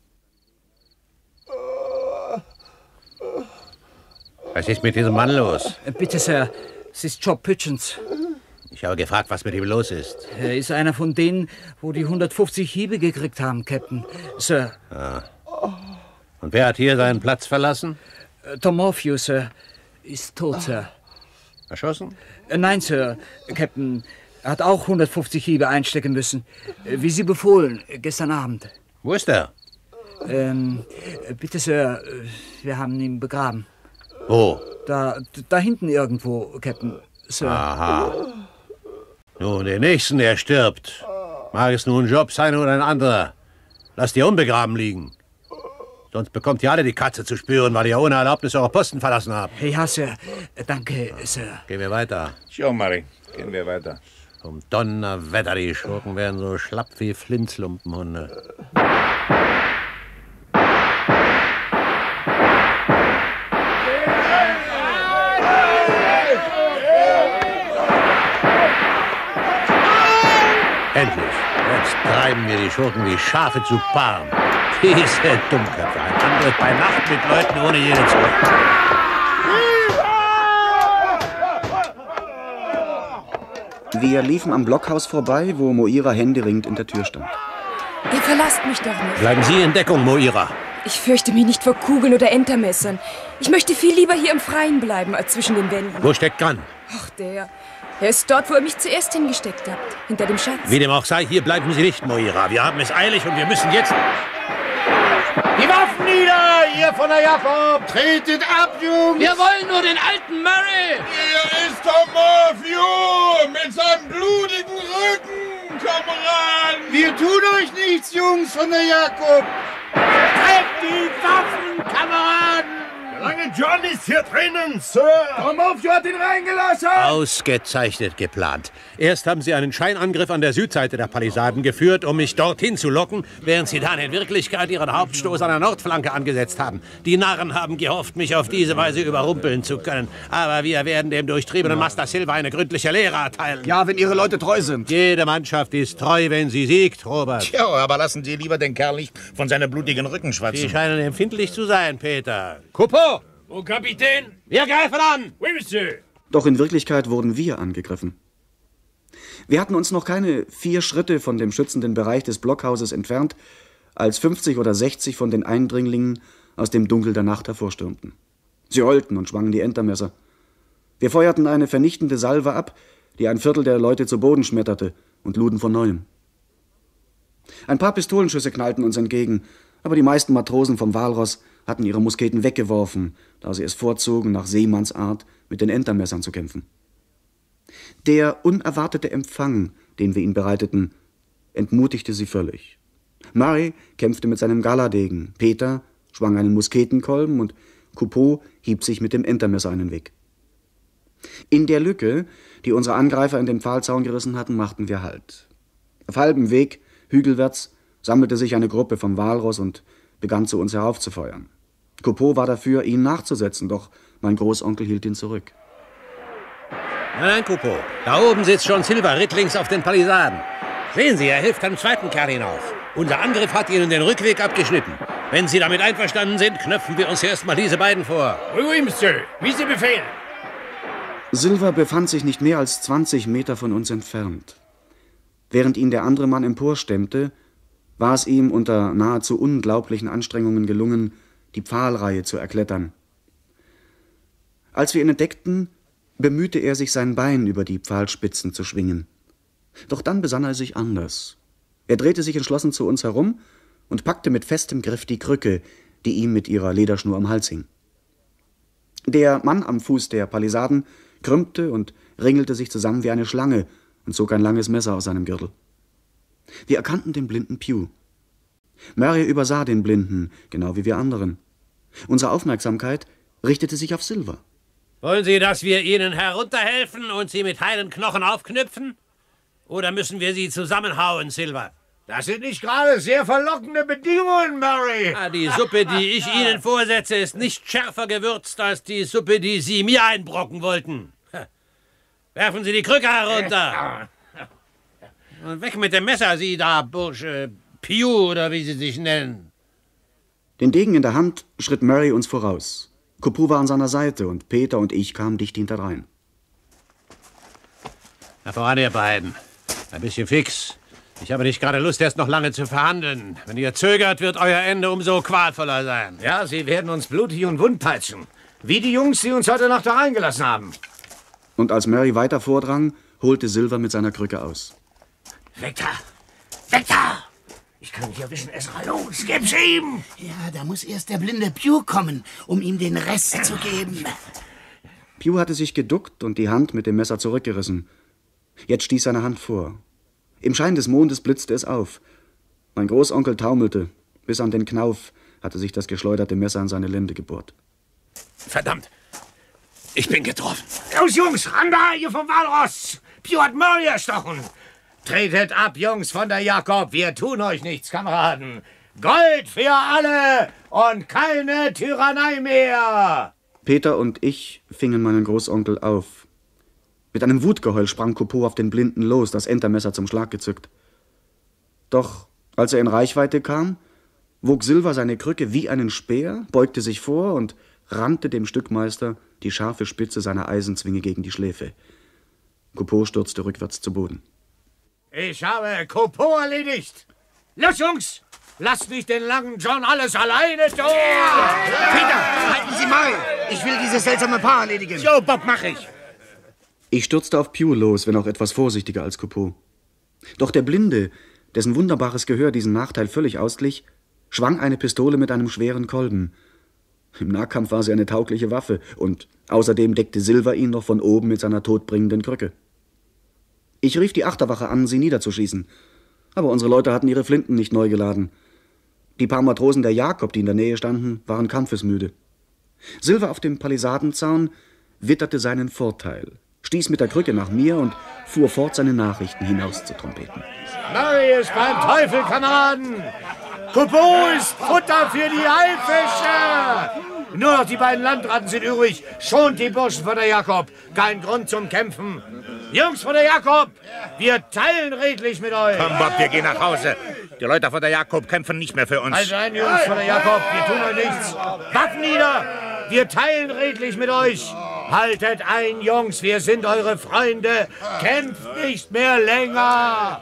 Was ist mit diesem Mann los? Bitte, Sir, es ist Job Pütschens. Ich habe gefragt, was mit ihm los ist. Er ist einer von denen, wo die 150 Hiebe gekriegt haben, Captain. Sir. Ah. Und wer hat hier seinen Platz verlassen? Tom Morphew, Sir. Ist tot, Sir. Erschossen? Nein, Sir. Captain, er hat auch 150 Hiebe einstecken müssen. Wie Sie befohlen, gestern Abend. Wo ist er? Bitte, Sir, wir haben ihn begraben. Wo? Da hinten irgendwo, Captain. Sir. Aha. Nun, den Nächsten, der stirbt. Mag es nun ein Job sein oder ein anderer. Lasst ihr unbegraben liegen. Sonst bekommt ihr alle die Katze zu spüren, weil ihr ohne Erlaubnis eure Posten verlassen habt. Ja, Sir. Danke, Sir. Gehen wir weiter. Schon, Murray. Gehen wir weiter. Um Donnerwetter, die Schurken werden so schlapp wie Flintlumpenhunde. Endlich. Jetzt treiben wir die Schurken wie Schafe zu Paaren. Diese Dummköpfe. Ein Angriff bei Nacht mit Leuten ohne jede Zucht. Wir liefen am Blockhaus vorbei, wo Moira händeringend in der Tür stand. Ihr verlasst mich doch nicht. Bleiben Sie in Deckung, Moira. Ich fürchte mich nicht vor Kugeln oder Entermessern. Ich möchte viel lieber hier im Freien bleiben, als zwischen den Wänden. Wo steckt Gunn? Ach, der. Er ist dort, wo ihr mich zuerst hingesteckt habt. Hinter dem Schatz. Wie dem auch sei, hier bleiben Sie nicht, Moira. Wir haben es eilig und wir müssen jetzt... Die Waffen nieder, ihr von der Jakob! Tretet ab, Jungs! Wir wollen nur den alten Murray! Hier ist Tom Morphew mit seinem blutigen Rücken, Kameraden! Wir tun euch nichts, Jungs von der Jakob! Treibt die Waffen, Kameraden! Der lange John ist hier drinnen, Sir! Tom Morphew hat ihn reingelassen! Ausgezeichnet geplant. Erst haben Sie einen Scheinangriff an der Südseite der Palisaden geführt, um mich dorthin zu locken, während Sie dann in Wirklichkeit Ihren Hauptstoß an der Nordflanke angesetzt haben. Die Narren haben gehofft, mich auf diese Weise überrumpeln zu können. Aber wir werden dem durchtriebenen Master Silva eine gründliche Lehre erteilen. Ja, wenn Ihre Leute treu sind. Jede Mannschaft ist treu, wenn sie siegt, Robert. Tja, aber lassen Sie lieber den Kerl nicht von seinem blutigen Rücken schwatzen. Sie scheinen empfindlich zu sein, Peter. Coupeau! Mon Kapitän! Wir greifen an! Oui, Monsieur! Doch in Wirklichkeit wurden wir angegriffen. Wir hatten uns noch keine 4 Schritte von dem schützenden Bereich des Blockhauses entfernt, als 50 oder 60 von den Eindringlingen aus dem Dunkel der Nacht hervorstürmten. Sie heulten und schwangen die Entermesser. Wir feuerten eine vernichtende Salve ab, die ein Viertel der Leute zu Boden schmetterte, und luden von neuem. Ein paar Pistolenschüsse knallten uns entgegen, aber die meisten Matrosen vom Walross hatten ihre Musketen weggeworfen, da sie es vorzogen, nach Seemannsart mit den Entermessern zu kämpfen. Der unerwartete Empfang, den wir ihnen bereiteten, entmutigte sie völlig. Murray kämpfte mit seinem Galadegen, Peter schwang einen Musketenkolben und Coupeau hieb sich mit dem Entermesser einen Weg. In der Lücke, die unsere Angreifer in den Pfahlzaun gerissen hatten, machten wir Halt. Auf halbem Weg, hügelwärts, sammelte sich eine Gruppe vom Walross und begann zu uns heraufzufeuern. Coupeau war dafür, ihnen nachzusetzen, doch mein Großonkel hielt ihn zurück. Nein, Coupeau, da oben sitzt schon Silva rittlings auf den Palisaden. Sehen Sie, er hilft einem zweiten Kerl hinauf. Unser Angriff hat Ihnen den Rückweg abgeschnitten. Wenn Sie damit einverstanden sind, knöpfen wir uns erst mal diese beiden vor. Oui, oui, Monsieur. Wie Sie befehlen. Silva befand sich nicht mehr als 20 Meter von uns entfernt. Während ihn der andere Mann emporstemmte, war es ihm unter nahezu unglaublichen Anstrengungen gelungen, die Pfahlreihe zu erklettern. Als wir ihn entdeckten, bemühte er sich, sein Bein über die Pfahlspitzen zu schwingen. Doch dann besann er sich anders. Er drehte sich entschlossen zu uns herum und packte mit festem Griff die Krücke, die ihm mit ihrer Lederschnur am Hals hing. Der Mann am Fuß der Palisaden krümmte und ringelte sich zusammen wie eine Schlange und zog ein langes Messer aus seinem Gürtel. Wir erkannten den blinden Pew. Murray übersah den Blinden, genau wie wir anderen. Unsere Aufmerksamkeit richtete sich auf Silva. Wollen Sie, dass wir Ihnen herunterhelfen und Sie mit heilen Knochen aufknüpfen? Oder müssen wir Sie zusammenhauen, Silva? Das sind nicht gerade sehr verlockende Bedingungen, Murray. Die Suppe, die ich Ihnen vorsetze, ist nicht schärfer gewürzt als die Suppe, die Sie mir einbrocken wollten. Werfen Sie die Krücke herunter. Und weg mit dem Messer, Sie da, Bursche. Pew, oder wie Sie sich nennen. Den Degen in der Hand schritt Murray uns voraus. Coupeau war an seiner Seite und Peter und ich kamen dicht hinterdrein. Na voran, ihr beiden. Ein bisschen fix. Ich habe nicht gerade Lust, erst noch lange zu verhandeln. Wenn ihr zögert, wird euer Ende umso qualvoller sein. Ja, Sie werden uns blutig und wund peitschen. Wie die Jungs, die uns heute Nacht da reingelassen haben. Und als Murray weiter vordrang, holte Silva mit seiner Krücke aus. Weg da! Weg da! Ich kann mich erwischen, Ezra. Los, gib's ihm! Ja, da muss erst der blinde Pew kommen, um ihm den Rest zu geben. Pew hatte sich geduckt und die Hand mit dem Messer zurückgerissen. Jetzt stieß seine Hand vor. Im Schein des Mondes blitzte es auf. Mein Großonkel taumelte. Bis an den Knauf hatte sich das geschleuderte Messer in seine Lende gebohrt. Verdammt! Ich bin getroffen. Los, Jungs, ran da, ihr vom Walross! Pew hat Murray erstochen! Tretet ab, Jungs von der Jakob, wir tun euch nichts, Kameraden. Gold für alle und keine Tyrannei mehr! Peter und ich fingen meinen Großonkel auf. Mit einem Wutgeheul sprang Coupeau auf den Blinden los, das Entermesser zum Schlag gezückt. Doch als er in Reichweite kam, wog Silva seine Krücke wie einen Speer, beugte sich vor und rannte dem Stückmeister die scharfe Spitze seiner Eisenzwinge gegen die Schläfe. Coupeau stürzte rückwärts zu Boden. Ich habe Coupeau erledigt. Los, Jungs! Lasst nicht den langen John alles alleine tun! Peter, halten Sie mal! Ich will dieses seltsame Paar erledigen. Jo, Bob, mach ich! Ich stürzte auf Pew los, wenn auch etwas vorsichtiger als Coupeau. Doch der Blinde, dessen wunderbares Gehör diesen Nachteil völlig ausglich, schwang eine Pistole mit einem schweren Kolben. Im Nahkampf war sie eine taugliche Waffe, und außerdem deckte Silver ihn noch von oben mit seiner todbringenden Krücke. Ich rief die Achterwache an, sie niederzuschießen, aber unsere Leute hatten ihre Flinten nicht neu geladen. Die paar Matrosen der Jakob, die in der Nähe standen, waren kampfesmüde. Silver auf dem Palisadenzaun witterte seinen Vorteil, stieß mit der Krücke nach mir und fuhr fort, seine Nachrichten hinaus zu trompeten. Murray ist beim Teufel, Kameraden! Coupeau ist Futter für die Haifische! Nur noch die beiden Landratten sind übrig. Schont die Burschen von der Jakob. Kein Grund zum Kämpfen. Jungs von der Jakob, wir teilen redlich mit euch. Komm, Bob, wir gehen nach Hause. Die Leute von der Jakob kämpfen nicht mehr für uns. Also ein, Jungs von der Jakob, wir tun euch nichts. Waffen nieder! Wir teilen redlich mit euch. Haltet ein, Jungs, wir sind eure Freunde. Kämpft nicht mehr länger.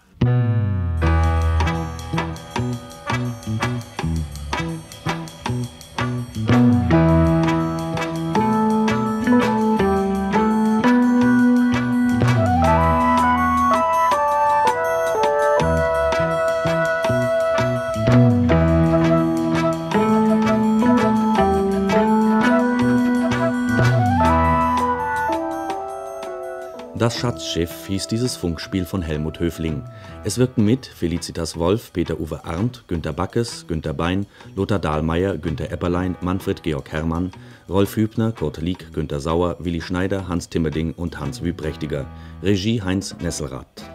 Das Schatzschiff hieß dieses Funkspiel von Helmut Höfling. Es wirkten mit Felicitas Wolf, Peter-Uwe Arndt, Günter Backes, Günter Bein, Lothar Dahlmeier, Günter Epperlein, Manfred Georg Herrmann, Rolf Hübner, Kurt Lieck, Günter Sauer, Willi Schneider, Hans Timmerding und Hans Wübrechtiger. Regie Heinz Nesselrath.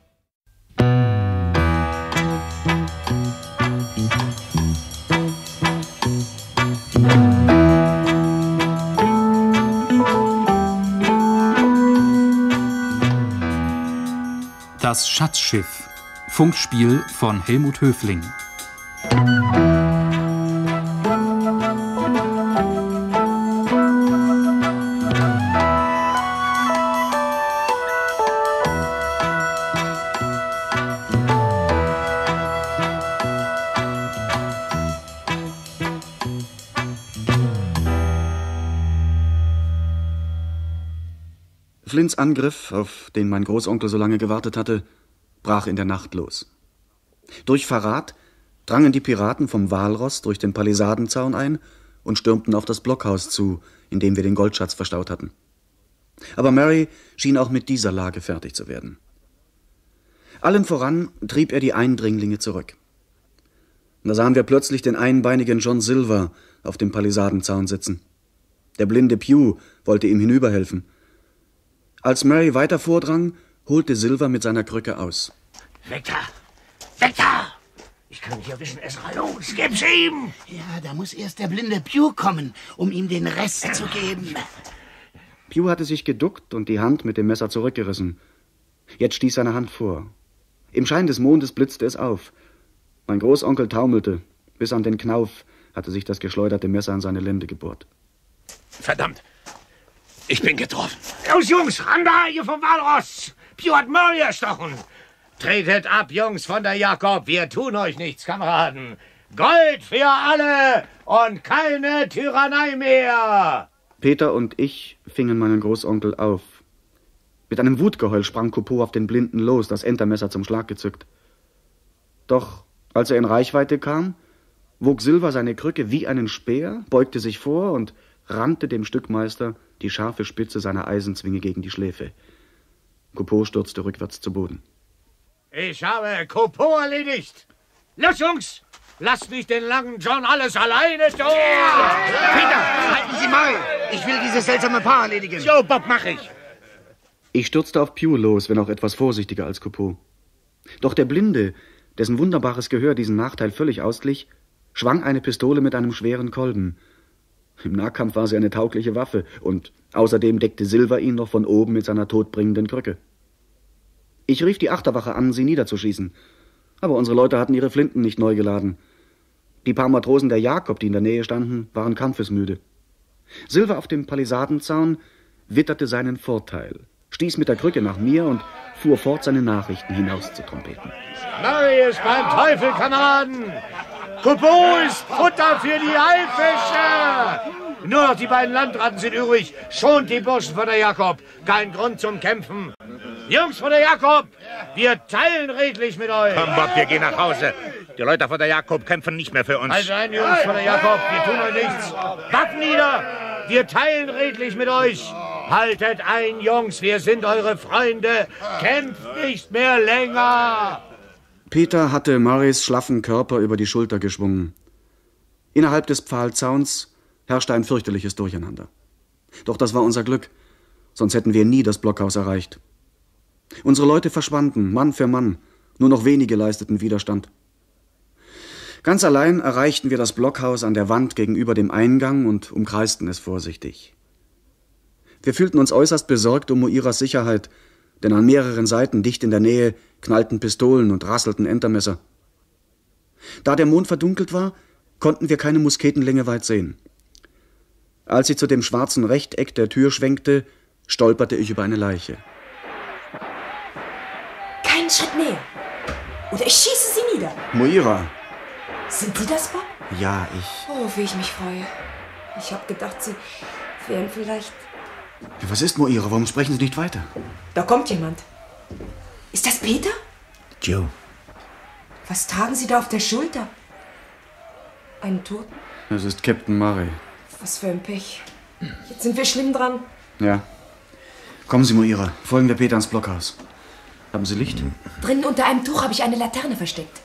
Das Schatzschiff. Funkspiel von Helmut Höfling. Flints Angriff, auf den mein Großonkel so lange gewartet hatte, brach in der Nacht los. Durch Verrat drangen die Piraten vom Walross durch den Palisadenzaun ein und stürmten auf das Blockhaus zu, in dem wir den Goldschatz verstaut hatten. Aber Murray schien auch mit dieser Lage fertig zu werden. Allen voran trieb er die Eindringlinge zurück. Und da sahen wir plötzlich den einbeinigen John Silver auf dem Palisadenzaun sitzen. Der blinde Pew wollte ihm hinüberhelfen. Als Murray weiter vordrang, holte Silver mit seiner Krücke aus. Weg da! Weg da! Ich kann dich erwischen, Ezra. Los, gib's ihm! Ja, da muss erst der blinde Pew kommen, um ihm den Rest zu geben. Pew hatte sich geduckt und die Hand mit dem Messer zurückgerissen. Jetzt stieß seine Hand vor. Im Schein des Mondes blitzte es auf. Mein Großonkel taumelte. Bis an den Knauf hatte sich das geschleuderte Messer an seine Lende gebohrt. Verdammt! Ich bin getroffen. Los, Jungs, ran da, ihr vom Walross! Pew hat Murray erstochen. Tretet ab, Jungs von der Jakob. Wir tun euch nichts, Kameraden. Gold für alle und keine Tyrannei mehr. Peter und ich fingen meinen Großonkel auf. Mit einem Wutgeheul sprang Coupeau auf den Blinden los, das Entermesser zum Schlag gezückt. Doch als er in Reichweite kam, wog Silver seine Krücke wie einen Speer, beugte sich vor und rannte dem Stückmeister die scharfe Spitze seiner Eisenzwinge gegen die Schläfe. Coupeau stürzte rückwärts zu Boden. Ich habe Coupeau erledigt. Los, Jungs, lasst nicht den langen John alles alleine tun. Peter, halten Sie mal. Ich will dieses seltsame Paar erledigen. Jo, Bob, mach ich. Ich stürzte auf Pew los, wenn auch etwas vorsichtiger als Coupeau. Doch der Blinde, dessen wunderbares Gehör diesen Nachteil völlig ausglich, schwang eine Pistole mit einem schweren Kolben. Im Nahkampf war sie eine taugliche Waffe, und außerdem deckte Silver ihn noch von oben mit seiner todbringenden Krücke. Ich rief die Achterwache an, sie niederzuschießen, aber unsere Leute hatten ihre Flinten nicht neu geladen. Die paar Matrosen der Jakob, die in der Nähe standen, waren kampfesmüde. Silver auf dem Palisadenzaun witterte seinen Vorteil, stieß mit der Krücke nach mir und fuhr fort, seine Nachrichten hinauszutrompeten. Mary ist beim Teufel, Kameraden! Coupeau ist Futter für die Haifische! Nur noch die beiden Landratten sind übrig. Schont die Burschen von der Jakob. Kein Grund zum Kämpfen. Jungs von der Jakob, wir teilen redlich mit euch. Komm, Bob, wir gehen nach Hause. Die Leute von der Jakob kämpfen nicht mehr für uns. Also ein, Jungs von der Jakob, wir tun euch nichts. Waffen nieder! Wir teilen redlich mit euch. Haltet ein, Jungs, wir sind eure Freunde. Kämpft nicht mehr länger. Peter hatte Marys schlaffen Körper über die Schulter geschwungen. Innerhalb des Pfahlzauns herrschte ein fürchterliches Durcheinander. Doch das war unser Glück, sonst hätten wir nie das Blockhaus erreicht. Unsere Leute verschwanden, Mann für Mann, nur noch wenige leisteten Widerstand. Ganz allein erreichten wir das Blockhaus an der Wand gegenüber dem Eingang und umkreisten es vorsichtig. Wir fühlten uns äußerst besorgt um Moiras Sicherheit, denn an mehreren Seiten dicht in der Nähe knallten Pistolen und rasselten Entermesser. Da der Mond verdunkelt war, konnten wir keine Musketenlänge weit sehen. Als ich zu dem schwarzen Rechteck der Tür schwenkte, stolperte ich über eine Leiche. Keinen Schritt näher. Oder ich schieße sie nieder. Moira! Sind Sie das, Bob? Ja, ich... Oh, wie ich mich freue. Ich habe gedacht, Sie wären vielleicht... Was ist, Moira? Warum sprechen Sie nicht weiter? Da kommt jemand. Ist das Peter? Joe. Was tragen Sie da auf der Schulter? Einen Toten? Es ist Captain Murray. Was für ein Pech. Jetzt sind wir schlimm dran. Ja. Kommen Sie, Moira. Folgen wir Peter ins Blockhaus. Haben Sie Licht? Drinnen unter einem Tuch habe ich eine Laterne versteckt.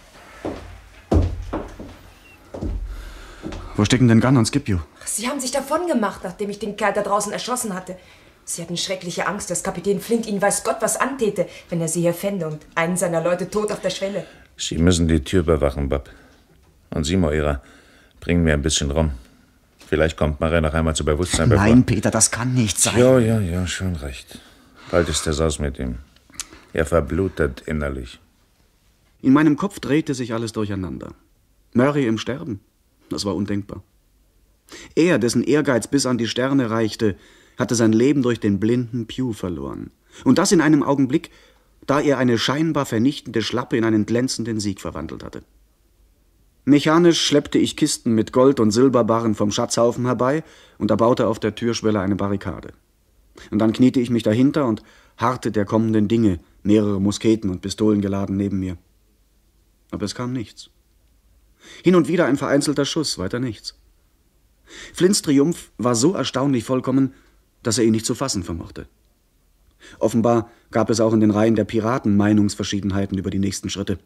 Wo stecken denn Gunn und Scipio? Sie haben sich davon gemacht, nachdem ich den Kerl da draußen erschossen hatte. Sie hatten schreckliche Angst, dass Kapitän Flint ihnen weiß Gott was antäte, wenn er sie hier fände und einen seiner Leute tot auf der Schwelle. Sie müssen die Tür bewachen, Bob. Und Sie, Moira, bringen mir ein bisschen rum. Vielleicht kommt Murray noch einmal zu Bewusstsein. Nein, Peter, das kann nicht sein. Ja, schon recht. Bald ist es aus mit ihm. Er verblutet innerlich. In meinem Kopf drehte sich alles durcheinander. Murray im Sterben? Das war undenkbar. Er, dessen Ehrgeiz bis an die Sterne reichte, hatte sein Leben durch den blinden Pew verloren. Und das in einem Augenblick, da er eine scheinbar vernichtende Schlappe in einen glänzenden Sieg verwandelt hatte. Mechanisch schleppte ich Kisten mit Gold- und Silberbarren vom Schatzhaufen herbei und erbaute auf der Türschwelle eine Barrikade. Und dann kniete ich mich dahinter und harrte der kommenden Dinge, mehrere Musketen und Pistolen geladen neben mir. Aber es kam nichts. Hin und wieder ein vereinzelter Schuss, weiter nichts. Flints Triumph war so erstaunlich vollkommen, dass er ihn nicht zu fassen vermochte. Offenbar gab es auch in den Reihen der Piraten Meinungsverschiedenheiten über die nächsten Schritte.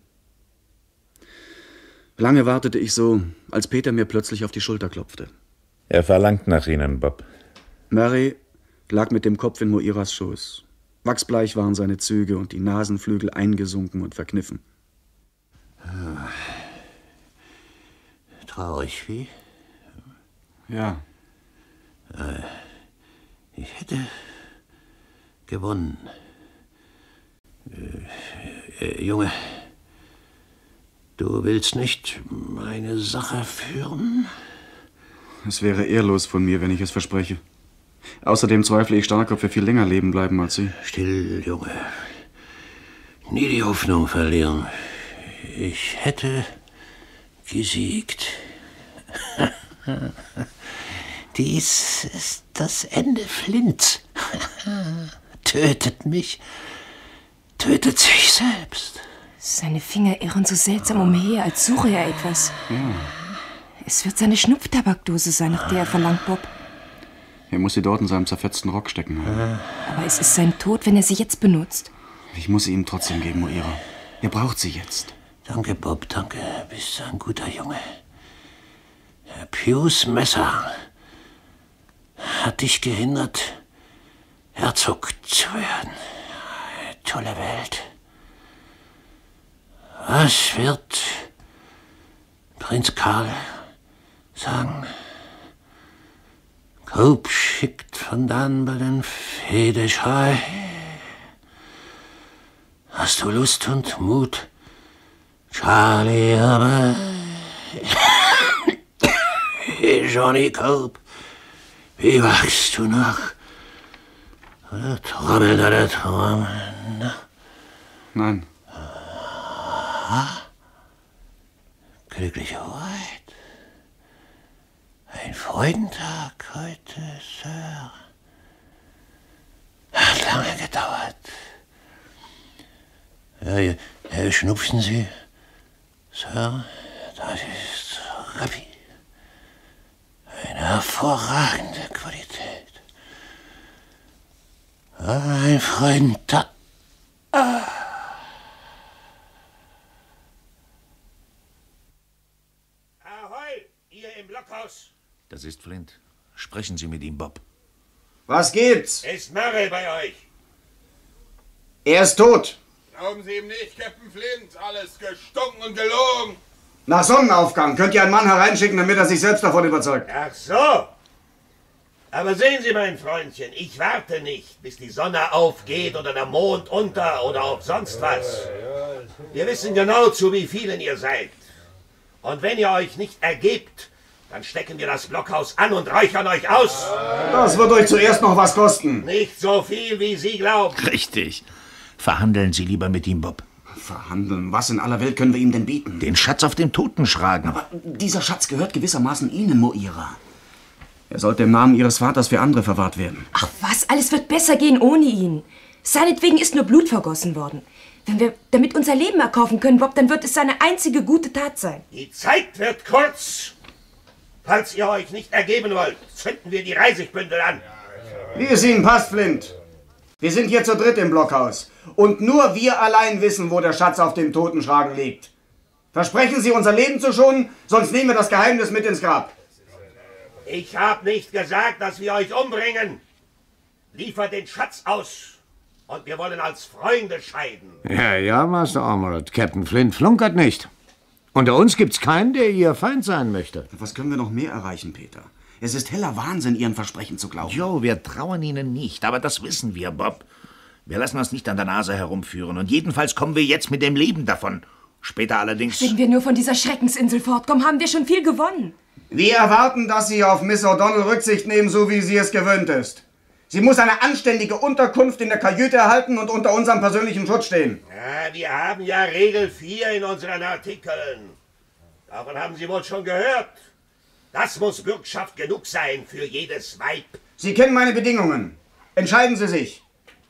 Lange wartete ich so, als Peter mir plötzlich auf die Schulter klopfte. Er verlangt nach Ihnen, Bob. Murray lag mit dem Kopf in Moiras Schoß. Wachsbleich waren seine Züge und die Nasenflügel eingesunken und verkniffen. Traurig wie? Ja. Ich hätte gewonnen. Junge, du willst nicht meine Sache führen? Es wäre ehrlos von mir, wenn ich es verspreche. Außerdem zweifle ich stark, ob wir viel länger leben bleiben als Sie. Still, Junge. Nie die Hoffnung verlieren. Ich hätte gesiegt. Dies ist das Ende Flints. Tötet mich, tötet sich selbst. Seine Finger irren so seltsam umher, als suche er etwas. Ja. Es wird seine Schnupftabakdose sein, nach der er verlangt, Bob. Er muss sie dort in seinem zerfetzten Rock stecken haben. Aber es ist sein Tod, wenn er sie jetzt benutzt. Ich muss sie ihm trotzdem geben, Moira. Er braucht sie jetzt. Danke, Bob, danke. Bist ein guter Junge. Pews Messer hat dich gehindert, Herzog zu werden. Tolle Welt. Was wird Prinz Karl sagen? Cope schickt von Danby den Fehdeschrei. Hast du Lust und Mut, Charlie, aber... Johnny Cope, wie wachst du noch? Trommel oder Trommeln? Nein. Glückliche Hoheit. Ein Freudentag heute, Sir. Hat lange gedauert. Ja, schnupfen Sie, Sir. Das ist Rappi. Eine hervorragende Qualität. Ein Freudentag. Ahoi, ihr im Blockhaus. Das ist Flint. Sprechen Sie mit ihm, Bob. Was gibt's? Ist Murray bei euch? Er ist tot. Glauben Sie ihm nicht, Captain Flint. Alles gestunken und gelogen. Nach Sonnenaufgang könnt ihr einen Mann hereinschicken, damit er sich selbst davon überzeugt. Ach so. Aber sehen Sie, mein Freundchen, ich warte nicht, bis die Sonne aufgeht oder der Mond unter oder auch sonst was. Wir wissen genau, zu wie vielen ihr seid. Und wenn ihr euch nicht ergebt, dann stecken wir das Blockhaus an und räuchern euch aus. Das wird euch zuerst noch was kosten. Nicht so viel, wie Sie glauben. Richtig. Verhandeln Sie lieber mit ihm, Bob. Verhandeln? Was in aller Welt können wir ihm denn bieten? Den Schatz auf dem Totenschragen. Aber dieser Schatz gehört gewissermaßen Ihnen, Moira. Er sollte im Namen Ihres Vaters für andere verwahrt werden. Ach was, alles wird besser gehen ohne ihn. Seinetwegen ist nur Blut vergossen worden. Wenn wir damit unser Leben erkaufen können, Bob, dann wird es seine einzige gute Tat sein. Die Zeit wird kurz. Falls ihr euch nicht ergeben wollt, zünden wir die Reisigbündel an. Wie es Ihnen passt, Flint. Wir sind hier zu dritt im Blockhaus. Und nur wir allein wissen, wo der Schatz auf dem Totenschragen liegt. Versprechen Sie, unser Leben zu schonen, sonst nehmen wir das Geheimnis mit ins Grab. Ich habe nicht gesagt, dass wir euch umbringen. Liefert den Schatz aus. Und wir wollen als Freunde scheiden. Ja, Master Ormerod. Captain Flint flunkert nicht. Unter uns gibt's keinen, der Ihr Feind sein möchte. Was können wir noch mehr erreichen, Peter? Es ist heller Wahnsinn, Ihren Versprechen zu glauben. Jo, wir trauen Ihnen nicht, aber das wissen wir, Bob. Wir lassen uns nicht an der Nase herumführen und jedenfalls kommen wir jetzt mit dem Leben davon. Später allerdings... Wenn wir nur von dieser Schreckensinsel fortkommen, haben wir schon viel gewonnen. Wir erwarten, dass Sie auf Miss O'Donnell Rücksicht nehmen, so wie sie es gewöhnt ist. Sie muss eine anständige Unterkunft in der Kajüte erhalten und unter unserem persönlichen Schutz stehen. Ja, wir haben ja Regel 4 in unseren Artikeln. Davon haben Sie wohl schon gehört. Das muss Bürgschaft genug sein für jedes Weib. Sie kennen meine Bedingungen. Entscheiden Sie sich.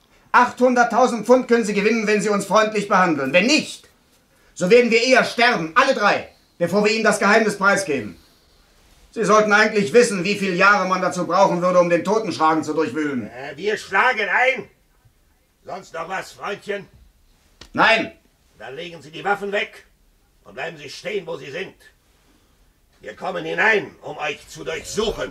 800.000 Pfund können Sie gewinnen, wenn Sie uns freundlich behandeln. Wenn nicht, so werden wir eher sterben, alle drei, bevor wir Ihnen das Geheimnis preisgeben. Sie sollten eigentlich wissen, wie viele Jahre man dazu brauchen würde, um den Totenschragen zu durchwühlen. Wir schlagen ein. Sonst noch was, Freundchen? Nein. Dann legen Sie die Waffen weg und bleiben Sie stehen, wo Sie sind. Wir kommen hinein, um euch zu durchsuchen.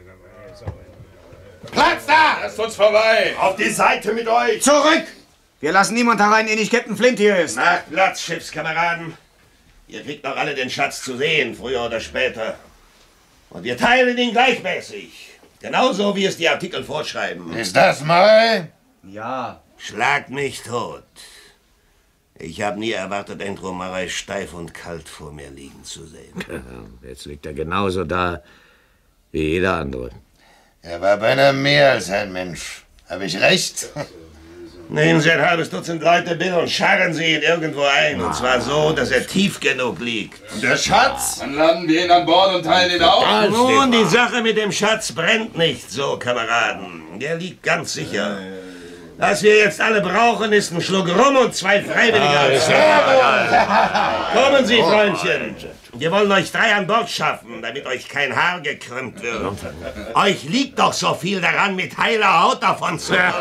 Platz da! Lasst uns vorbei! Auf die Seite mit euch! Zurück! Wir lassen niemand herein, ehe nicht Captain Flint hier ist. Macht Platz, Schiffskameraden. Ihr kriegt noch alle den Schatz zu sehen, früher oder später. Und wir teilen ihn gleichmäßig. Genauso, wie es die Artikel vorschreiben. Ist das mal? Ja. Schlag mich tot. Ich habe nie erwartet, Andrew Murray steif und kalt vor mir liegen zu sehen. Jetzt liegt er genauso da wie jeder andere. Er war beinahe mehr als ein Mensch. Habe ich recht? Nehmen Sie ein halbes Dutzend Leute, Bill, und scharren Sie ihn irgendwo ein. Und zwar so, dass er tief genug liegt. Und der Schatz? Dann laden wir ihn an Bord und teilen ihn auf. Nun, die Sache mit dem Schatz brennt nicht so, Kameraden. Der liegt ganz sicher. Was wir jetzt alle brauchen, ist ein Schluck Rum und 2 Freiwillige. Kommen Sie, Freundchen. Wir wollen euch 3 an Bord schaffen, damit euch kein Haar gekrümmt wird. Euch liegt doch so viel daran, mit heiler Haut davon zu kommen.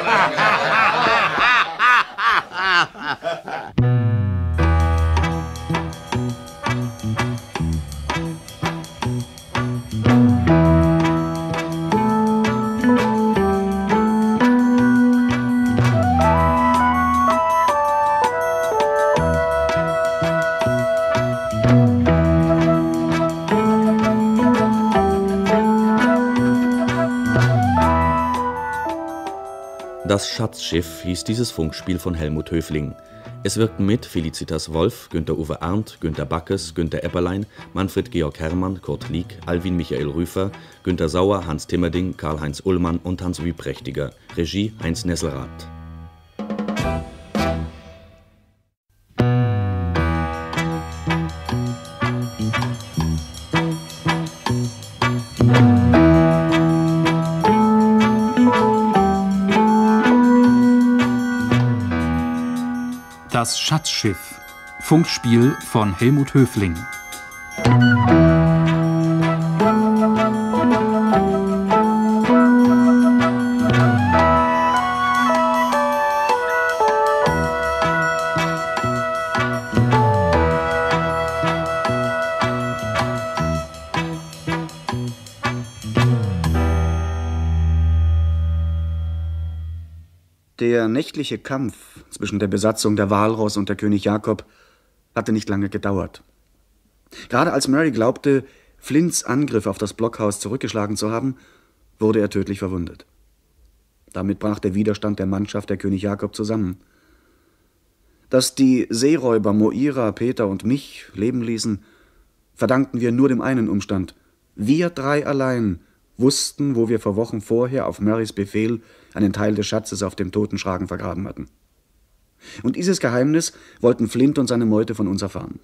Das Schatzschiff hieß dieses Funkspiel von Helmut Höfling. Es wirkten mit Felicitas Wolf, Günther-Uwe Arndt, Günter Backes, Günter Epperlein, Manfred Georg Herrmann, Kurt Lieck, Alwin Michael Rüfer, Günter Sauer, Hans Timmerding, Karl-Heinz Ullmann und Hans Wüprächtiger. Regie Heinz Nesselrath. Das Schatzschiff. Funkspiel von Helmut Höfling. Der nächtliche Kampf zwischen der Besatzung der Walross und der König Jakob hatte nicht lange gedauert. Gerade als Murray glaubte, Flints Angriff auf das Blockhaus zurückgeschlagen zu haben, wurde er tödlich verwundet. Damit brach der Widerstand der Mannschaft der König Jakob zusammen. Dass die Seeräuber Moira, Peter und mich leben ließen, verdankten wir nur dem einen Umstand. Wir drei allein wussten, wo wir vor Wochen vorher auf Murrays Befehl einen Teil des Schatzes auf dem Totenschragen vergraben hatten. Und dieses Geheimnis wollten Flint und seine Meute von uns erfahren.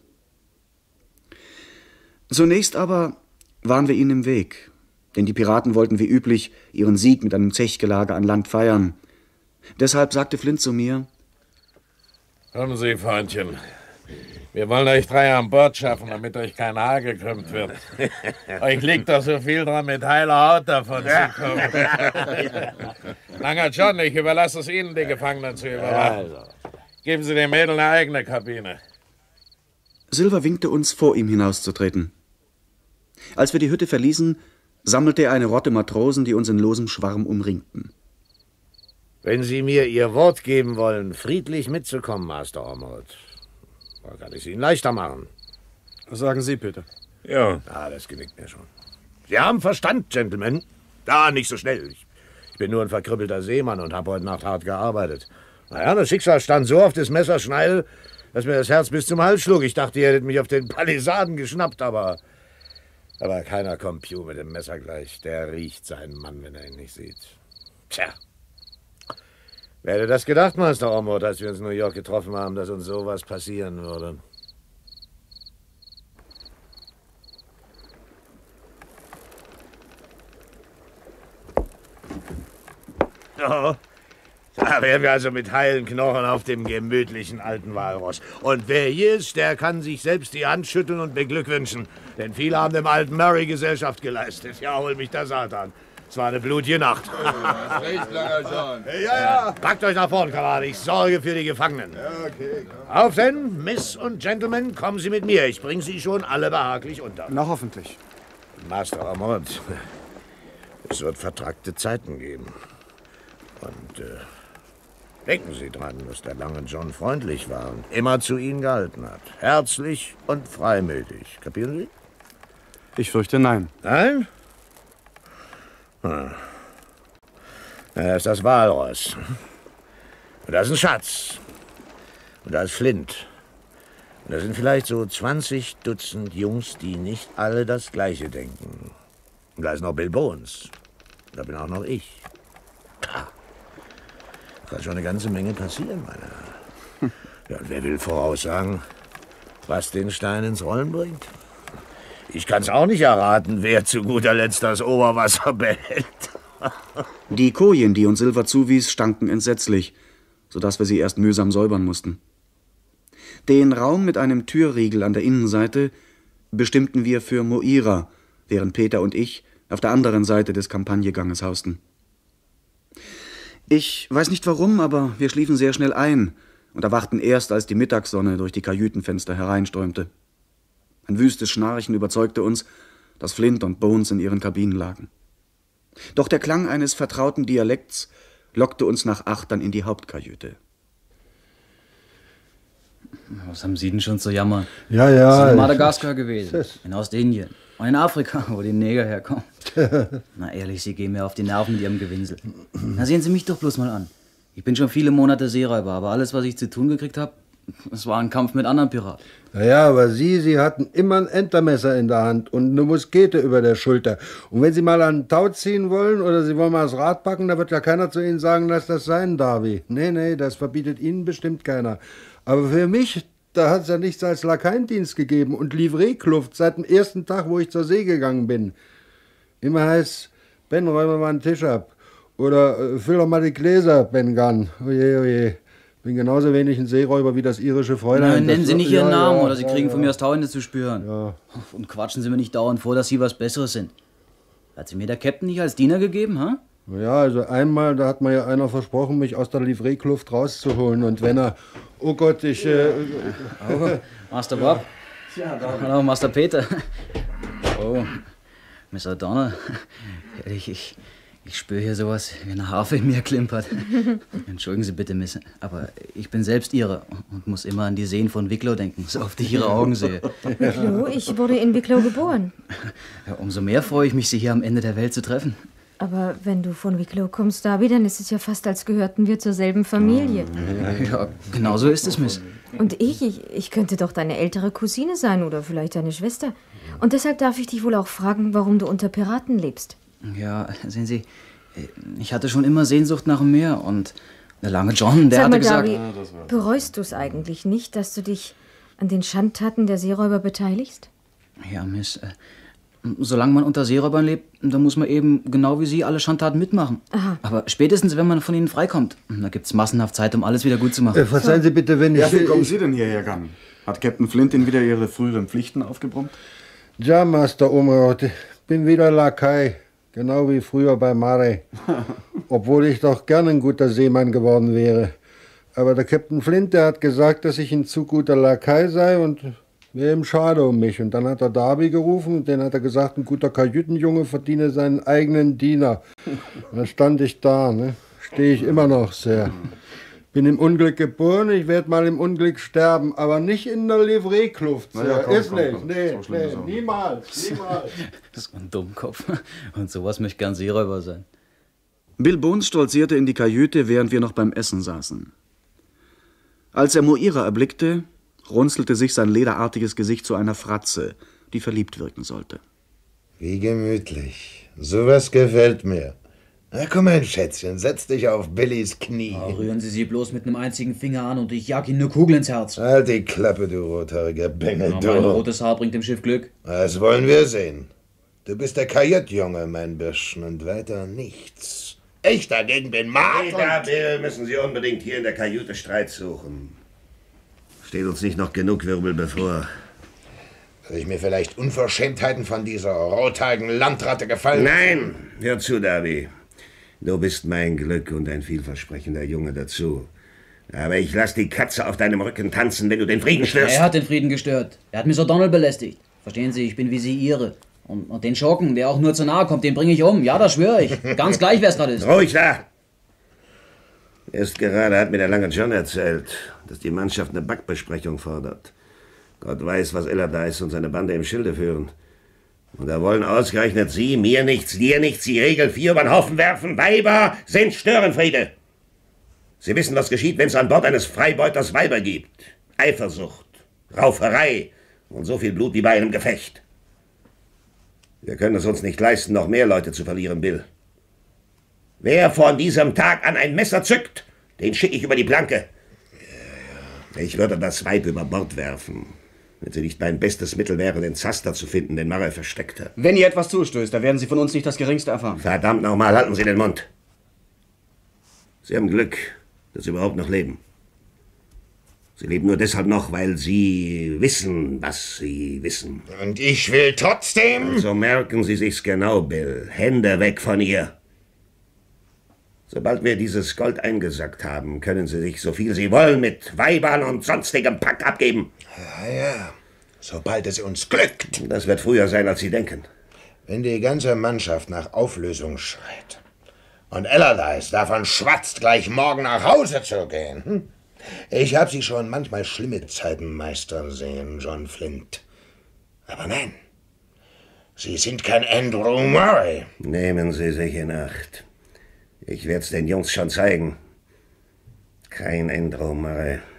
Zunächst aber waren wir ihnen im Weg, denn die Piraten wollten wie üblich ihren Sieg mit einem Zechgelage an Land feiern. Deshalb sagte Flint zu mir: Kommen Sie, Freundchen. Wir wollen euch drei an Bord schaffen, damit euch kein Haar gekrümmt wird. Euch liegt doch so viel dran, mit heiler Haut davon zu kommen. Langer John, ich überlasse es Ihnen, die Gefangenen zu überwachen. Geben Sie den Mädeln eine eigene Kabine. Silver winkte uns, vor ihm hinauszutreten. Als wir die Hütte verließen, sammelte er eine Rotte Matrosen, die uns in losem Schwarm umringten. Wenn Sie mir Ihr Wort geben wollen, friedlich mitzukommen, Master Ormond, dann kann ich es Ihnen leichter machen. Was sagen Sie, Peter? Ja. Das genügt mir schon. Sie haben Verstand, Gentlemen. Nicht so schnell. Ich bin nur ein verkrüppelter Seemann und habe heute Nacht hart gearbeitet. Naja, das Schicksal stand so auf das Messerschneidel, dass mir das Herz bis zum Hals schlug. Ich dachte, ihr hättet mich auf den Palisaden geschnappt, aber keiner kommt Pew mit dem Messer gleich. Der riecht seinen Mann, wenn er ihn nicht sieht. Tja. Wer hätte das gedacht, Master Ormond, als wir uns in New York getroffen haben, dass uns sowas passieren würde? Oh, da wären wir also mit heilen Knochen auf dem gemütlichen alten Walross. Und wer hier ist, der kann sich selbst die Hand schütteln und beglückwünschen. Denn viele haben dem alten Murray Gesellschaft geleistet. Ja, hol mich der Satan. Es war eine blutige Nacht. Recht, langer John. Ja. Packt euch nach vorn, Kamerad. Ich sorge für die Gefangenen. Ja, okay. Auf denn, Miss und Gentlemen, kommen Sie mit mir. Ich bringe Sie schon alle behaglich unter. Na, hoffentlich. Master Ormond, es wird vertrackte Zeiten geben. Und denken Sie dran, dass der lange John freundlich war und immer zu Ihnen gehalten hat. Herzlich und freimütig. Kapieren Sie? Ich fürchte, nein. Nein? Da ist das Walross. Und da ist ein Schatz. Und da ist Flint. Und da sind vielleicht so 20 Dutzend Jungs, die nicht alle das Gleiche denken. Und da ist noch Bill Bones. Und da bin auch noch ich. Da kann schon eine ganze Menge passieren, meine Herren. Ja, und wer will voraussagen, was den Stein ins Rollen bringt? Ich kann's auch nicht erraten, wer zu guter Letzt das Oberwasser behält. Die Kojen, die uns Silver zuwies, stanken entsetzlich, sodass wir sie erst mühsam säubern mussten. Den Raum mit einem Türriegel an der Innenseite bestimmten wir für Moira, während Peter und ich auf der anderen Seite des Kampagneganges hausten. Ich weiß nicht warum, aber wir schliefen sehr schnell ein und erwachten erst, als die Mittagssonne durch die Kajütenfenster hereinströmte. Ein wüstes Schnarchen überzeugte uns, dass Flint und Bones in ihren Kabinen lagen. Doch der Klang eines vertrauten Dialekts lockte uns nach 8 dann in die Hauptkajüte. Was haben Sie denn schon zu jammern? Ja. Sie sind in Madagaskar gewesen, in Ostindien und in Afrika, wo die Neger herkommen. Na ehrlich, Sie gehen mir auf die Nerven mit Ihrem Gewinsel. Na sehen Sie mich doch bloß mal an. Ich bin schon viele Monate Seeräuber, aber alles, was ich zu tun gekriegt habe, Es war ein Kampf mit anderen Piraten. Naja, aber Sie hatten immer ein Entermesser in der Hand und eine Muskete über der Schulter. Und wenn Sie mal an den Tau ziehen wollen oder Sie wollen mal das Rad packen, da wird ja keiner zu Ihnen sagen, lass das sein, Darby. Nee, das verbietet Ihnen bestimmt keiner. Aber für mich, da hat es ja nichts als Lakaiendienst gegeben und Livreekluft seit dem ersten Tag, wo ich zur See gegangen bin. Immer heißt, Ben, räume mal einen Tisch ab. Oder füll doch mal die Gläser, Ben Gunn. Oje. Bin genauso wenig ein Seeräuber wie das irische Fräulein. Nein, nennen Sie nicht Ihren Namen, oder Sie kriegen ja. von mir das Tauende zu spüren. Ja. Und quatschen Sie mir nicht dauernd vor, dass Sie was Besseres sind. Hat Sie mir der Captain nicht als Diener gegeben, ha? Ja, also einmal, da hat mir ja einer versprochen, mich aus der Livreekluft rauszuholen. Und wenn er... Oh Gott, ich... Oh, Master Bob. Hallo, Master Peter. Oh, Miss O'Donnell. Ich spüre hier sowas, wie eine Harfe in mir klimpert. Entschuldigen Sie bitte, Miss, aber ich bin selbst Ihre und muss immer an die Seen von Wicklow denken, so oft ich Ihre Augen sehe. Wicklow? Ich wurde in Wicklow geboren. Ja, umso mehr freue ich mich, Sie hier am Ende der Welt zu treffen. Aber wenn du von Wicklow kommst, Darby, dann ist es ja fast, als gehörten wir zur selben Familie. Ja, genau so ist es, Miss. Und ich könnte doch deine ältere Cousine sein oder vielleicht deine Schwester. Und deshalb darf ich dich wohl auch fragen, warum du unter Piraten lebst. Ja, sehen Sie, ich hatte schon immer Sehnsucht nach dem Meer und der lange John, der Sag mal, hatte gesagt... Darby, bereust du es eigentlich nicht, dass du dich an den Schandtaten der Seeräuber beteiligst? Ja, Miss, solange man unter Seeräubern lebt, dann muss man eben, genau wie Sie, alle Schandtaten mitmachen. Aha. Aber spätestens, wenn man von ihnen freikommt, da gibt's massenhaft Zeit, um alles wieder gut zu machen. Verzeihen Sie bitte, wenn ich... Ja, wie kommen Sie denn hierher, Gunn? Hat Captain Flint Ihnen wieder Ihre früheren Pflichten aufgebrummt? Ja, Master Umrot, bin wieder Lakai. Genau wie früher bei Mare. Obwohl ich doch gern ein guter Seemann geworden wäre. Aber der Captain Flint, der hat gesagt, dass ich ein zu guter Lakai sei und wäre ihm schade um mich. Und dann hat er Darby gerufen und den hat er gesagt, ein guter Kajütenjunge verdiene seinen eigenen Diener. Und da stand ich da, ne? Stehe ich immer noch sehr. Bin im Unglück geboren, ich werde mal im Unglück sterben, aber nicht in der Livreekluft. Ja, komm, ist komm, nicht, komm. nee, So schlimm ist auch nicht. niemals. Das ist ein Dummkopf. Und sowas möchte gern Seeräuber sein. Bill Bones stolzierte in die Kajüte, während wir noch beim Essen saßen. Als er Moira erblickte, runzelte sich sein lederartiges Gesicht zu einer Fratze, die verliebt wirken sollte. Wie gemütlich. Sowas gefällt mir. Na komm, mein Schätzchen, setz dich auf Billys Knie. Oh, rühren Sie sie bloß mit einem einzigen Finger an und ich jag Ihnen eine Kugel ins Herz. Halt die Klappe, du rothaariger Bengel, du. Mein rotes Haar bringt dem Schiff Glück. Das wollen wir sehen. Du bist der Kajuttjunge, mein Bürschchen, und weiter nichts. Ich dagegen bin Mark. Da, Bill, müssen Sie unbedingt hier in der Kajüte Streit suchen. Steht uns nicht noch genug Wirbel bevor. Soll ich mir vielleicht Unverschämtheiten von dieser rothaarigen Landratte gefallen? Nein, hör zu, Darby. Du bist mein Glück und ein vielversprechender Junge dazu. Aber ich lass die Katze auf deinem Rücken tanzen, wenn du den Frieden störst. Er hat den Frieden gestört. Er hat Miss O'Donnell belästigt. Verstehen Sie, ich bin wie Sie Ihre. Und den Schurken, der auch nur zu nahe kommt, den bringe ich um. Ja, das schwöre ich. Ganz gleich, wer es gerade ist. Ruhig da! Erst gerade hat mir der lange John erzählt, dass die Mannschaft eine Backbesprechung fordert. Gott weiß, was Allardyce und seine Bande im Schilde führen. Und da wollen ausgerechnet Sie, mir nichts, dir nichts, die Regel 4 über den Haufen werfen. Weiber sind Störenfriede. Sie wissen, was geschieht, wenn es an Bord eines Freibeuters Weiber gibt. Eifersucht, Rauferei und so viel Blut wie bei einem Gefecht. Wir können es uns nicht leisten, noch mehr Leute zu verlieren, Bill. Wer von diesem Tag an ein Messer zückt, den schicke ich über die Planke. Ich würde das Weib über Bord werfen, wenn sie nicht mein bestes Mittel wäre, den Zaster zu finden, den Murray versteckte. Wenn ihr etwas zustößt, da werden Sie von uns nicht das Geringste erfahren. Verdammt nochmal, halten Sie den Mund. Sie haben Glück, dass Sie überhaupt noch leben. Sie leben nur deshalb noch, weil Sie wissen, was Sie wissen. Und ich will trotzdem... Also merken Sie sich's genau, Bill. Hände weg von ihr. Sobald wir dieses Gold eingesackt haben, können Sie sich so viel Sie wollen mit Weibern und sonstigem Pack abgeben. Ja, sobald es uns glückt. Das wird früher sein, als Sie denken. Wenn die ganze Mannschaft nach Auflösung schreit und Allardyce davon schwatzt, gleich morgen nach Hause zu gehen. Ich habe Sie schon manchmal schlimme Zeiten meistern sehen, John Flint. Aber nein, Sie sind kein Andrew Murray. Nehmen Sie sich in Acht. Ich werd's den Jungs schon zeigen. Kein Andrew Murray.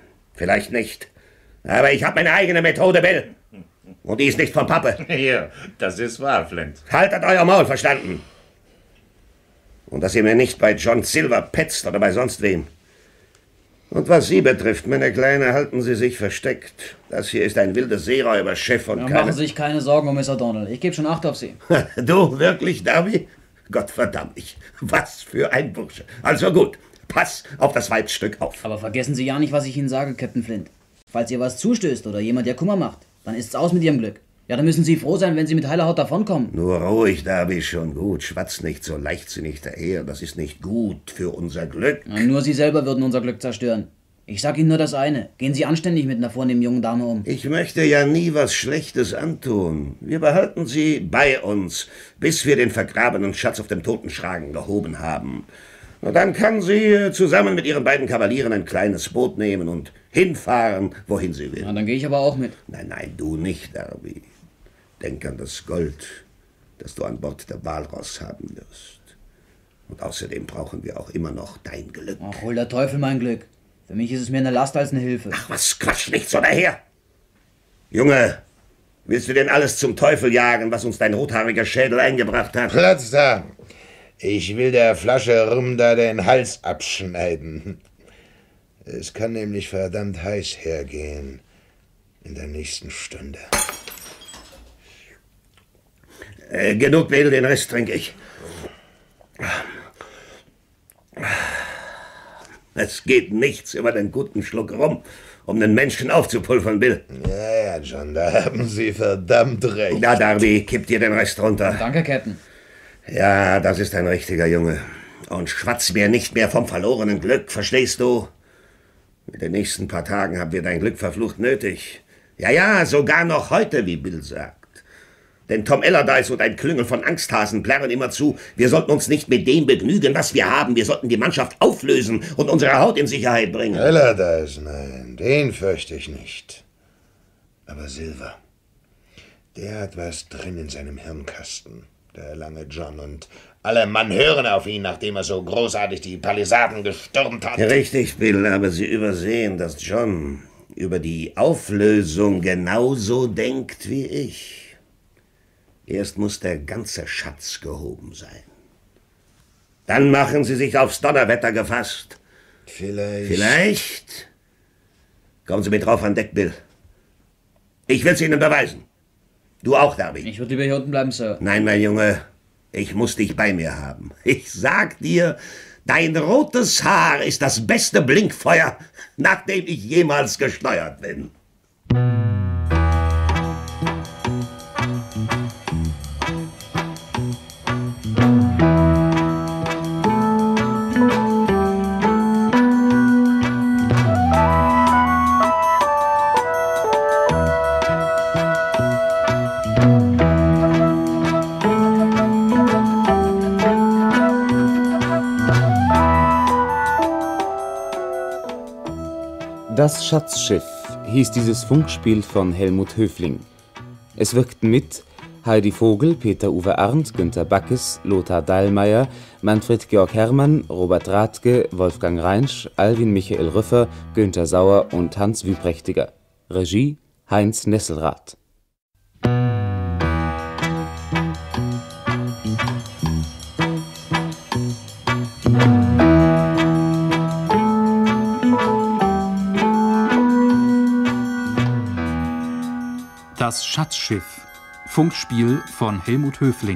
Vielleicht nicht. Aber ich habe meine eigene Methode, Bill. Und die ist nicht von Pappe. Hier, das ist wahr, Flint. Haltet euer Maul, verstanden? Und dass ihr mir nicht bei John Silver petzt oder bei sonst wem. Und was Sie betrifft, meine Kleine, halten Sie sich versteckt. Das hier ist ein wildes Seeräuber-Chef und keine... Machen Sie sich keine Sorgen, Mr. Donald. Ich gebe schon Acht auf Sie. Du, wirklich, Darby? Gott verdammt mich. Was für ein Bursche. Also gut, pass auf das Weibsstück auf. Aber vergessen Sie ja nicht, was ich Ihnen sage, Captain Flint. Falls ihr was zustößt oder jemand ihr Kummer macht, dann ist's aus mit Ihrem Glück. Ja, dann müssen Sie froh sein, wenn Sie mit heiler Haut davonkommen. Nur ruhig, Darby, schon gut. Schwatz nicht so leichtsinnig daher. Das ist nicht gut für unser Glück. Ja, nur Sie selber würden unser Glück zerstören. Ich sag Ihnen nur das eine. Gehen Sie anständig mit einer vornehmen jungen Dame um. Ich möchte ja nie was Schlechtes antun. Wir behalten Sie bei uns, bis wir den vergrabenen Schatz auf dem Totenschragen gehoben haben. Und dann kann sie zusammen mit ihren beiden Kavalieren ein kleines Boot nehmen und hinfahren, wohin sie will. Na, dann gehe ich aber auch mit. Nein, nein, du nicht, Darby. Denk an das Gold, das du an Bord der Walross haben wirst. Und außerdem brauchen wir auch immer noch dein Glück. Ach, hol der Teufel mein Glück. Für mich ist es mehr eine Last als eine Hilfe. Ach, was Quatsch, nicht so daher. Junge, willst du denn alles zum Teufel jagen, was uns dein rothaariger Schädel eingebracht hat? Platz da. Ich will der Flasche Rum da den Hals abschneiden. Es kann nämlich verdammt heiß hergehen in der nächsten Stunde. Genug, Bill, den Rest trinke ich. Es geht nichts über den guten Schluck Rum, um den Menschen aufzupulvern, Bill. Ja, John, da haben Sie verdammt recht. Na, Darby, kipp dir den Rest runter. Danke, Captain. Ja, das ist ein richtiger Junge. Und schwatz mir nicht mehr vom verlorenen Glück, verstehst du? Mit den nächsten paar Tagen haben wir dein Glück verflucht nötig. Ja, sogar noch heute, wie Bill sagt. Denn Tom Allardyce und ein Klüngel von Angsthasen plärren immer zu, wir sollten uns nicht mit dem begnügen, was wir haben. Wir sollten die Mannschaft auflösen und unsere Haut in Sicherheit bringen. Allardyce, nein, den fürchte ich nicht. Aber Silver, der hat was drin in seinem Hirnkasten, der lange John. Und alle Mann hören auf ihn, nachdem er so großartig die Palisaden gestürmt hat. Richtig, Bill, aber Sie übersehen, dass John über die Auflösung genauso denkt wie ich. Erst muss der ganze Schatz gehoben sein. Dann machen Sie sich aufs Donnerwetter gefasst. Vielleicht? Kommen Sie mit drauf an Deck, Bill. Ich will's Ihnen beweisen. Du auch, Darby. Ich würde lieber hier unten bleiben, Sir. Nein, mein Junge, ich muss dich bei mir haben. Ich sag dir, dein rotes Haar ist das beste Blinkfeuer, nach dem ich jemals gesteuert bin. Das Schatzschiff hieß dieses Funkspiel von Helmut Höfling. Es wirkten mit Heidi Vogel, Peter-Uwe Arndt, Günter Backes, Lothar Dahlmeier, Manfred Georg Herrmann, Robert Rathke, Wolfgang Reinsch, Alwin Michael Rüffer, Günther Sauer und Hans Wüprächtiger. Regie Heinz Nesselrath. Das Schatzschiff. Funkspiel von Helmut Höfling.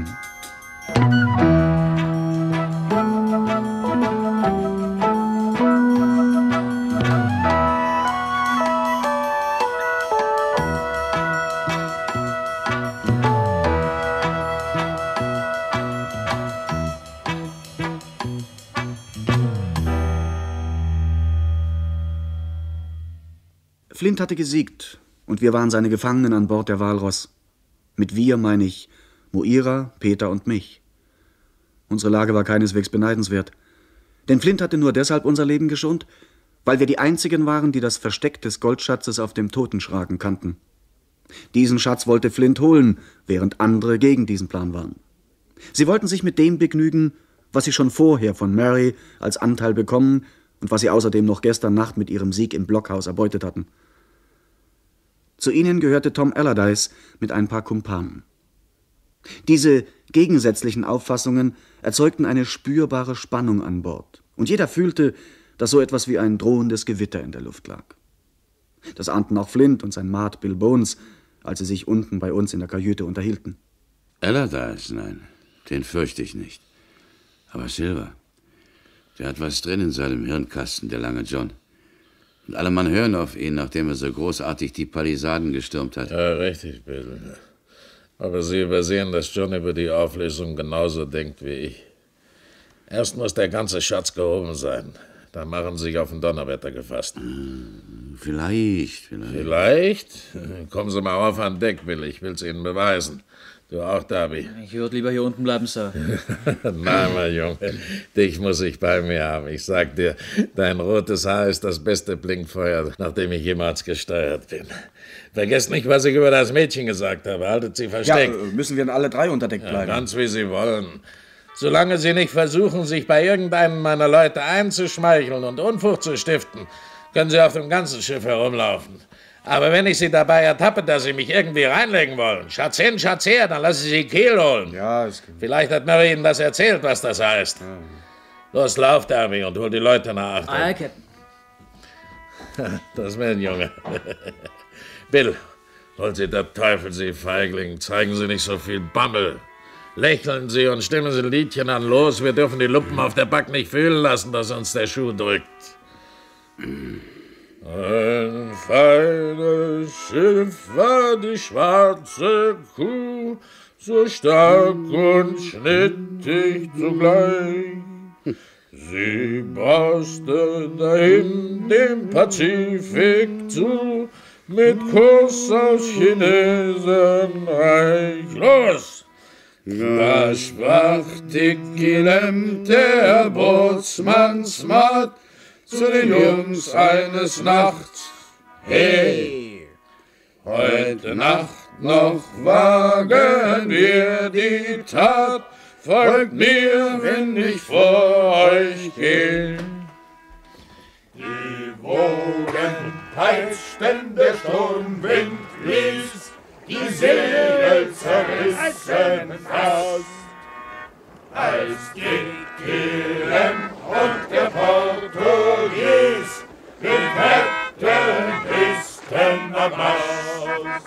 Flint hatte gesiegt. Und wir waren seine Gefangenen an Bord der Walross. Mit wir meine ich Moira, Peter und mich. Unsere Lage war keineswegs beneidenswert. Denn Flint hatte nur deshalb unser Leben geschont, weil wir die einzigen waren, die das Versteck des Goldschatzes auf dem Totenschragen kannten. Diesen Schatz wollte Flint holen, während andere gegen diesen Plan waren. Sie wollten sich mit dem begnügen, was sie schon vorher von Mary als Anteil bekommen und was sie außerdem noch gestern Nacht mit ihrem Sieg im Blockhaus erbeutet hatten. Zu ihnen gehörte Tom Allardyce mit ein paar Kumpanen. Diese gegensätzlichen Auffassungen erzeugten eine spürbare Spannung an Bord, und jeder fühlte, dass so etwas wie ein drohendes Gewitter in der Luft lag. Das ahnten auch Flint und sein Maat Bill Bones, als sie sich unten bei uns in der Kajüte unterhielten. Allardyce, nein, den fürchte ich nicht. Aber Silver, der hat was drin in seinem Hirnkasten, der lange John. Und alle Mann hören auf ihn, nachdem er so großartig die Palisaden gestürmt hat. Ja, richtig, Bill. Aber Sie übersehen, dass John über die Auflösung genauso denkt wie ich. Erst muss der ganze Schatz gehoben sein. Da machen Sie sich auf ein Donnerwetter gefasst. Vielleicht. Vielleicht? Kommen Sie mal auf an Deck, Bill. Ich will's Ihnen beweisen. Du auch, Darby? Ich würde lieber hier unten bleiben, Sir. Nein, mein Junge, dich muss ich bei mir haben. Ich sag dir, dein rotes Haar ist das beste Blinkfeuer, nach dem ich jemals gesteuert bin. Vergesst nicht, was ich über das Mädchen gesagt habe. Haltet sie versteckt. Ja, müssen wir dann alle drei unter Deck bleiben? Ja, ganz wie Sie wollen. Solange Sie nicht versuchen, sich bei irgendeinem meiner Leute einzuschmeicheln und Unfug zu stiften, können Sie auf dem ganzen Schiff herumlaufen. Aber wenn ich Sie dabei ertappe, dass Sie mich irgendwie reinlegen wollen, Schatz hin, Schatz her, dann lasse ich Sie Kiel holen. Ja, ist gut. Vielleicht hat Mary Ihnen das erzählt, was das heißt. Ja. Los, lauf, Darby, und hol die Leute nach Achtung. Ah, Captain. Das wäre ein Junge. Bill, holen Sie der Teufel, Sie Feigling. Zeigen Sie nicht so viel Bammel. Lächeln Sie und stimmen Sie ein Liedchen an. Los, wir dürfen die Lumpen auf der Back nicht fühlen lassen, dass uns der Schuh drückt. Ein feines Schiff war die schwarze Kuh, so stark und schnittig zugleich. Sie brauste dahin dem Pazifik zu, mit Kurs aus Chinesenreich. Los! Da sprach Dick Gillem, der Bootsmannsmat, zu den Jungs eines Nachts: Hey, heute Nacht noch wagen wir die Tat, folgt mir, wenn ich vor euch geh. Die Wogen peitschten, der Sturmwind blies, die Segel zerrissen fast. Als Dick Gillem und der Portugies den Captain Pisten am Mast.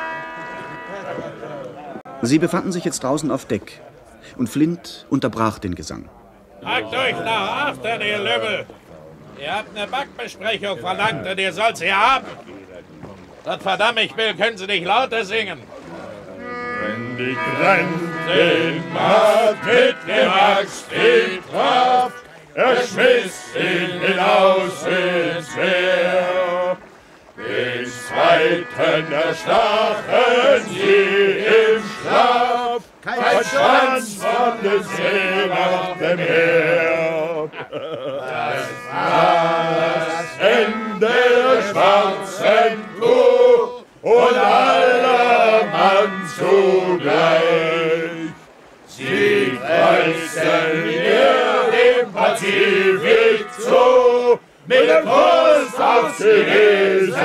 Sie befanden sich jetzt draußen auf Deck, und Flint unterbrach den Gesang. Packt euch nach achtern, ihr Lümmel! Ihr habt eine Backbesprechung verlangt und ihr sollt sie haben! Gott verdammt mich, Bill, können Sie nicht lauter singen? Wenn die Grenzmarkt mit dem Axt ihn traf, schmiss ihn hinaus ins Meer. Den zweiten erstachen sie im Schlaf, kein Schwanz von den Seewachten her. Das war das Ende der schwarzen Kuh und aller Mann zugleich. Sie kreuzten ihr dem Pazifik zu, mit dem Kurs auf Chinesen.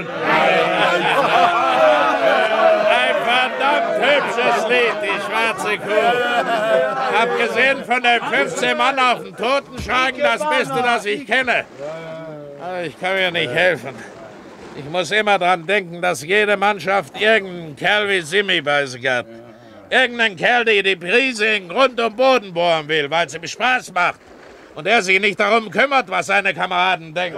Ein verdammt hübsches Lied, die schwarze Kuh. Abgesehen von den 15 Mann auf dem Totenschrank, das Beste, das ich kenne. Aber ich kann mir nicht helfen. Ich muss immer dran denken, dass jede Mannschaft irgendeinen Kerl wie Simi bei sich hat. Irgendeinen Kerl, der die Prise in Grund und Boden bohren will, weil es ihm Spaß macht. Und er sich nicht darum kümmert, was seine Kameraden denken.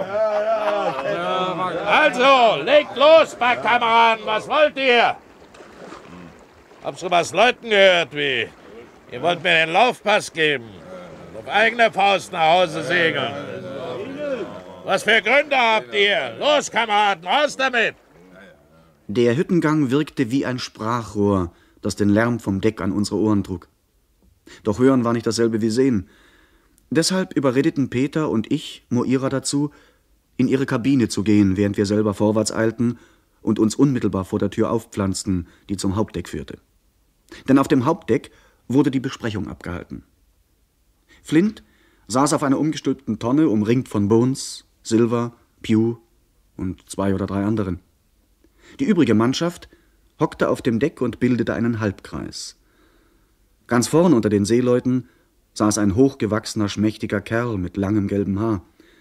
Also, legt los, Backkameraden, was wollt ihr? Hab so was Leuten gehört wie, ihr wollt mir den Laufpass geben und auf eigene Faust nach Hause segeln. Was für Gründe habt ihr? Los, Kameraden, raus damit! Der Hüttengang wirkte wie ein Sprachrohr, das den Lärm vom Deck an unsere Ohren trug. Doch hören war nicht dasselbe wie sehen. Deshalb überredeten Peter und ich Moira dazu, in ihre Kabine zu gehen, während wir selber vorwärts eilten und uns unmittelbar vor der Tür aufpflanzten, die zum Hauptdeck führte. Denn auf dem Hauptdeck wurde die Besprechung abgehalten. Flint saß auf einer umgestülpten Tonne, umringt von Bones, Silver, Pew und 2 oder 3 anderen. Die übrige Mannschaft hockte auf dem Deck und bildete einen Halbkreis. Ganz vorn unter den Seeleuten saß ein hochgewachsener, schmächtiger Kerl mit langem gelbem Haar.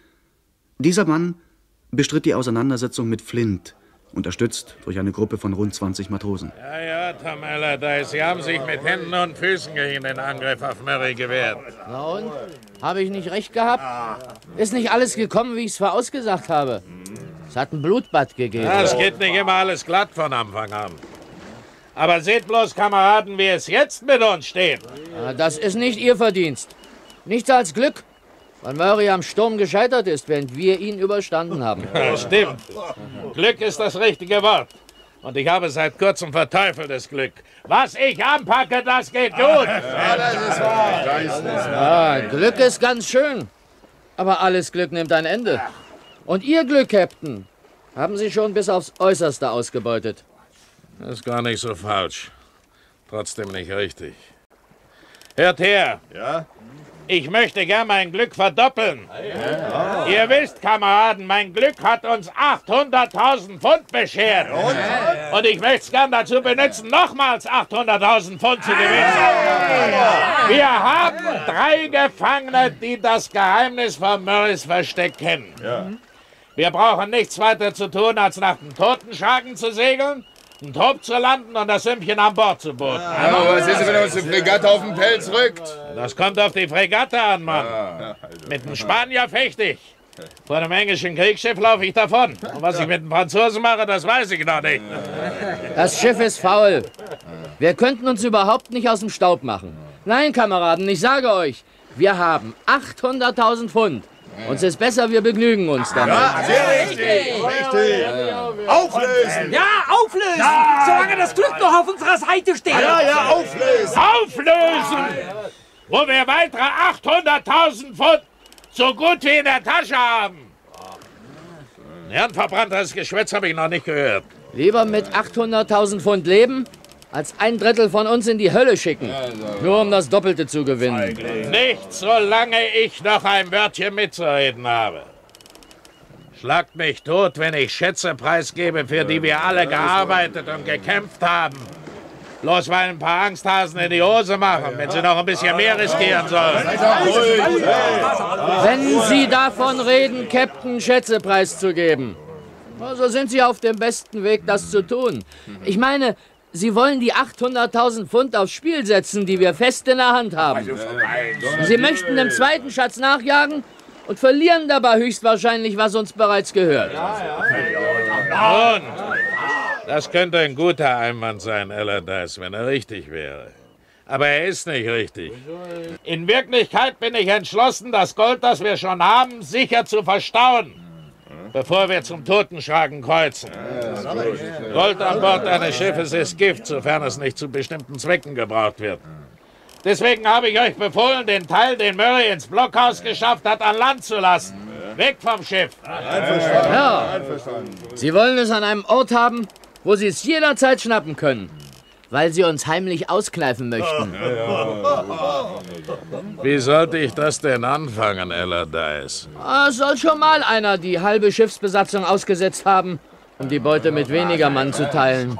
Dieser Mann bestritt die Auseinandersetzung mit Flint, unterstützt durch eine Gruppe von rund 20 Matrosen. Ja, Tom Allardyce, Sie haben sich mit Händen und Füßen gegen den Angriff auf Murray gewehrt. Na und? Habe ich nicht recht gehabt? Ist nicht alles gekommen, wie ich es vorausgesagt habe? Es hat ein Blutbad gegeben. Ja, es geht nicht immer alles glatt von Anfang an. Aber seht bloß, Kameraden, wie es jetzt mit uns steht. Das ist nicht Ihr Verdienst. Nichts als Glück, weil Murray am Sturm gescheitert ist, während wir ihn überstanden haben. Ja, stimmt. Glück ist das richtige Wort. Und ich habe seit kurzem verteufeltes Glück. Was ich anpacke, das geht gut. Ja, das ist wahr. Glück ist ganz schön. Aber alles Glück nimmt ein Ende. Und Ihr Glück, Captain, haben Sie schon bis aufs Äußerste ausgebeutet. Das ist gar nicht so falsch. Trotzdem nicht richtig. Hört her. Ja? Ich möchte gern mein Glück verdoppeln. Ja. Ihr wisst, Kameraden, mein Glück hat uns 800.000 Pfund beschert. Und ich möchte es gern dazu benutzen, nochmals 800.000 Pfund zu gewinnen. Wir haben 3 Gefangene, die das Geheimnis von Murrays Versteck kennen. Ja. Wir brauchen nichts weiter zu tun, als nach dem Totenschagen zu segeln, einen Trupp zu landen und das Sümmchen an Bord zu booten. Ja, aber was ist, wenn uns die Fregatte auf den Pelz rückt? Das kommt auf die Fregatte an, Mann. Mit dem Spanier fechte ich. Vor einem englischen Kriegsschiff laufe ich davon. Und was ich mit dem Franzosen mache, das weiß ich noch nicht. Das Schiff ist faul. Wir könnten uns überhaupt nicht aus dem Staub machen. Nein, Kameraden, ich sage euch, wir haben 800.000 Pfund. Uns ist besser, wir begnügen uns damit. Ja, sehr richtig. Auflösen. Ja, auflösen. Ja. Solange das Glück noch auf unserer Seite steht. Ja, auflösen. Auflösen! Wo wir weitere 800.000 Pfund so gut wie in der Tasche haben. Hirnverbranntes Geschwätz habe ich noch nicht gehört. Lieber mit 800.000 Pfund leben, als 1/3 von uns in die Hölle schicken. Nur um das Doppelte zu gewinnen. Nicht, solange ich noch ein Wörtchen mitzureden habe. Schlagt mich tot, wenn ich Schätze preisgebe, für die wir alle gearbeitet und gekämpft haben. Bloß weil ein paar Angsthasen in die Hose machen, wenn sie noch ein bisschen mehr riskieren sollen. Wenn Sie davon reden, Captain, Schätze preiszugeben, so sind Sie auf dem besten Weg, das zu tun. Ich meine, Sie wollen die 800.000 Pfund aufs Spiel setzen, die wir fest in der Hand haben. Sie möchten dem zweiten Schatz nachjagen und verlieren dabei höchstwahrscheinlich, was uns bereits gehört. Nun, das könnte ein guter Einwand sein, Allardyce, wenn er richtig wäre. Aber er ist nicht richtig. In Wirklichkeit bin ich entschlossen, das Gold, das wir schon haben, sicher zu verstauen, bevor wir zum Totenschagen kreuzen. Gold an Bord eines Schiffes ist Gift, sofern es nicht zu bestimmten Zwecken gebraucht wird. Deswegen habe ich euch befohlen, den Teil, den Murray ins Blockhaus geschafft hat, an Land zu lassen. Weg vom Schiff. Ja. Sie wollen es an einem Ort haben, wo Sie es jederzeit schnappen können, weil Sie uns heimlich auskneifen möchten. Wie sollte ich das denn anfangen, Allardyce? Es soll schon mal einer die halbe Schiffsbesatzung ausgesetzt haben, um die Beute mit weniger Mann zu teilen.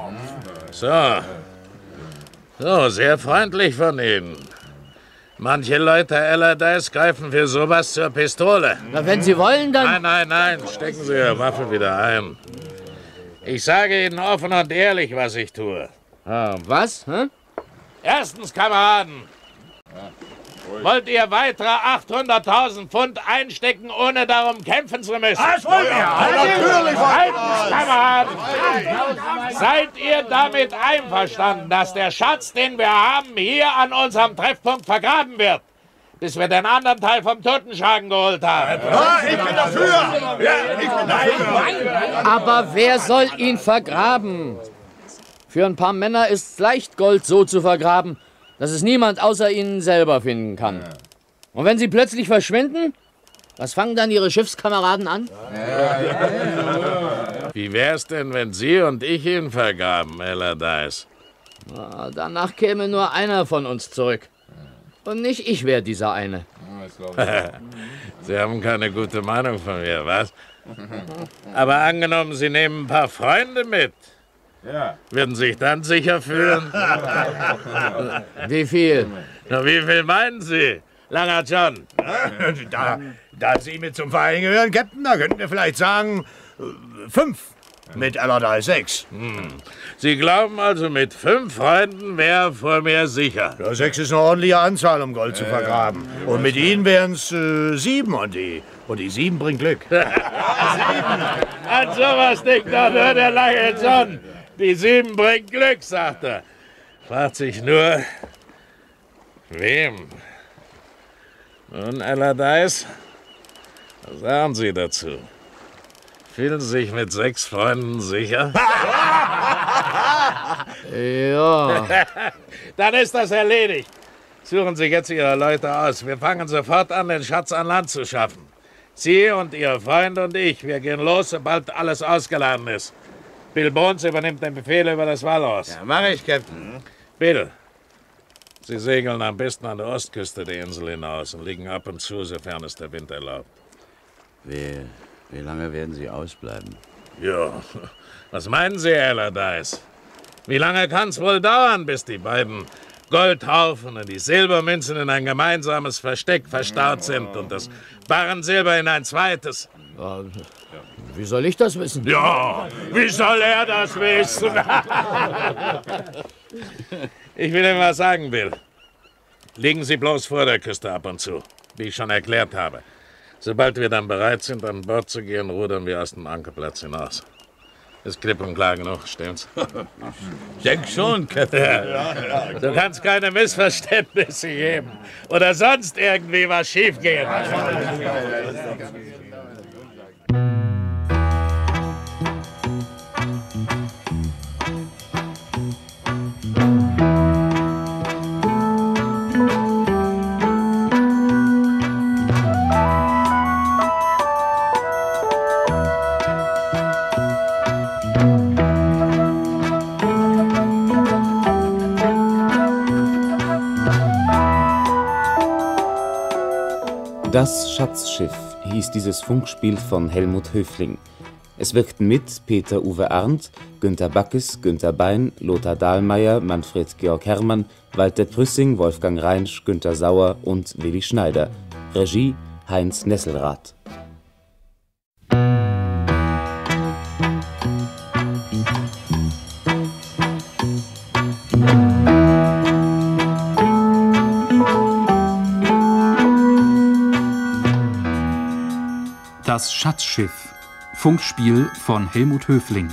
So, sehr freundlich von Ihnen. Manche Leute, Allardyce, greifen für sowas zur Pistole. Na, wenn Sie wollen, dann... Nein, stecken Sie Ihre Waffe wieder ein. Ich sage Ihnen offen und ehrlich, was ich tue. Was? Hm? Erstens, Kameraden, wollt ihr weitere 800.000 Pfund einstecken, ohne darum kämpfen zu müssen? Das wollen wir! Natürlich! Zweitens, Kameraden, seid ihr damit einverstanden, dass der Schatz, den wir haben, hier an unserem Treffpunkt vergraben wird, bis wir den anderen Teil vom Totenschagen geholt haben? Ja, ich bin dafür! Ja, ich bin dafür! Aber wer soll ihn vergraben? Für ein paar Männer ist es leicht, Gold so zu vergraben, dass es niemand außer ihnen selber finden kann. Und wenn sie plötzlich verschwinden, was fangen dann ihre Schiffskameraden an? Wie wär's denn, wenn Sie und ich ihn vergraben, Allardyce? Danach käme nur einer von uns zurück. Und nicht ich wäre dieser eine. Sie haben keine gute Meinung von mir, was? Aber angenommen, Sie nehmen ein paar Freunde mit. Ja. Würden Sie sich dann sicher fühlen? Wie viel? Na, wie viel meinen Sie, Langer John? Da Sie mit zum Verein gehören, Captain, da könnten wir vielleicht sagen 5. Mit Allardyce 6. Sie glauben also, mit 5 Freunden wäre vor mir sicher? Ja, 6 ist eine ordentliche Anzahl, um Gold zu vergraben. Und mit Ihnen wären es 7 und die 7 bringt Glück. 7? An sowas denkt doch nur der lange John. Die 7 bringt Glück, sagt er. Fragt sich nur, wem? Nun, Allardyce, was sagen Sie dazu? Fühlen Sie sich mit 6 Freunden sicher? Ja. Dann ist das erledigt. Suchen Sie jetzt Ihre Leute aus. Wir fangen sofort an, den Schatz an Land zu schaffen. Sie und Ihr Freund und ich, wir gehen los, sobald alles ausgeladen ist. Bill Bones übernimmt den Befehl über das Walross. Ja, mach ich, Captain. Bill, Sie segeln am besten an der Ostküste der Insel hinaus und liegen ab und zu, sofern es der Wind erlaubt. Wie lange werden Sie ausbleiben? Ja, was meinen Sie, Allardyce? Wie lange kann's wohl dauern, bis die beiden Goldhaufen und die Silbermünzen in ein gemeinsames Versteck verstaut sind und das Barrensilber in ein zweites? Wie soll ich das wissen? Ja, wie soll er das wissen? Ich will Ihnen was sagen, Bill. Liegen Sie bloß vor der Küste ab und zu, wie ich schon erklärt habe. Sobald wir dann bereit sind, an Bord zu gehen, rudern wir aus dem Ankerplatz hinaus. Ist klipp und klar genug, stimmt's? Ich denke schon, Captain. Ja. Du kannst keine Missverständnisse geben oder sonst irgendwie was schiefgehen. Das Schatzschiff hieß dieses Funkspiel von Helmut Höfling. Es wirkten mit Peter-Uwe Arndt, Günter Backes, Günter Bein, Lothar Dahlmeier, Manfred Georg Herrmann, Walter Prüssing, Wolfgang Reinsch, Günter Sauer und Willi Schneider. Regie Heinz Nesselrath. Das Schatzschiff. Funkspiel von Helmut Höfling.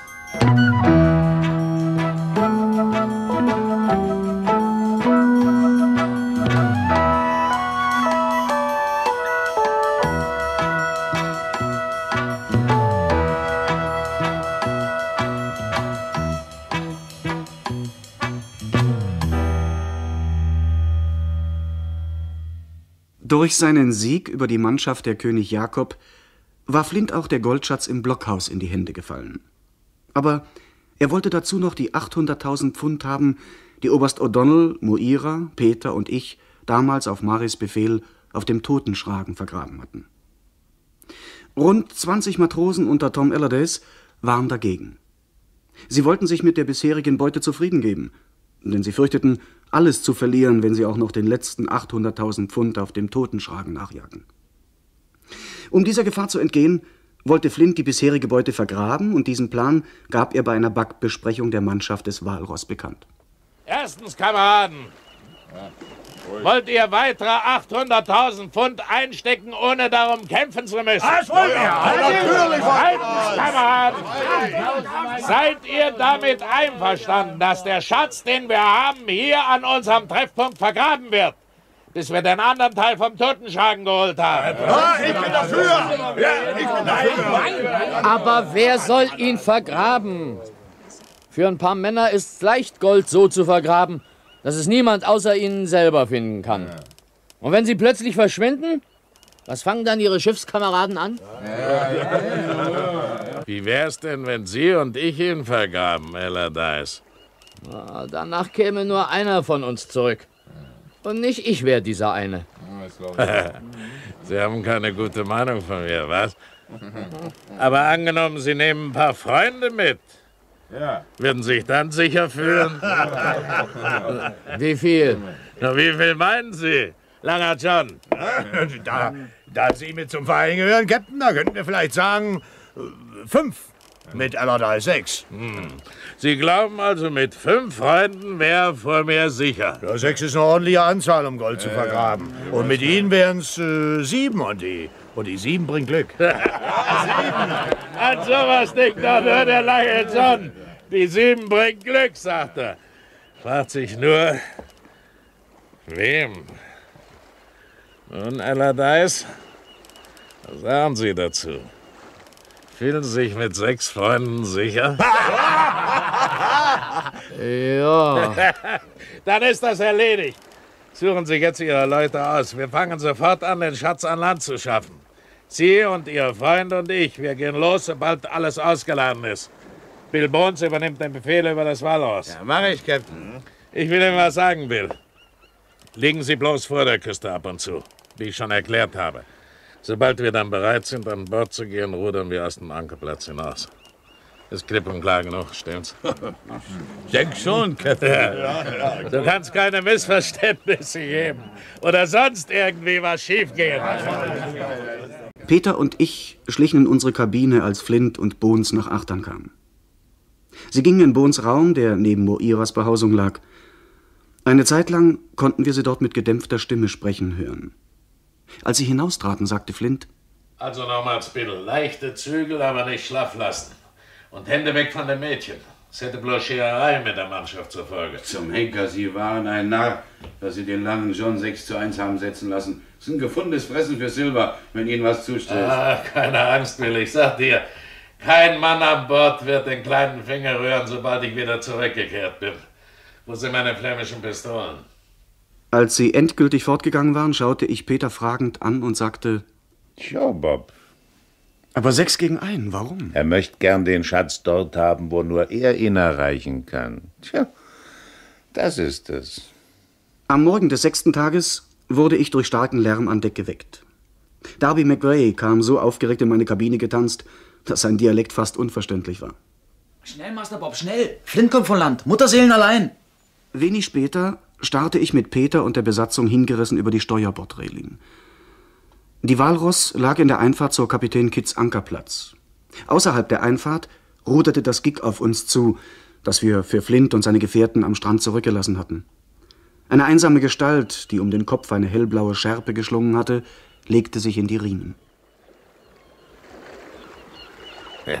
Durch seinen Sieg über die Mannschaft der König Jakob war Flint auch der Goldschatz im Blockhaus in die Hände gefallen. Aber er wollte dazu noch die 800.000 Pfund haben, die Oberst O'Donnell, Moira, Peter und ich damals auf Maris Befehl auf dem Totenschragen vergraben hatten. Rund 20 Matrosen unter Tom Allardyce waren dagegen. Sie wollten sich mit der bisherigen Beute zufrieden geben, denn sie fürchteten, alles zu verlieren, wenn sie auch noch den letzten 800.000 Pfund auf dem Totenschragen nachjagen. Um dieser Gefahr zu entgehen, wollte Flint die bisherige Beute vergraben und diesen Plan gab er bei einer Backbesprechung der Mannschaft des Walross bekannt. Erstens, Kameraden, wollt ihr weitere 800.000 Pfund einstecken, ohne darum kämpfen zu müssen? Das wollen wir! Natürlich! Zweitens, Kameraden, seid ihr damit einverstanden, dass der Schatz, den wir haben, hier an unserem Treffpunkt vergraben wird, bis wir den anderen Teil vom Totenschragen geholt haben? Ja, ich bin dafür! Ja, ich bin dafür! Aber wer soll ihn vergraben? Für ein paar Männer ist es leicht, Gold so zu vergraben, dass es niemand außer ihnen selber finden kann. Und wenn sie plötzlich verschwinden, was fangen dann ihre Schiffskameraden an? Wie wär's denn, wenn Sie und ich ihn vergraben, Allardyce? Danach käme nur einer von uns zurück. Und nicht ich wäre dieser eine. Sie haben keine gute Meinung von mir, was? Aber angenommen, Sie nehmen ein paar Freunde mit. Ja. Würden sich dann sicher fühlen? Wie viel? Na, wie viel meinen Sie, Langer John? Da Sie mit zum Verein gehören, Captain, da könnten wir vielleicht sagen 5. Mit Allardyce 6. Sie glauben also, mit 5 Freunden wäre vor mir sicher? Ja, 6 ist eine ordentliche Anzahl, um Gold zu vergraben. Und mit Ihnen wären es 7 und die 7 bringt Glück. 7? An sowas denkt doch nur der lange John. Die 7 bringt Glück, sagt er. Fragt sich nur, wem? Nun, Allardyce, was sagen Sie dazu? Fühlen Sie sich mit 6 Freunden sicher? Ja. Dann ist das erledigt. Suchen Sie jetzt Ihre Leute aus. Wir fangen sofort an, den Schatz an Land zu schaffen. Sie und Ihr Freund und ich, wir gehen los, sobald alles ausgeladen ist. Bill Bones übernimmt den Befehl über das Walross. Ja, mach ich, Captain. Ich will Ihnen was sagen, Bill. Liegen Sie bloß vor der Küste ab und zu, wie ich schon erklärt habe. Sobald wir dann bereit sind, an Bord zu gehen, rudern wir aus dem Ankerplatz hinaus. Ist klipp und klar genug, stimmt's? Ich denke schon, Captain. Ja. Du kannst keine Missverständnisse geben oder sonst irgendwie was schiefgehen. Peter und ich schlichen in unsere Kabine, als Flint und Bones nach Achtern kamen. Sie gingen in Bones Raum, der neben Moiras Behausung lag. Eine Zeit lang konnten wir sie dort mit gedämpfter Stimme sprechen hören. Als sie hinaustraten, sagte Flint: Also nochmals, Bill, leichte Zügel, aber nicht schlaff lassen. Und Hände weg von den Mädchen. Es hätte bloß Schererei mit der Mannschaft zur Folge. Zum Henker, Sie waren ein Narr, dass Sie den langen John 6:1 haben setzen lassen. Das ist ein gefundenes Fressen für Silber, wenn Ihnen was zustößt. Ah, keine Angst, Bill, ich sag dir, kein Mann an Bord wird den kleinen Finger rühren, sobald ich wieder zurückgekehrt bin. Wo sind meine flämischen Pistolen? Als sie endgültig fortgegangen waren, schaute ich Peter fragend an und sagte: Tja, Bob. Aber 6 gegen 1, warum? Er möchte gern den Schatz dort haben, wo nur er ihn erreichen kann. Tja, das ist es. Am Morgen des 6. Tages wurde ich durch starken Lärm an Deck geweckt. Darby McRae kam so aufgeregt in meine Kabine getanzt, dass sein Dialekt fast unverständlich war. Schnell, Master Bob, schnell! Flint kommt von Land, Mutterseelen allein! Wenig später starrte ich mit Peter und der Besatzung hingerissen über die Steuerbordreling. Die Walross lag in der Einfahrt zur Kapitän Kidds Ankerplatz. Außerhalb der Einfahrt ruderte das Gig auf uns zu, das wir für Flint und seine Gefährten am Strand zurückgelassen hatten. Eine einsame Gestalt, die um den Kopf eine hellblaue Schärpe geschlungen hatte, legte sich in die Riemen. Ja.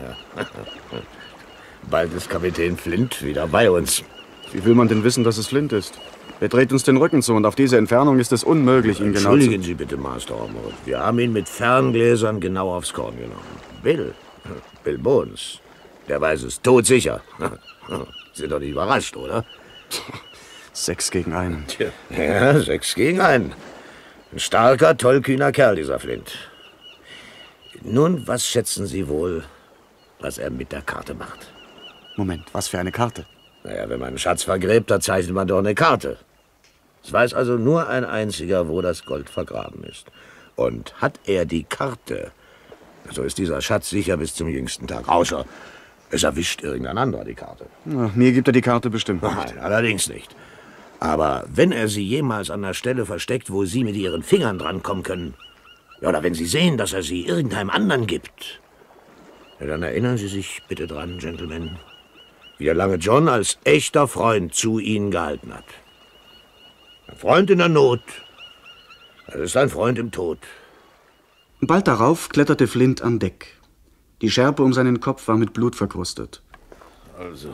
Bald ist Kapitän Flint wieder bei uns. Wie will man denn wissen, dass es Flint ist? Er dreht uns den Rücken zu und auf diese Entfernung ist es unmöglich, ihn genau zu... Entschuldigen Sie bitte, Master Ormond. Wir haben ihn mit Ferngläsern genau aufs Korn genommen. Bill Bones, der weiß es todsicher. Sind doch nicht überrascht, oder? 6 gegen 1. Tja. Ja, 6 gegen 1. Ein starker, tollkühner Kerl, dieser Flint. Nun, was schätzen Sie wohl, was er mit der Karte macht? Moment, was für eine Karte? Naja, wenn man einen Schatz vergräbt, da zeichnet man doch eine Karte. Es weiß also nur ein einziger, wo das Gold vergraben ist. Und hat er die Karte, so ist dieser Schatz sicher bis zum jüngsten Tag. Außer es erwischt irgendein anderer die Karte. Na, mir gibt er die Karte bestimmt nicht. Nein, allerdings nicht. Aber wenn er sie jemals an der Stelle versteckt, wo Sie mit Ihren Fingern drankommen können, ja, oder wenn Sie sehen, dass er sie irgendeinem anderen gibt, ja, dann erinnern Sie sich bitte dran, Gentlemen, wie der lange John als echter Freund zu Ihnen gehalten hat. Ein Freund in der Not, das ist ein Freund im Tod. Bald darauf kletterte Flint an Deck. Die Schärpe um seinen Kopf war mit Blut verkrustet. Also,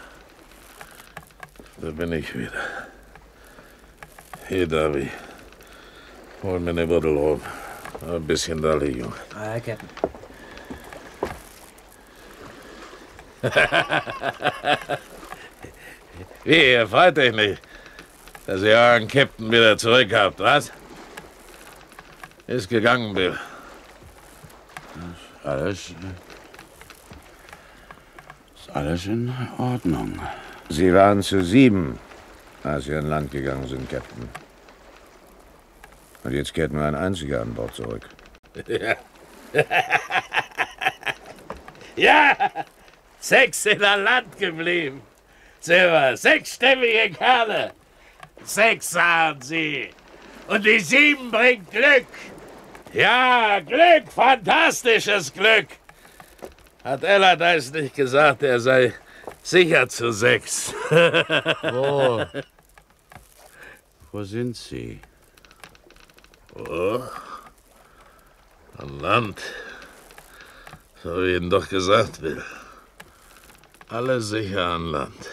da bin ich wieder. Hier, Darby. Hol mir eine Buddel rum. Ein bisschen da liegen. Ah, Captain. Wie, ihr freut euch nicht, dass ihr euren Captain wieder zurück habt, was? Ist gegangen, Bill. Ist alles in Ordnung. Sie waren zu 7, als Sie an Land gegangen sind, Captain. Und jetzt kehrt nur ein einziger an Bord zurück. Ja. Ja, 6 sind an Land geblieben. Silber, 6 stämmige Kerle. 6 sagen sie. Und die 7 bringt Glück. Ja, Glück, fantastisches Glück. Hat Allardyce nicht gesagt, er sei sicher zu 6? Wo sind Sie? Oh, an Land. So wie Ihnen doch gesagt will. Alle sicher an Land.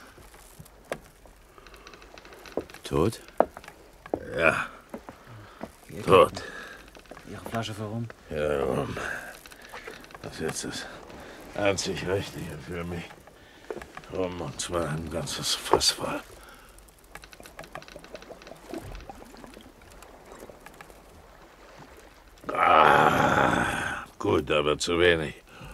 Tot? Ja. Tot. Ihre Flasche warum? Ja, warum? Das ist jetzt das einzig Richtige für mich. Rum, und zwar ein ganzes Fass voll. Ah, gut, aber zu wenig.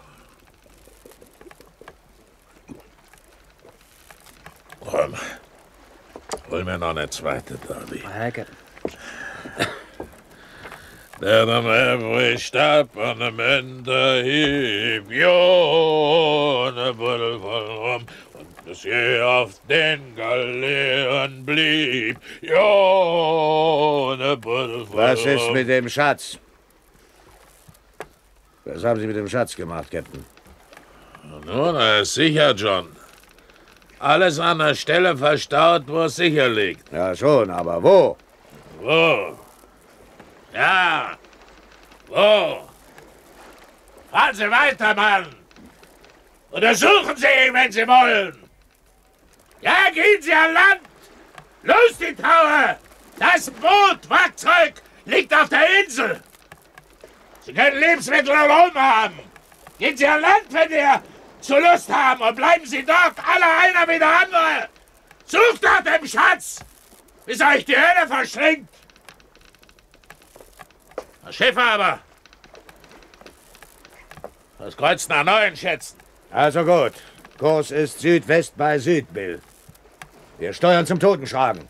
Komm, hol mir noch eine zweite, Darby. Der am every step an dem Ende hieb, jo, ne Buddel voll rum, und bis je auf den Galeeren blieb, jo, ne Buddel voll rum. Was ist mit dem Schatz? Was haben Sie mit dem Schatz gemacht, Captain? Nun, er ist sicher, John. Alles an der Stelle verstaut, wo es sicher liegt. Ja, schon, aber wo? Wo? Ja, wo? Fahren Sie weiter, Mann! Untersuchen Sie ihn, wenn Sie wollen! Ja, gehen Sie an Land! Los, die Taue! Das Boot, Werkzeug, liegt auf der Insel! Sie können Lebensmittel und Rum haben! Gehen Sie an Land, wenn ihr zu Lust haben, und bleiben Sie dort, alle einer wie der andere! Sucht nach dem Schatz, bis euch die Hölle verschlingt! Das Schiff aber. Das Kreuz nach Neuen schätzen. Also gut. Kurs ist Südwest bei Südbill. Wir steuern zum Totenschlagen.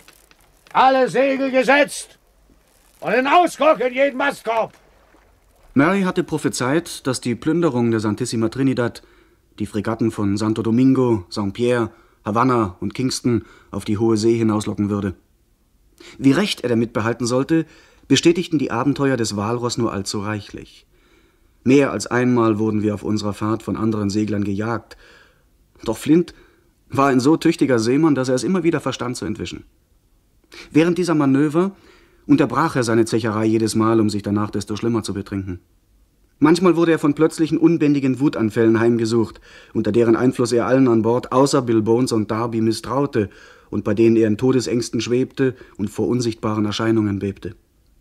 Alle Segel gesetzt und in Ausguck in jeden Mastkorb. Mary hatte prophezeit, dass die Plünderung der Santissima Trinidad die Fregatten von Santo Domingo, St. Pierre, Havanna und Kingston auf die hohe See hinauslocken würde. Wie recht er damit behalten sollte, bestätigten die Abenteuer des Walross nur allzu reichlich. Mehr als einmal wurden wir auf unserer Fahrt von anderen Seglern gejagt. Doch Flint war ein so tüchtiger Seemann, dass er es immer wieder verstand zu entwischen. Während dieser Manöver unterbrach er seine Zecherei jedes Mal, um sich danach desto schlimmer zu betrinken. Manchmal wurde er von plötzlichen unbändigen Wutanfällen heimgesucht, unter deren Einfluss er allen an Bord außer Bill Bones und Darby misstraute und bei denen er in Todesängsten schwebte und vor unsichtbaren Erscheinungen bebte.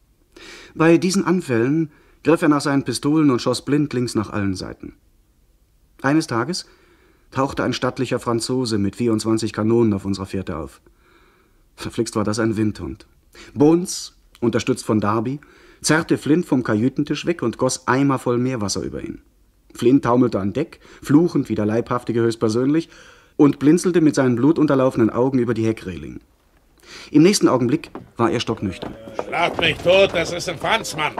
Bei diesen Anfällen griff er nach seinen Pistolen und schoss blindlings nach allen Seiten. Eines Tages tauchte ein stattlicher Franzose mit 24 Kanonen auf unserer Fährte auf. Verflixt war das ein Windhund. Bones, unterstützt von Darby, zerrte Flint vom Kajütentisch weg und goss Eimer voll Meerwasser über ihn. Flint taumelte an Deck, fluchend wie der Leibhaftige höchstpersönlich, und blinzelte mit seinen blutunterlaufenen Augen über die Heckreling. Im nächsten Augenblick war er stocknüchtern. Schlagt mich tot, das ist ein Franzmann.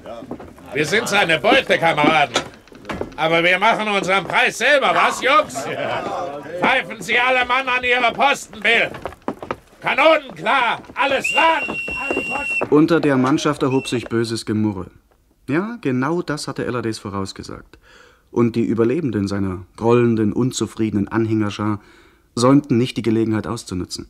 Wir sind seine Beute, Kameraden. Aber wir machen unseren Preis selber, was, Jungs? Pfeifen Sie alle Mann an Ihre Posten, Bill. Kanonen klar, alles laden. Unter der Mannschaft erhob sich böses Gemurre. Ja, genau das hatte Allardyce vorausgesagt. Und die Überlebenden seiner grollenden, unzufriedenen Anhängerschar säumten nicht die Gelegenheit auszunutzen.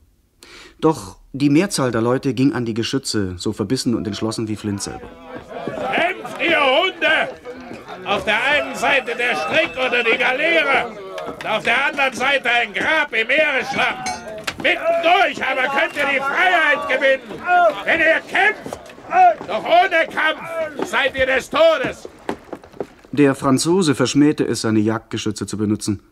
Doch die Mehrzahl der Leute ging an die Geschütze, so verbissen und entschlossen wie Flint selber. Kämpft, ihr Hunde! Auf der einen Seite der Strick oder die Galeere, und auf der anderen Seite ein Grab im Meeresschlamm. Mittendurch aber könnt ihr die Freiheit gewinnen, wenn ihr kämpft. Doch ohne Kampf seid ihr des Todes. Der Franzose verschmähte es, seine Jagdgeschütze zu benutzen.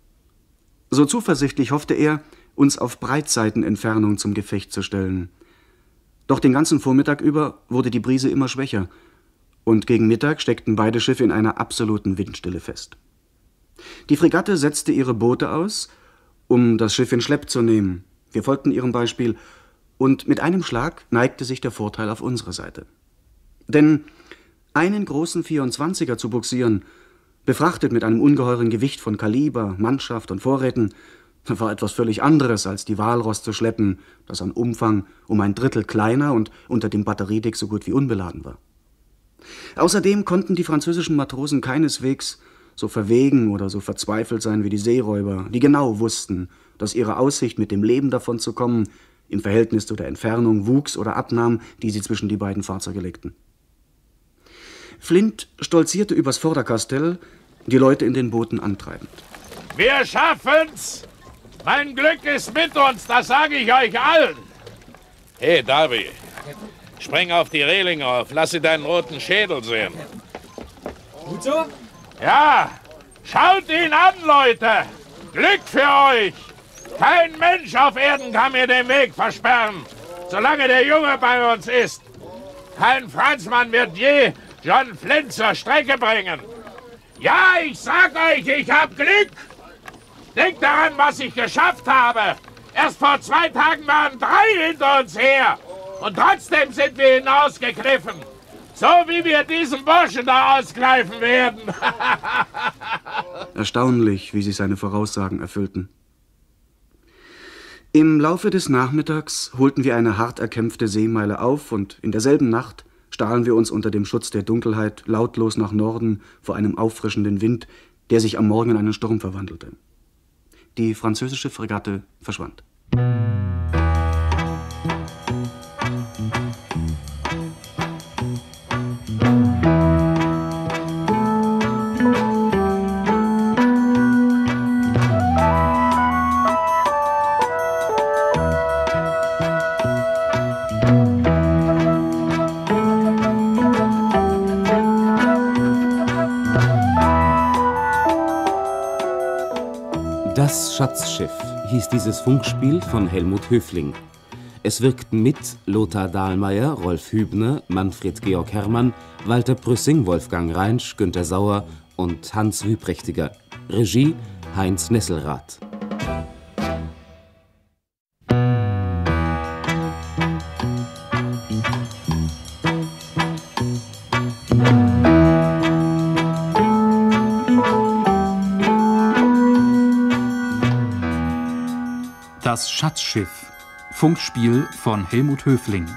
So zuversichtlich hoffte er, uns auf Breitseitenentfernung zum Gefecht zu stellen. Doch den ganzen Vormittag über wurde die Brise immer schwächer, und gegen Mittag steckten beide Schiffe in einer absoluten Windstille fest. Die Fregatte setzte ihre Boote aus, um das Schiff in Schlepp zu nehmen. Wir folgten ihrem Beispiel, Und mit einem Schlag neigte sich der Vorteil auf unsere Seite. Denn einen großen 24er zu bugsieren, befrachtet mit einem ungeheuren Gewicht von Kaliber, Mannschaft und Vorräten, war etwas völlig anderes, als die Walross zu schleppen, das an Umfang um ein Drittel kleiner und unter dem Batteriedeck so gut wie unbeladen war. Außerdem konnten die französischen Matrosen keineswegs so verwegen oder so verzweifelt sein wie die Seeräuber, die genau wussten, dass ihre Aussicht, mit dem Leben davon zu kommen, im Verhältnis zu der Entfernung wuchs oder abnahm, die sie zwischen die beiden Fahrzeuge legten. Flint stolzierte übers Vorderkastell, die Leute in den Booten antreibend. Wir schaffen's! Mein Glück ist mit uns, das sage ich euch allen. Hey, Darby, spring auf die Reling auf, lass sie deinen roten Schädel sehen. Gut so? Ja, schaut ihn an, Leute! Glück für euch! Kein Mensch auf Erden kann mir den Weg versperren, solange der Junge bei uns ist. Kein Franzmann wird je John Flint zur Strecke bringen. Ja, ich sag euch, ich hab Glück! Denkt daran, was ich geschafft habe. Erst vor 2 Tagen waren 3 hinter uns her. Und trotzdem sind wir hinausgegriffen. So wie wir diesen Burschen da ausgreifen werden. Erstaunlich, wie sich seine Voraussagen erfüllten. Im Laufe des Nachmittags holten wir eine hart erkämpfte Seemeile auf und in derselben Nacht stahlen wir uns unter dem Schutz der Dunkelheit lautlos nach Norden vor einem auffrischenden Wind, der sich am Morgen in einen Sturm verwandelte. Die französische Fregatte verschwand. Das Schatzschiff hieß dieses Funkspiel von Helmut Höfling. Es wirkten mit Lothar Dahlmeier, Rolf Hübner, Manfred Georg Herrmann, Walter Prüssing, Wolfgang Reinsch, Günter Sauer und Hans Wüprächtiger. Regie Heinz Nesselrath. Das Schatzschiff. Funkspiel von Helmut Höfling.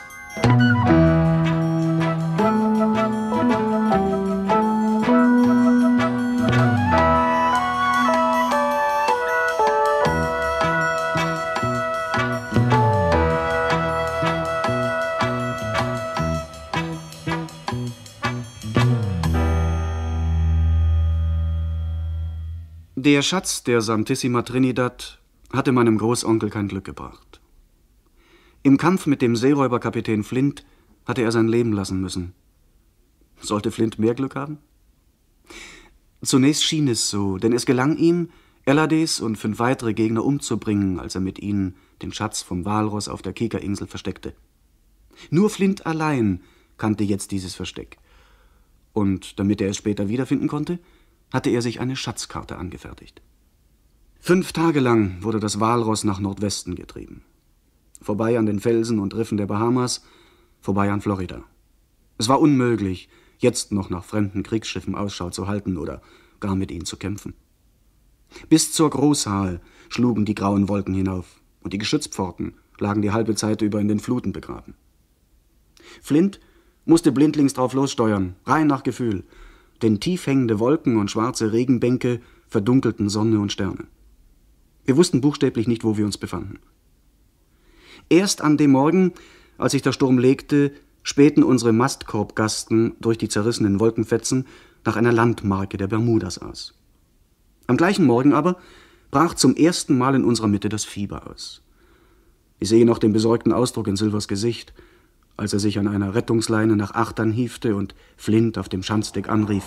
Der Schatz der Santissima Trinidad hatte meinem Großonkel kein Glück gebracht. Im Kampf mit dem Seeräuberkapitän Flint hatte er sein Leben lassen müssen. Sollte Flint mehr Glück haben? Zunächst schien es so, denn es gelang ihm, Elades und 5 weitere Gegner umzubringen, als er mit ihnen den Schatz vom Walross auf der Kikerinsel versteckte. Nur Flint allein kannte jetzt dieses Versteck. Und damit er es später wiederfinden konnte, hatte er sich eine Schatzkarte angefertigt. 5 Tage lang wurde das Walross nach Nordwesten getrieben. Vorbei an den Felsen und Riffen der Bahamas, vorbei an Florida. Es war unmöglich, jetzt noch nach fremden Kriegsschiffen Ausschau zu halten oder gar mit ihnen zu kämpfen. Bis zur Großhaal schlugen die grauen Wolken hinauf und die Geschützpforten lagen die halbe Zeit über in den Fluten begraben. Flint musste blindlings drauf lossteuern, rein nach Gefühl, denn tief hängende Wolken und schwarze Regenbänke verdunkelten Sonne und Sterne. Wir wussten buchstäblich nicht, wo wir uns befanden. Erst an dem Morgen, als sich der Sturm legte, spähten unsere Mastkorbgasten durch die zerrissenen Wolkenfetzen nach einer Landmarke der Bermudas aus. Am gleichen Morgen aber brach zum ersten Mal in unserer Mitte das Fieber aus. Ich sehe noch den besorgten Ausdruck in Silvers Gesicht, als er sich an einer Rettungsleine nach Achtern hiefte und Flint auf dem Schanzdeck anrief.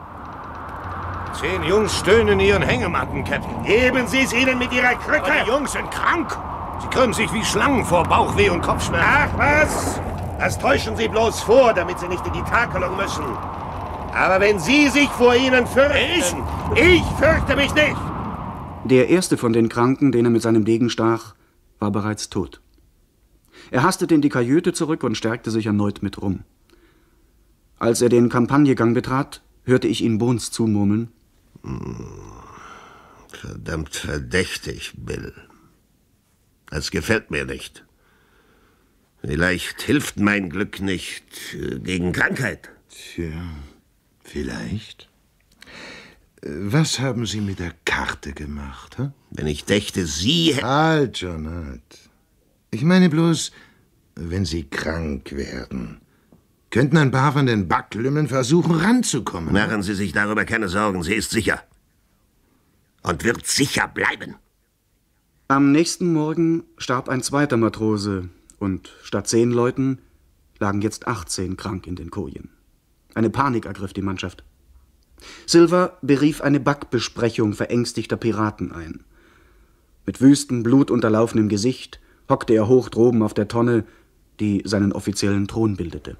10 Jungs stöhnen in ihren Hängematten, Captain. Geben Sie es ihnen mit Ihrer Krücke! Und die Jungs sind krank. Sie krümmen sich wie Schlangen vor Bauchweh und Kopfschmerzen. Ach was! Das täuschen Sie bloß vor, damit Sie nicht in die Takelung müssen. Aber wenn Sie sich vor ihnen fürchten... Ich fürchte mich nicht! Der erste von den Kranken, den er mit seinem Degen stach, war bereits tot. Er hastete in die Kajüte zurück und stärkte sich erneut mit Rum. Als er den Kampagnegang betrat, hörte ich ihn Bohns zumurmeln: Verdammt verdächtig, Bill. Das gefällt mir nicht. Vielleicht hilft mein Glück nicht gegen Krankheit. Tja, vielleicht. Was haben Sie mit der Karte gemacht? Hm? Wenn ich dächte, Sie... Halt, John, halt. Ich meine bloß, wenn Sie krank werden, könnten ein paar von den Backlümmeln versuchen, ranzukommen. Machen Sie sich darüber keine Sorgen, sie ist sicher. Und wird sicher bleiben. Am nächsten Morgen starb ein zweiter Matrose und statt 10 Leuten lagen jetzt 18 krank in den Kojen. Eine Panik ergriff die Mannschaft. Silver berief eine Backbesprechung verängstigter Piraten ein. Mit wüstem, blutunterlaufenem Gesicht hockte er hoch droben auf der Tonne, die seinen offiziellen Thron bildete.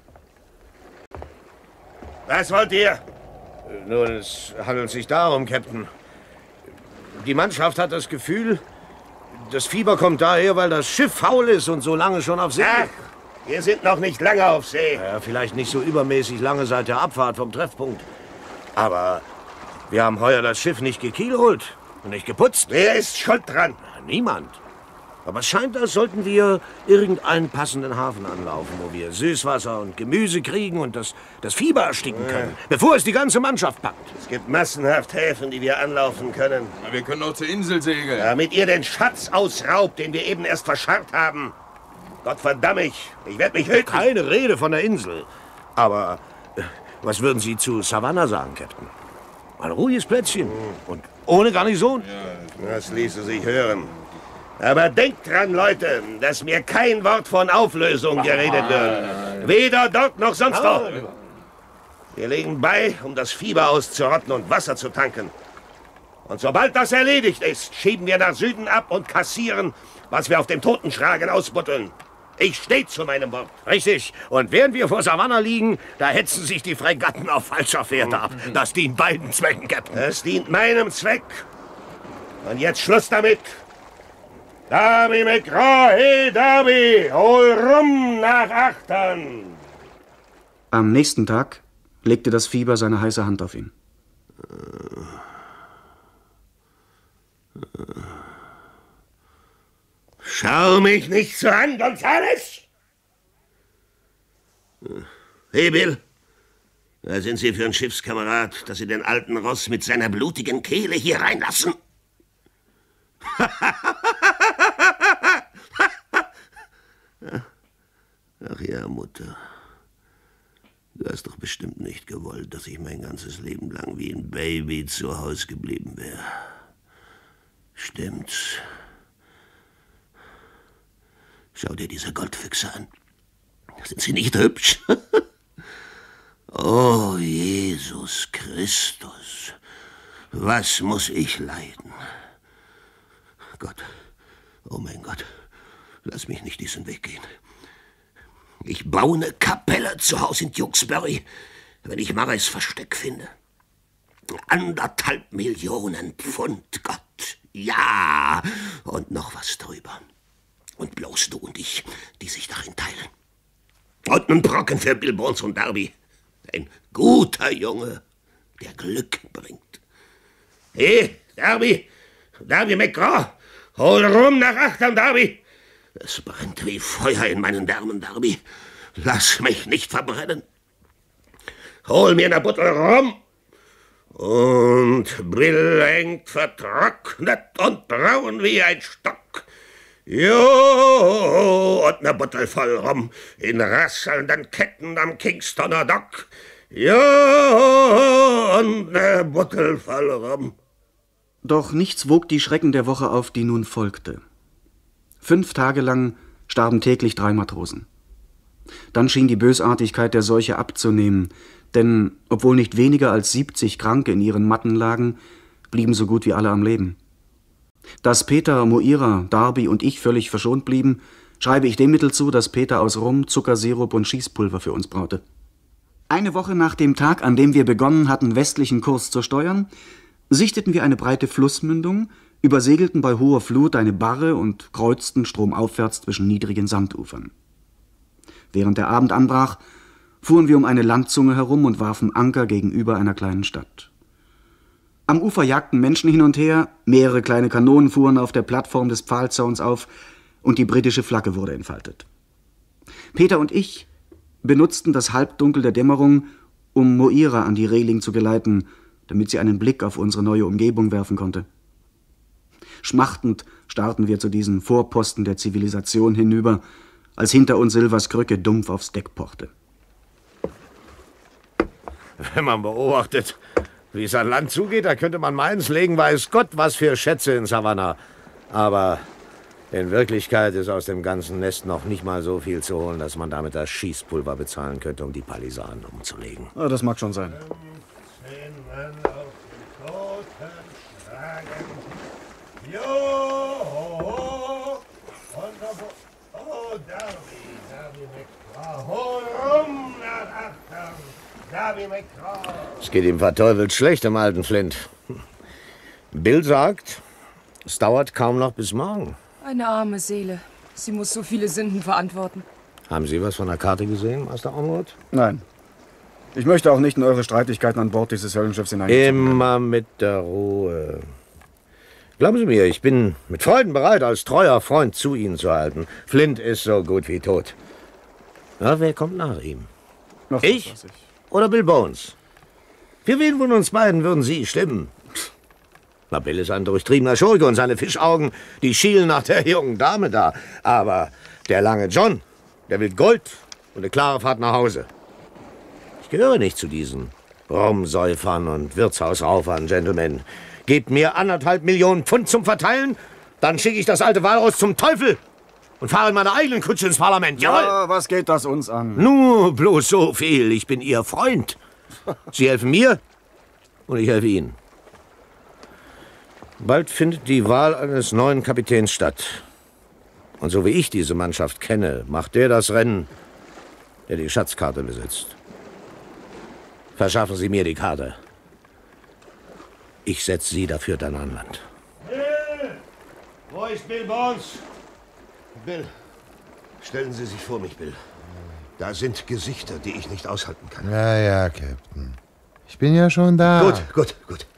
Was wollt ihr? Nun, es handelt sich darum, Captain. Die Mannschaft hat das Gefühl, das Fieber kommt daher, weil das Schiff faul ist und so lange schon auf See. Ach, wir sind noch nicht lange auf See. Ja, vielleicht nicht so übermäßig lange seit der Abfahrt vom Treffpunkt. Aber wir haben heuer das Schiff nicht gekielholt und nicht geputzt. Wer ist schuld dran? Niemand. Aber es scheint, als sollten wir irgendeinen passenden Hafen anlaufen, wo wir Süßwasser und Gemüse kriegen und das Fieber ersticken können, bevor es die ganze Mannschaft packt. Es gibt massenhaft Häfen, die wir anlaufen können. Na, wir können auch zur Insel segeln. Damit ihr den Schatz ausraubt, den wir eben erst verscharrt haben. Gott verdamm ich werde mich hüten. Keine Rede von der Insel. Aber was würden Sie zu Savannah sagen, Captain? Ein ruhiges Plätzchen und ohne Garnison. Ja, das ließe sich hören. Aber denkt dran, Leute, dass mir kein Wort von Auflösung geredet wird. Weder dort noch sonst wo. Wir legen bei, um das Fieber auszurotten und Wasser zu tanken. Und sobald das erledigt ist, schieben wir nach Süden ab und kassieren, was wir auf dem Totenschragen ausbutteln. Ich stehe zu meinem Wort. Richtig. Und während wir vor Savannah liegen, da hetzen sich die Fregatten auf falscher Fährte ab. Das dient beiden Zwecken, Captain. Es dient meinem Zweck. Und jetzt Schluss damit. Darby McGraw, hey Darby, hol rum nach Achtern. Am nächsten Tag legte das Fieber seine heiße Hand auf ihn. Schau mich nicht so an, Gonzales! Hey, Bill. Was sind Sie für ein Schiffskamerad, dass Sie den alten Ross mit seiner blutigen Kehle hier reinlassen? Ach ja, Mutter. Du hast doch bestimmt nicht gewollt, dass ich mein ganzes Leben lang wie ein Baby zu Hause geblieben wäre. Stimmt's? Schau dir diese Goldfüchse an. Sind sie nicht hübsch? Oh, Jesus Christus. Was muss ich leiden? Gott, oh mein Gott, lass mich nicht diesen Weg gehen. Ich baue eine Kapelle zu Hause in Tewkesbury, wenn ich Marys Versteck finde. 1,5 Millionen Pfund, Gott, ja, und noch was drüber. Und bloß du und ich, die sich darin teilen. Und einen Brocken für Bill Bones und Darby. Ein guter Junge, der Glück bringt. Hey, Darby McGraw, hol rum nach Achtern, Darby. Es brennt wie Feuer in meinen Därmen, Darby. Lass mich nicht verbrennen. Hol mir eine Buttel rum. Und Bill hängt vertrocknet und braun wie ein Stock. Jo, und eine Buttel voll rum in rasselnden Ketten am Kingstoner Dock. Jo, und eine Buttel voll rum. Doch nichts wog die Schrecken der Woche auf, die nun folgte. 5 Tage lang starben täglich 3 Matrosen. Dann schien die Bösartigkeit der Seuche abzunehmen, denn obwohl nicht weniger als 70 Kranke in ihren Matten lagen, blieben so gut wie alle am Leben. Dass Peter, Moira, Darby und ich völlig verschont blieben, schreibe ich dem Mittel zu, dass Peter aus Rum, Zuckersirup und Schießpulver für uns braute. Eine Woche nach dem Tag, an dem wir begonnen hatten, westlichen Kurs zu steuern, sichteten wir eine breite Flussmündung, übersegelten bei hoher Flut eine Barre und kreuzten stromaufwärts zwischen niedrigen Sandufern. Während der Abend anbrach, fuhren wir um eine Landzunge herum und warfen Anker gegenüber einer kleinen Stadt. Am Ufer jagten Menschen hin und her, mehrere kleine Kanonen fuhren auf der Plattform des Pfahlzauns auf und die britische Flagge wurde entfaltet. Peter und ich benutzten das Halbdunkel der Dämmerung, um Moira an die Reling zu geleiten, damit sie einen Blick auf unsere neue Umgebung werfen konnte. Schmachtend starrten wir zu diesen Vorposten der Zivilisation hinüber, als hinter uns Silvers Krücke dumpf aufs Deck pochte. Wenn man beobachtet, wie es an Land zugeht, da könnte man meinen, es legen weiß Gott was für Schätze in Savannah. Aber in Wirklichkeit ist aus dem ganzen Nest noch nicht mal so viel zu holen, dass man damit das Schießpulver bezahlen könnte, um die Palisaden umzulegen. Ja, das mag schon sein. 10 Mann auf den Toten schlagen. Jo, wunderbar. Oh, Darby McCraw, hol rum nach Achtung. Darby McCraw. Es geht ihm verteufelt schlecht, dem alten Flint. Bill sagt, es dauert kaum noch bis morgen. Eine arme Seele. Sie muss so viele Sünden verantworten. Haben Sie was von der Karte gesehen, Master Onward? Nein. Ich möchte auch nicht in eure Streitigkeiten an Bord dieses Höllenschiffs hineingezogen werden. Immer mit der Ruhe. Glauben Sie mir, ich bin mit Freuden bereit, als treuer Freund zu Ihnen zu halten. Flint ist so gut wie tot. Ja, wer kommt nach ihm? Noch Ich oder Bill Bones? Für wen von uns beiden würden Sie stimmen? Na, Bill ist ein durchtriebener Schurke und seine Fischaugen, die schielen nach der jungen Dame da. Aber der lange John, der will Gold und eine klare Fahrt nach Hause. Ich gehöre nicht zu diesen Rumsäufern und Wirtshausraufern, Gentlemen. Gebt mir 1,5 Millionen Pfund zum Verteilen, dann schicke ich das alte Walross zum Teufel und fahre in meiner eigenen Kutsche ins Parlament. Jawohl! Ja, was geht das uns an? Nur bloß so viel. Ich bin Ihr Freund. Sie helfen mir und ich helfe Ihnen. Bald findet die Wahl eines neuen Kapitäns statt. Und so wie ich diese Mannschaft kenne, macht der das Rennen, der die Schatzkarte besitzt. Verschaffen Sie mir die Karte. Ich setze Sie dafür dann an Land. Bill! Wo ist Bill Bones? Bill, stellen Sie sich vor mich, Bill. Da sind Gesichter, die ich nicht aushalten kann. Ja, ja, Captain. Ich bin ja schon da. Gut.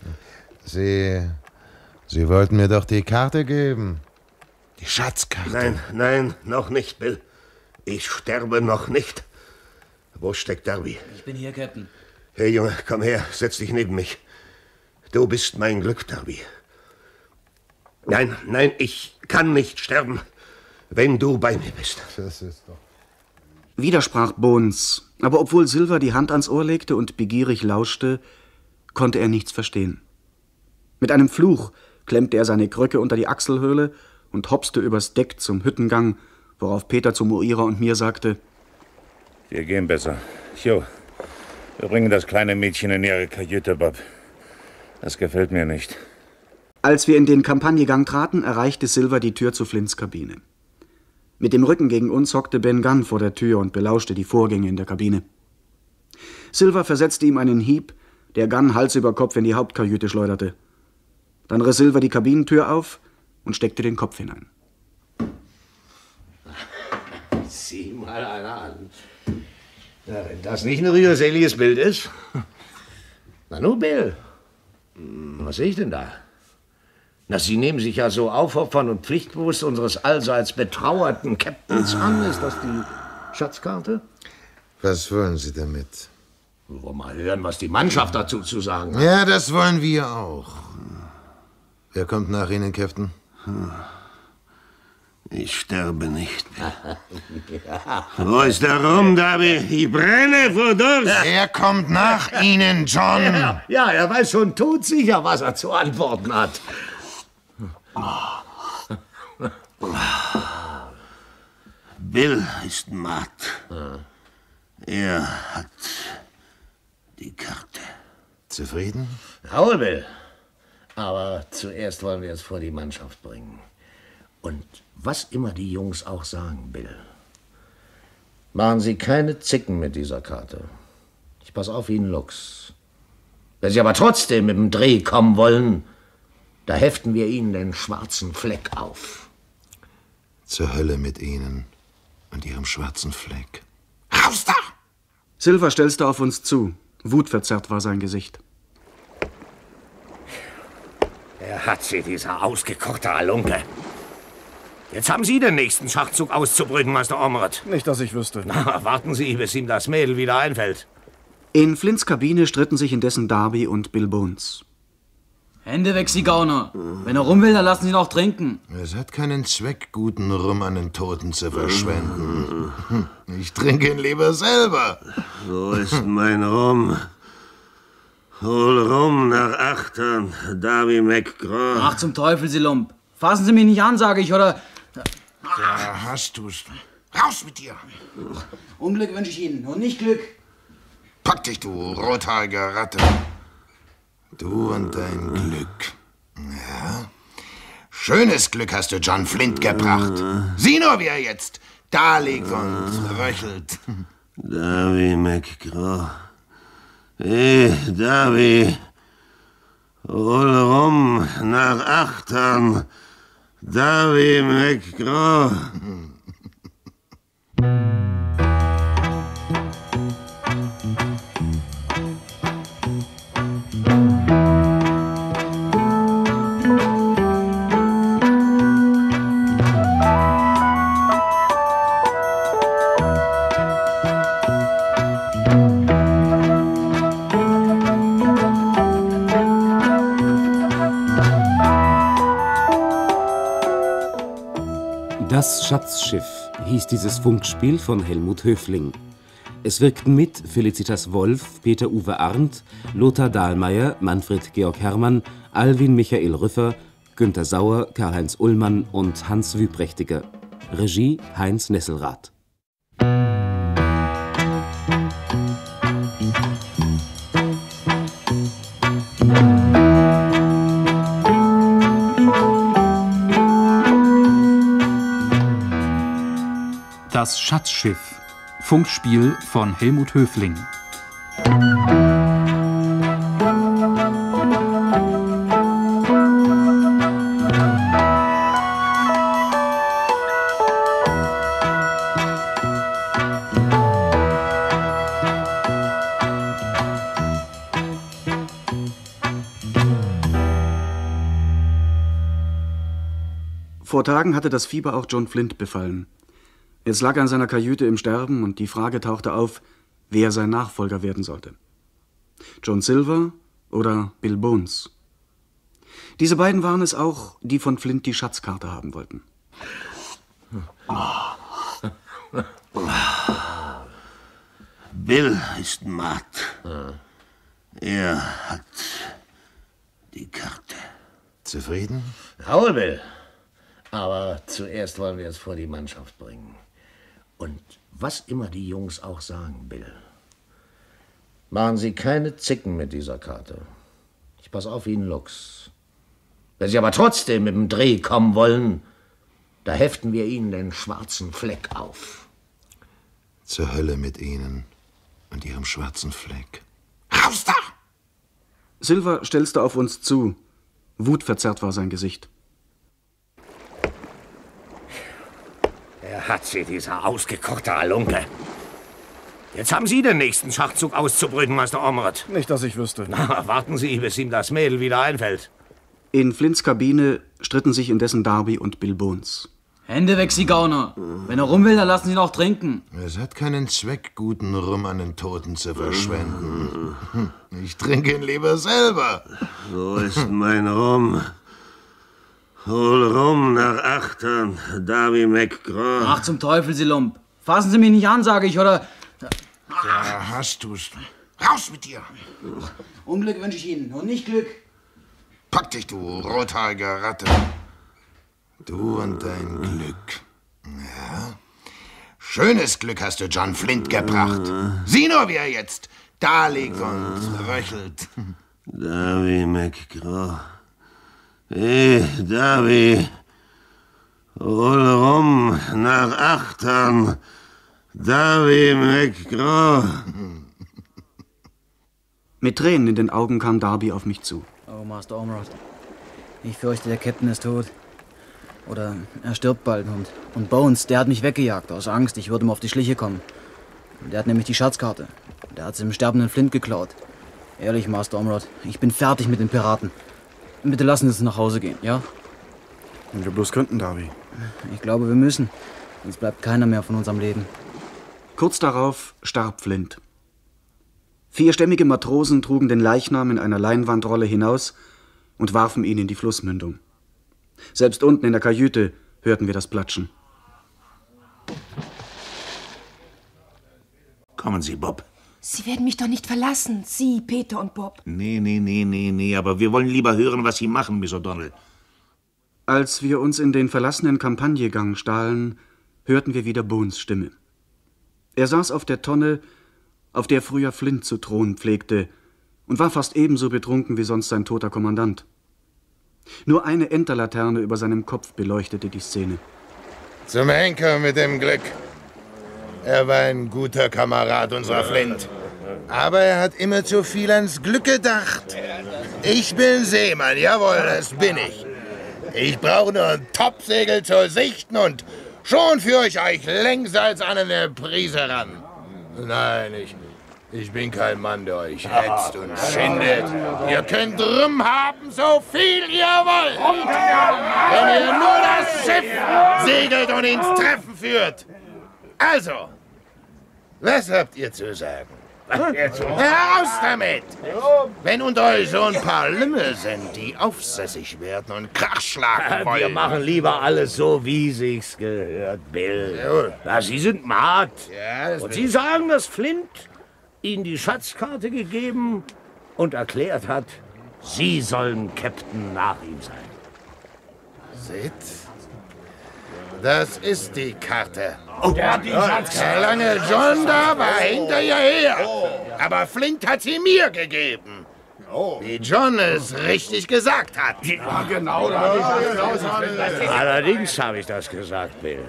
Sie wollten mir doch die Karte geben. Die Schatzkarte. Nein, noch nicht, Bill. Ich sterbe noch nicht. Wo steckt Darby? Ich bin hier, Captain. Hey, Junge, komm her, setz dich neben mich. Du bist mein Glück, Darby. Nein, ich kann nicht sterben, wenn du bei mir bist. Das ist doch... Widersprach Bones, aber obwohl Silver die Hand ans Ohr legte und begierig lauschte, konnte er nichts verstehen. Mit einem Fluch klemmte er seine Kröcke unter die Achselhöhle und hopste übers Deck zum Hüttengang, worauf Peter zu Moira und mir sagte: Wir gehen besser. Jo, wir bringen das kleine Mädchen in ihre Kajüte, Bob. Das gefällt mir nicht. Als wir in den Kampagnegang traten, erreichte Silver die Tür zu Flints Kabine. Mit dem Rücken gegen uns hockte Ben Gunn vor der Tür und belauschte die Vorgänge in der Kabine. Silver versetzte ihm einen Hieb, der Gunn Hals über Kopf in die Hauptkajüte schleuderte. Dann riss Silver die Kabinentür auf und steckte den Kopf hinein. Sieh mal einer an. Ja, wenn das nicht ein rührseliges Bild ist. Na nun, Bill. Was sehe ich denn da? Na, Sie nehmen sich ja so aufopfern und pflichtbewusst unseres allseits betrauerten Captains an. Ist das die Schatzkarte? Was wollen Sie damit? Wir wollen mal hören, was die Mannschaft dazu zu sagen hat. Ja, das wollen wir auch. Wer kommt nach Ihnen, Captain? Ich sterbe nicht mehr. Wo ist der Rum, Darby? Ich brenne vor Durst. Er kommt nach Ihnen, John. Ja, er weiß schon todsicher, was er zu antworten hat. Bill ist matt. Er hat die Karte. Zufrieden? Jawohl, Bill. Aber zuerst wollen wir es vor die Mannschaft bringen. Und was immer die Jungs auch sagen, Bill, machen Sie keine Zicken mit dieser Karte. Ich pass auf wie ein Luchs. Wenn Sie aber trotzdem mit dem Dreh kommen wollen, da heften wir Ihnen den schwarzen Fleck auf. Zur Hölle mit Ihnen und Ihrem schwarzen Fleck. Raus da! Silver stelzte auf uns zu. Wutverzerrt war sein Gesicht. Er hat sie, dieser ausgekochte Halunke. Jetzt haben Sie den nächsten Schachzug auszubrüten, Meister Ormrod. Nicht, dass ich wüsste. Na, warten Sie, bis ihm das Mädel wieder einfällt. In Flints Kabine stritten sich indessen Darby und Bill Bones. Hände weg, Sie Gauner. Wenn er rum will, dann lassen Sie ihn auch trinken. Es hat keinen Zweck, guten Rum an den Toten zu verschwenden. Ich trinke ihn lieber selber. Wo ist mein Rum? Hol Rum nach Achtern, Darby McGraw. Ach, zum Teufel, Sie Lump. Fassen Sie mich nicht an, sage ich, oder... Da hast du's. Raus mit dir! Unglück wünsche ich Ihnen und nicht Glück. Pack dich, du rothaarige Ratte. Du und dein Glück. Ja. Schönes Glück hast du John Flint gebracht. Sieh nur, wie er jetzt da liegt und röchelt. Darby McGraw. Hey, Darby. Hol Rum nach Achtern. Darby McGraw. Das Schatzschiff hieß dieses Funkspiel von Helmut Höfling. Es wirkten mit Felicitas Wolf, Peter-Uwe Arndt, Lothar Dahlmeier, Manfred Georg Herrmann, Alwin Michael Rüffer, Günter Sauer, Karl-Heinz Ullmann und Hans Wüprächtiger. Regie Heinz Nesselrath. Das Schatzschiff. Funkspiel von Helmut Höfling. Vor Tagen hatte das Fieber auch John Flint befallen. Jetzt lag er in seiner Kajüte im Sterben und die Frage tauchte auf, wer sein Nachfolger werden sollte. John Silver oder Bill Bones. Diese beiden waren es auch, die von Flint die Schatzkarte haben wollten. Bill ist matt. Er hat die Karte. Zufrieden? Jawohl, Bill. Aber zuerst wollen wir es vor die Mannschaft bringen. Und was immer die Jungs auch sagen, Bill, machen Sie keine Zicken mit dieser Karte. Ich pass auf wie ein Luchs. Wenn Sie aber trotzdem mit dem Dreh kommen wollen, da heften wir Ihnen den schwarzen Fleck auf. Zur Hölle mit Ihnen und Ihrem schwarzen Fleck. Raus da! Silver stelzte auf uns zu. Wutverzerrt war sein Gesicht. Er hat sie, dieser ausgekochte Halunke. Jetzt haben Sie den nächsten Schachzug auszubrüten, Meister Ormrod. Nicht, dass ich wüsste. Na, warten Sie, bis ihm das Mädel wieder einfällt. In Flints Kabine stritten sich indessen Darby und Bill Bones. Hände weg, Sie Gauner. Wenn er rum will, dann lassen Sie ihn auch trinken. Es hat keinen Zweck, guten Rum an den Toten zu verschwenden. Ich trinke ihn lieber selber. Wo ist mein Rum? Hol Rum nach Achtern, Darby McGraw. Ach, zum Teufel, Sie Lump. Fassen Sie mich nicht an, sage ich, oder... Da hast du's. Raus mit dir! Unglück wünsche ich Ihnen und nicht Glück. Pack dich, du rothaarige Ratte. Du und dein Glück. Ja. Schönes Glück hast du John Flint gebracht. Sieh nur, wie er jetzt da liegt und röchelt. Darby McGraw. Hey, Darby. Hol Rum nach Achtern. Darby McGraw. Mit Tränen in den Augen kam Darby auf mich zu. Oh, Master Ormrod. Ich fürchte, der Captain ist tot. Oder er stirbt bald. Und Bones, der hat mich weggejagt, aus Angst, ich würde ihm auf die Schliche kommen. Der hat nämlich die Schatzkarte. Der hat sie im sterbenden Flint geklaut. Ehrlich, Master Ormrod, ich bin fertig mit den Piraten. Bitte lassen Sie uns nach Hause gehen, ja? Wenn wir bloß könnten, Darby. Ich glaube, wir müssen. Sonst bleibt keiner mehr von uns am Leben. Kurz darauf starb Flint. 4 stämmige Matrosen trugen den Leichnam in einer Leinwandrolle hinaus und warfen ihn in die Flussmündung. Selbst unten in der Kajüte hörten wir das Platschen. Kommen Sie, Bob. Sie werden mich doch nicht verlassen, Sie, Peter und Bob. Nee, aber wir wollen lieber hören, was Sie machen, Miss O'Donnell. Als wir uns in den verlassenen Kampagnegang stahlen, hörten wir wieder Bones Stimme. Er saß auf der Tonne, auf der früher Flint zu thronen pflegte, und war fast ebenso betrunken wie sonst sein toter Kommandant. Nur eine Enterlaterne über seinem Kopf beleuchtete die Szene. Zum Henker mit dem Glück. Er war ein guter Kamerad, unserer Flint. Aber er hat immer zu viel ans Glück gedacht. Ich bin Seemann, jawohl, das bin ich. Ich brauche nur ein Topsegel zur Sichten und schon führe ich euch längsseits an eine Prise ran. Nein, ich bin kein Mann, der euch hetzt und schindet. Ihr könnt drum haben, so viel ihr wollt. Wenn ihr nur das Schiff segelt und ins Treffen führt. Also, was habt ihr zu sagen? Heraus damit! Wenn unter euch so ein paar Lümmel sind, die aufsässig werden und Krach schlagen wollen. Wir machen lieber alles so, wie sich's gehört, Bill. Ja, Sie sind Markt. Ja, und Sie sagen, dass Flint Ihnen die Schatzkarte gegeben und erklärt hat, Sie sollen Captain nach ihm sein. Seht? Das ist die Karte. Oh, der hat die Schatzkarte. Der lange John da war hinter ihr her. Aber Flint hat sie mir gegeben. Wie John es richtig gesagt hat. Ja, genau. Allerdings habe ich das gesagt, Bill.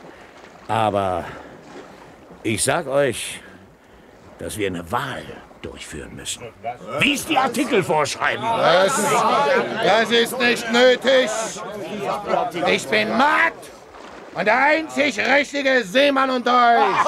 Aber ich sag euch, dass wir eine Wahl durchführen müssen. Wie es die Artikel vorschreiben. Das ist nicht nötig. Ich bin Markt und der einzig richtige Seemann unter euch.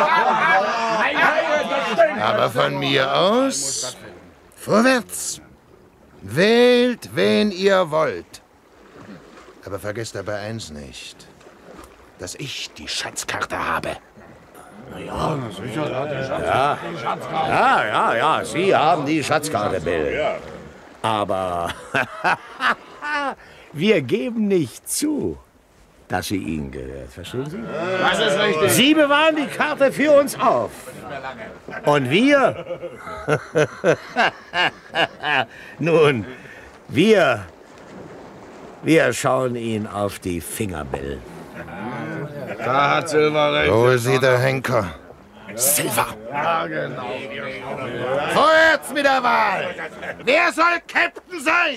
Aber von mir aus, vorwärts. Wählt, wen ihr wollt. Aber vergesst dabei eins nicht, dass ich die Schatzkarte habe. Ja, Sie haben die Schatzkarte, Bill. Aber wir geben nicht zu, dass sie Ihnen gehört. Verstehen Sie? Das ist richtig. Sie bewahren die Karte für uns auf. Und wir? Nun, wir schauen Ihnen auf die Finger, Bill. Da hat Silver recht. Wo ist sie, der Henker? Silver! Ja, genau. Vorwärts mit der Wahl! Wer soll Captain sein?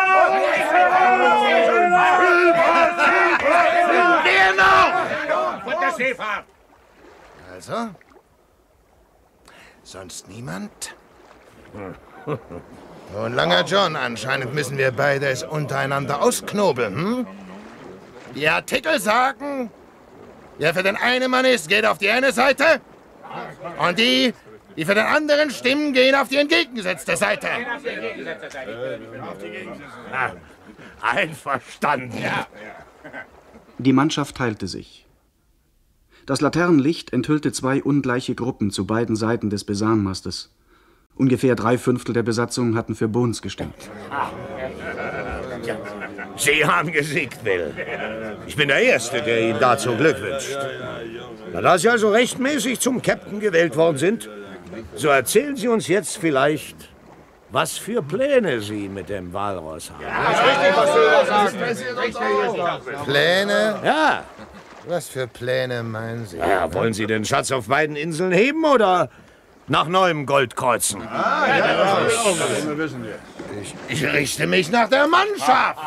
Wer noch? Von der Seefahrt. Also? Sonst niemand? Und langer John, anscheinend müssen wir beide es untereinander ausknobeln, hm? Die Artikel sagen, wer für den einen Mann ist, geht auf die eine Seite. Und die für den anderen stimmen, gehen auf die entgegengesetzte Seite. Einverstanden. Die Mannschaft teilte sich. Das Laternenlicht enthüllte 2 ungleiche Gruppen zu beiden Seiten des Besanmastes. Ungefähr 3/5 der Besatzung hatten für Bones gestimmt. Sie haben gesiegt, Will. Ich bin der Erste, der Ihnen dazu Glück wünscht. Na, da Sie also rechtmäßig zum Captain gewählt worden sind, so erzählen Sie uns jetzt vielleicht, was für Pläne Sie mit dem Walross haben. Pläne? Ja. Was für Pläne meinen Sie? Ja, wollen Sie den Schatz auf beiden Inseln heben oder nach neuem Gold kreuzen? Ich richte mich nach der Mannschaft.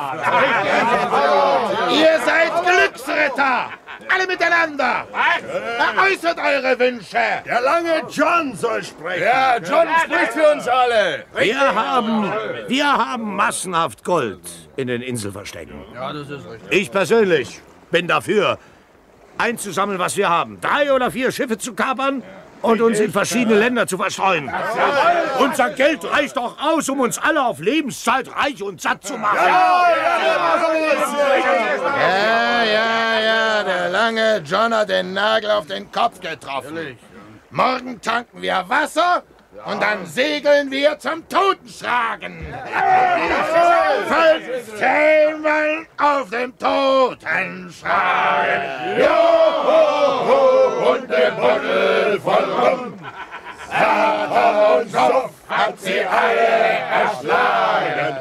Ihr seid Glücksritter. Alle miteinander. Äußert eure Wünsche. Der lange John soll sprechen. Ja, John spricht für uns alle. Wir haben massenhaft Gold in den Inselverstecken. Ja, das ist richtig. Ich persönlich bin dafür, einzusammeln, was wir haben. 3 oder 4 Schiffe zu kapern und uns in verschiedene Länder zu verstreuen. Unser Geld reicht doch aus, um uns alle auf Lebenszeit reich und satt zu machen. Ja, der lange John hat den Nagel auf den Kopf getroffen. Morgen tanken wir Wasser und dann segeln wir zum Totenschlagen. 15 Mann auf dem Totenschlagen. Joho, und der Buddel voll Rum. Hertha und Soff hat sie alle erschlagen.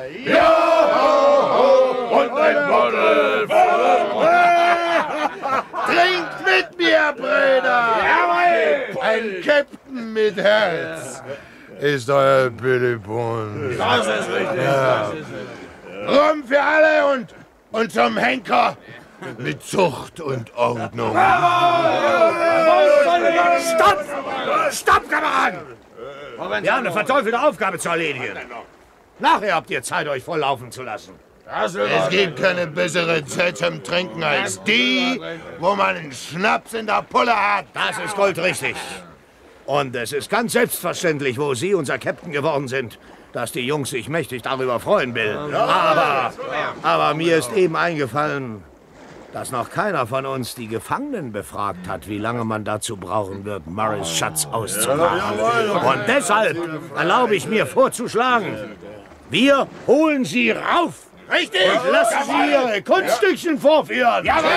Joho, und der Buddel voll Rum. Trinkt mit mir, Brüder! Jawohl! Ein Captain mit Herz ist euer Billibund. Das ist richtig. Ja. Rum für alle und zum Henker mit Zucht und Ordnung. Stopp! Stopp, Kameraden! Wir haben eine verteufelte Aufgabe zu erledigen. Nachher habt ihr Zeit, euch volllaufen zu lassen. Es gibt keine bessere Zeit zum Trinken als die, wo man einen Schnaps in der Pulle hat. Das ist goldrichtig. Und es ist ganz selbstverständlich, wo Sie unser Captain geworden sind, dass die Jungs sich mächtig darüber freuen will. Aber mir ist eben eingefallen, dass noch keiner von uns die Gefangenen befragt hat, wie lange man dazu brauchen wird, Murrays Schatz auszumachen. Und deshalb erlaube ich mir vorzuschlagen, wir holen sie rauf. Richtig! Und lassen Sie Ihre Kunststückchen vorführen! Jawohl!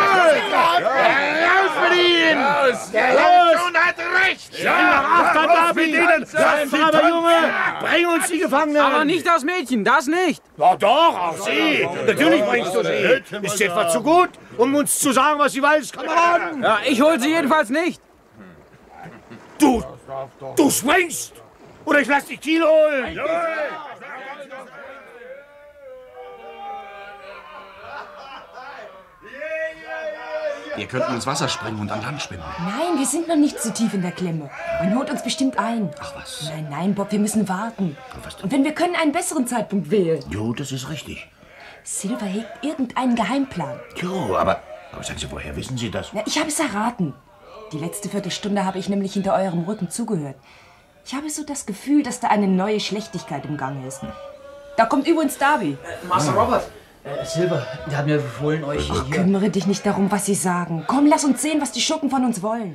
Raus mit Ihnen! Der Junge hat recht! Ach, dann darf mit Ihnen! Vater, Junge, bring uns die Gefangenen! Aber nicht das Mädchen, das nicht! Ja, doch, auch Sie! Natürlich bringst du sie! Ist sie etwa zu gut, um uns zu sagen, was sie weiß, Kameraden? Ja, ich hol sie jedenfalls nicht! Du springst! Oder ich lass dich Kiel holen! Wir könnten ins Wasser springen und an Land schwimmen. Nein, wir sind noch nicht so tief in der Klemme. Man holt uns bestimmt ein. Ach was? Nein, Bob, wir müssen warten. Und wenn wir können, einen besseren Zeitpunkt wählen. Jo, das ist richtig. Silver hegt irgendeinen Geheimplan. Jo, aber sagen Sie, woher wissen Sie das? Na, ich habe es erraten. Die letzte Viertelstunde habe ich nämlich hinter eurem Rücken zugehört. Ich habe so das Gefühl, dass da eine neue Schlechtigkeit im Gange ist. Da kommt übrigens Darby. Master Robert. Silver, der hat mir befohlen, euch Ach, kümmere dich nicht darum, was sie sagen. Komm, lass uns sehen, was die Schurken von uns wollen.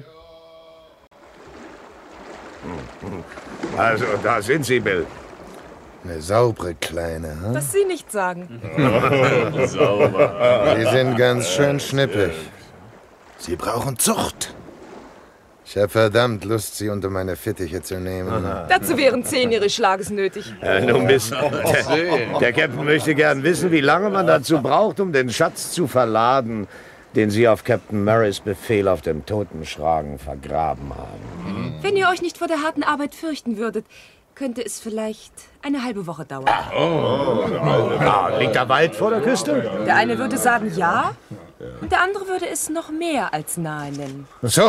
Also, da sind Sie, Bill. Eine saubere Kleine, hm? Was Sie nicht sagen. Sauber. Sie sind ganz schön schnippig. Sie brauchen Zucht. Ich habe verdammt Lust, Sie unter meine Fittiche zu nehmen. Dazu wären 10 Ihres Schlages nötig. Nun, Miss, der Captain möchte gern wissen, wie lange man dazu braucht, um den Schatz zu verladen, den Sie auf Captain Murrays Befehl auf dem Totenschlagen vergraben haben. Wenn ihr euch nicht vor der harten Arbeit fürchten würdet, könnte es vielleicht eine halbe Woche dauern. Ja, liegt der Wald vor der Küste? Der eine würde sagen ja, und der andere würde es noch mehr als nahe nennen.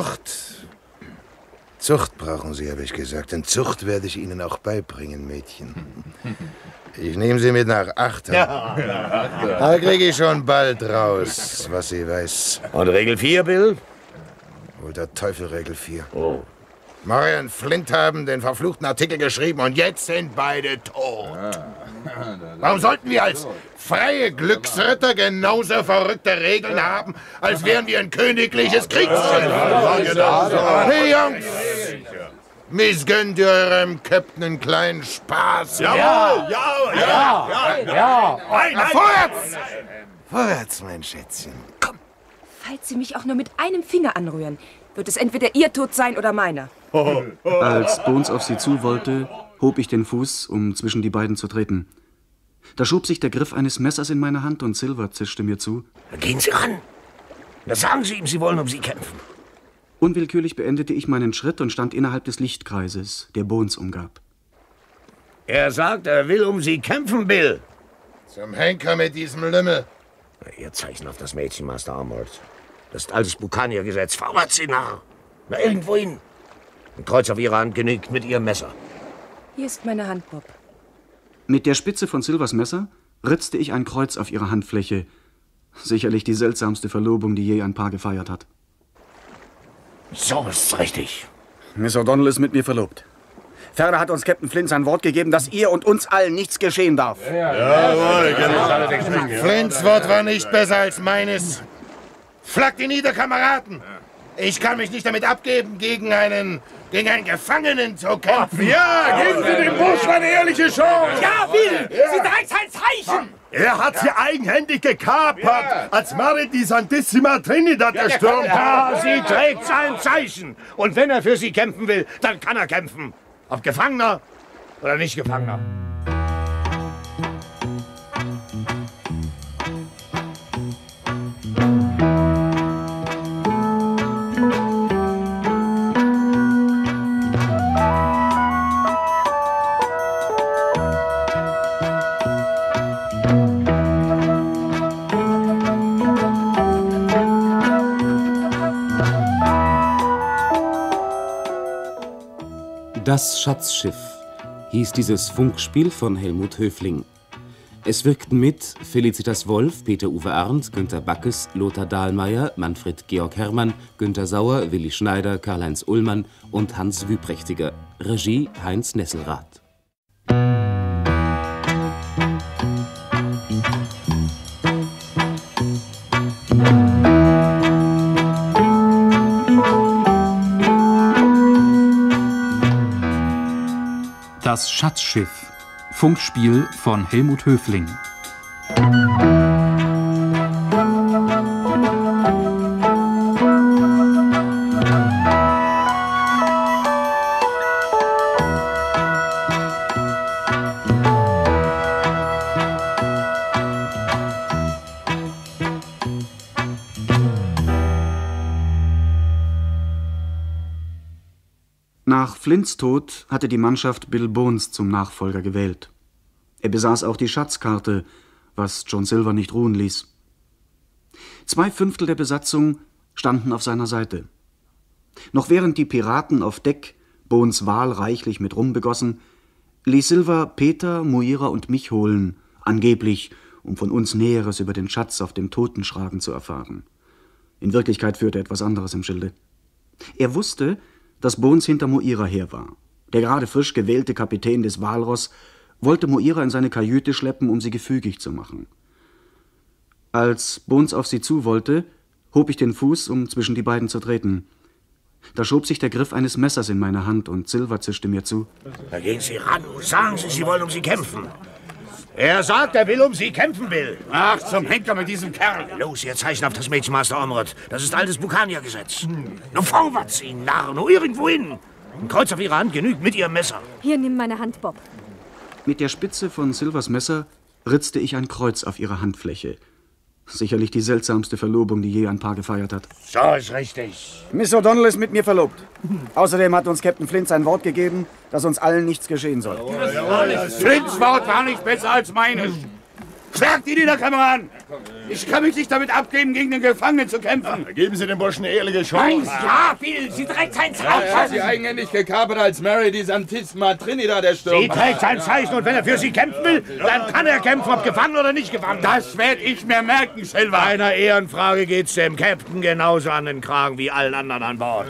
Zucht brauchen Sie, habe ich gesagt. Und Zucht werde ich Ihnen auch beibringen, Mädchen. Ich nehme Sie mit nach Achtung. Da kriege ich schon bald raus, was sie weiß. Und Regel 4, Bill? Wohl der Teufel Regel 4. Oh. Murray und Flint haben den verfluchten Artikel geschrieben und jetzt sind beide tot. Warum sollten wir als freie Glücksritter genauso verrückte Regeln haben, als wären wir ein königliches Kriegsschiff? Hey Jungs, missgönnt ihr eurem Captain einen kleinen Spaß? Jawohl, ja. Vorwärts! Vorwärts, mein Schätzchen. Komm. Falls Sie mich auch nur mit einem Finger anrühren, wird es entweder Ihr Tod sein oder meiner. Als Bones auf sie zu wollte, hob ich den Fuß, um zwischen die beiden zu treten. Da schob sich der Griff eines Messers in meine Hand und Silver zischte mir zu. Gehen Sie ran. Das sagen Sie ihm, Sie wollen um Sie kämpfen. Unwillkürlich beendete ich meinen Schritt und stand innerhalb des Lichtkreises, der Bones umgab. Er sagt, er will um Sie kämpfen, Bill. Zum Henker mit diesem Lümmel. Ihr Zeichen auf das Mädchen, Master Arnold. Das ist altes Bukaniergesetz. Vorwärts, Sie Narr. Na, irgendwo hin. Ein Kreuz auf Ihrer Hand genügt mit Ihrem Messer. Hier ist meine Hand, Bob. Mit der Spitze von Silvers Messer ritzte ich ein Kreuz auf ihre Handfläche. Sicherlich die seltsamste Verlobung, die je ein Paar gefeiert hat. So ist's richtig. Miss O'Donnell ist mit mir verlobt. Ferner hat uns Captain Flint sein Wort gegeben, dass ihr und uns allen nichts geschehen darf. Jawohl, genau. Flints Wort war nicht besser als meines. Flaggt ihn nieder, Kameraden! Ich kann mich nicht damit abgeben, gegen einen Gefangenen zu kämpfen. Ja, geben Sie dem Burschen eine ehrliche Chance. Ja, Will, Sie trägt sein Zeichen. Er hat sie eigenhändig gekapert, als Mary die Santissima Trinidad erstürmt hat. Ja, sie trägt sein Zeichen. Und wenn er für sie kämpfen will, dann kann er kämpfen. Ob Gefangener oder nicht Gefangener. Das Schatzschiff hieß dieses Funkspiel von Helmut Höfling. Es wirkten mit Felicitas Wolf, Peter-Uwe Arndt, Günter Backes, Lothar Dahlmeier, Manfred Georg Herrmann, Günter Sauer, Willi Schneider, Karl-Heinz Ullmann und Hans Wüprächtiger. Regie Heinz Nesselrath. Das Schatzschiff. Funkspiel von Helmut Höfling. Nach Flints Tod hatte die Mannschaft Bill Bones zum Nachfolger gewählt. Er besaß auch die Schatzkarte, was John Silver nicht ruhen ließ. 2/5 der Besatzung standen auf seiner Seite. Noch während die Piraten auf Deck Bones Wal reichlich mit Rum begossen, ließ Silver Peter, Moira und mich holen, angeblich, um von uns Näheres über den Schatz auf dem Totenschragen zu erfahren. In Wirklichkeit führte er etwas anderes im Schilde. Er wusste, dass Bones hinter Moira her war. Der gerade frisch gewählte Kapitän des Walross wollte Moira in seine Kajüte schleppen, um sie gefügig zu machen. Als Bones auf sie zu wollte, hob ich den Fuß, um zwischen die beiden zu treten. Da schob sich der Griff eines Messers in meine Hand und Silver zischte mir zu. Da gehen Sie ran und sagen Sie, Sie wollen um sie kämpfen. Er sagt, er will um sie kämpfen will. Ach, zum Henker mit diesem Kerl. Los, ihr Zeichen auf das Mädchen, Master Omrod. Das ist altes Bucanier-Gesetz. Nun vorwärts, Sie Narren, nur irgendwo hin. Ein Kreuz auf Ihre Hand genügt mit Ihrem Messer. Hier, nimm meine Hand, Bob. Mit der Spitze von Silvers Messer ritzte ich ein Kreuz auf ihre Handfläche. Sicherlich die seltsamste Verlobung, die je ein Paar gefeiert hat. So ist richtig. Miss O'Donnell ist mit mir verlobt. Außerdem hat uns Captain Flint sein Wort gegeben, dass uns allen nichts geschehen soll. Flints Wort war nicht besser als meines. Schlagt ihn nieder, Kameraden! Ich kann mich nicht damit abgeben, gegen den Gefangenen zu kämpfen. Geben Sie dem Burschen eine ehrliche Chance. Ja, Bill, sie trägt sein Zeichen. Er hat sie eigenhändig gekapert, als Mary die Santissima Trinidad erstürmt. Sie trägt sein Zeichen und wenn er für sie kämpfen will, dann kann er kämpfen, ob gefangen oder nicht gefangen. Das werde ich mir merken, Silver. Einer Ehrenfrage geht's dem Captain genauso an den Kragen wie allen anderen an Bord.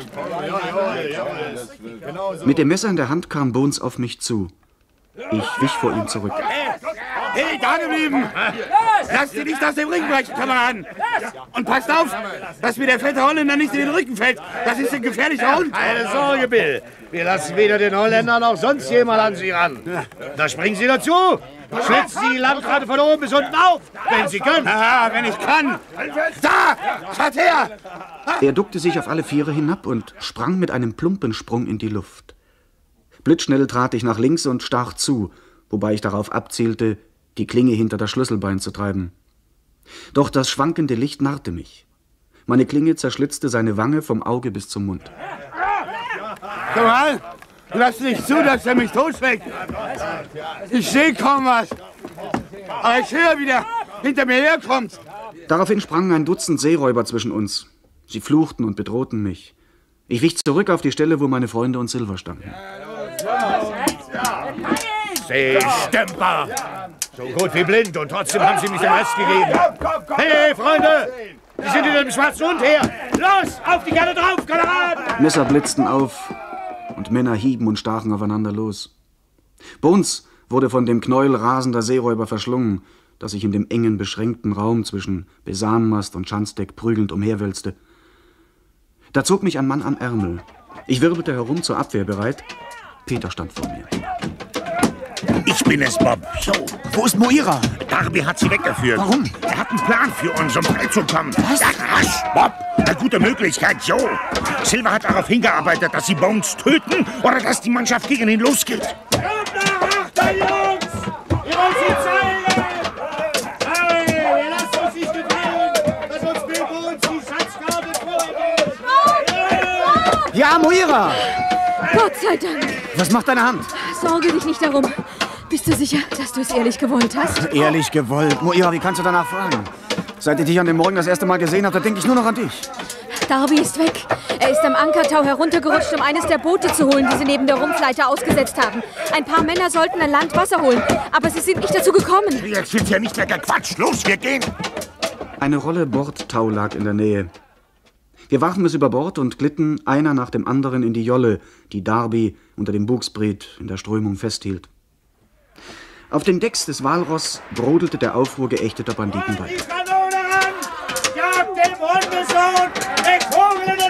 Mit dem Messer in der Hand kam Bones auf mich zu. Ich wich vor ihm zurück. Hey, da geblieben! Lasst Sie nicht aus dem Ring brechen, Kameraden! Und passt auf, dass mir der fette Holländer nicht in den Rücken fällt. Das ist ein gefährlicher Hund. Keine Sorge, Bill. Wir lassen weder den Holländer noch sonst jemand an Sie ran. Da springen Sie dazu! Schlitzen Sie die Landkarte von oben bis unten auf, wenn Sie können. Ja, wenn ich kann. Da! Schaut her! Er duckte sich auf alle Viere hinab und sprang mit einem plumpen Sprung in die Luft. Blitzschnell trat ich nach links und stach zu, wobei ich darauf abzielte, die Klinge hinter das Schlüsselbein zu treiben. Doch das schwankende Licht narrte mich. Meine Klinge zerschlitzte seine Wange vom Auge bis zum Mund. Komm mal! Lass nicht zu, dass er mich totschlägt! Ich sehe kaum was! Aber ich höre, wie der hinter mir herkommt! Daraufhin sprangen ein Dutzend Seeräuber zwischen uns. Sie fluchten und bedrohten mich. Ich wich zurück auf die Stelle, wo meine Freunde und Silver standen. Seestümper! So gut wie blind und trotzdem haben sie mich den Rest gegeben. Hey, Freunde! Sie sind in dem schwarzen Hund her! Los, auf die Karte drauf, Kameraden! Messer blitzten auf. und Männer hieben und stachen aufeinander los. Bones wurde von dem Knäuel rasender Seeräuber verschlungen, das sich in dem engen, beschränkten Raum zwischen Besanmast und Schanzdeck prügelnd umherwälzte. Da zog mich ein Mann am Ärmel. Ich wirbelte herum zur Abwehr bereit. Peter stand vor mir. Ich bin es, Bob. So. Wo ist Moira? Darby hat sie weggeführt. Warum? Er hat einen Plan für uns, um freizukommen. Was? Ja, rasch, Bob. Eine gute Möglichkeit, Joe. Silver hat darauf hingearbeitet, dass sie Bones töten oder dass die Mannschaft gegen ihn losgeht. Kommt nach, Achter, Jungs! Ihr wollt sie zeigen! Harry, ihr lasst uns nicht gefallen, dass uns Bill Bones die Schatzkarte vorgeht! Ja, Moira! Gott sei Dank. Was macht deine Hand? Sorge dich nicht darum. Bist du sicher, dass du es ehrlich gewollt hast? Ehrlich gewollt. Moira, wie kannst du danach fragen? Seit ich dich an dem Morgen das erste Mal gesehen habe, da denke ich nur noch an dich. Darby ist weg. Er ist am Ankertau heruntergerutscht, um eines der Boote zu holen, die sie neben der Rumpfleiter ausgesetzt haben. Ein paar Männer sollten an Land Wasser holen, aber sie sind nicht dazu gekommen. Jetzt wird ja nicht mehr gequatscht. Los, wir gehen. Eine Rolle Bordtau lag in der Nähe. Wir warfen es über Bord und glitten einer nach dem anderen in die Jolle, die Darby unter dem Bugspriet in der Strömung festhielt. Auf den Decks des Walross brodelte der Aufruhr geächteter Banditen bei. Die Kanone an! Jagt den Hundesohn! Der Vogel in den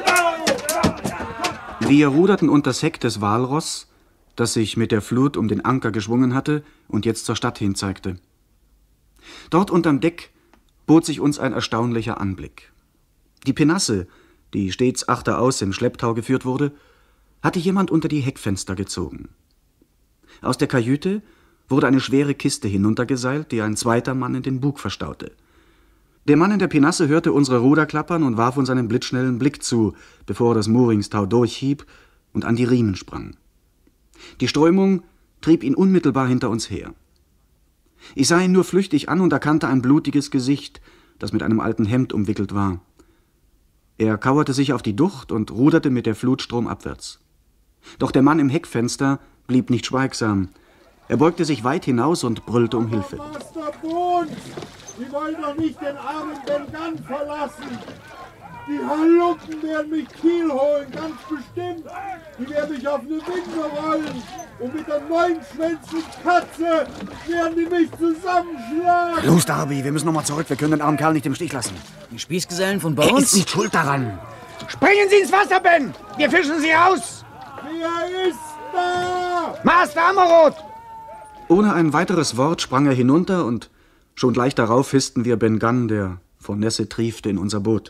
Bauch! Wir ruderten unters Heck des Walross, das sich mit der Flut um den Anker geschwungen hatte und jetzt zur Stadt hin zeigte. Dort unterm Deck bot sich uns ein erstaunlicher Anblick. Die Penasse, die stets achteraus im Schlepptau geführt wurde, hatte jemand unter die Heckfenster gezogen. Aus der Kajüte wurde eine schwere Kiste hinuntergeseilt, die ein zweiter Mann in den Bug verstaute. Der Mann in der Penasse hörte unsere Ruder klappern und warf uns einen blitzschnellen Blick zu, bevor er das Mooringstau durchhieb und an die Riemen sprang. Die Strömung trieb ihn unmittelbar hinter uns her. Ich sah ihn nur flüchtig an und erkannte ein blutiges Gesicht, das mit einem alten Hemd umwickelt war. Er kauerte sich auf die Ducht und ruderte mit der Flut stromabwärts. Doch der Mann im Heckfenster blieb nicht schweigsam. Er beugte sich weit hinaus und brüllte um Hilfe. Master Bones, Sie wollen doch nicht den armen Ben Gunn verlassen. Die Halunken werden mich Kiel holen, ganz bestimmt. Die werden mich auf eine Winde rollen. Und mit der neunschwänzigen Katze werden die mich zusammenschlagen. Los, Darby, wir müssen noch mal zurück. Wir können den armen Kerl nicht im Stich lassen. Die Spießgesellen von Er Bones? ist nicht schuld daran. Springen Sie ins Wasser, Ben! Wir fischen Sie raus! Wer ist da? Master Ammerod! Ohne ein weiteres Wort sprang er hinunter und schon gleich darauf hissten wir Ben Gunn, der vor Nässe triefte, in unser Boot.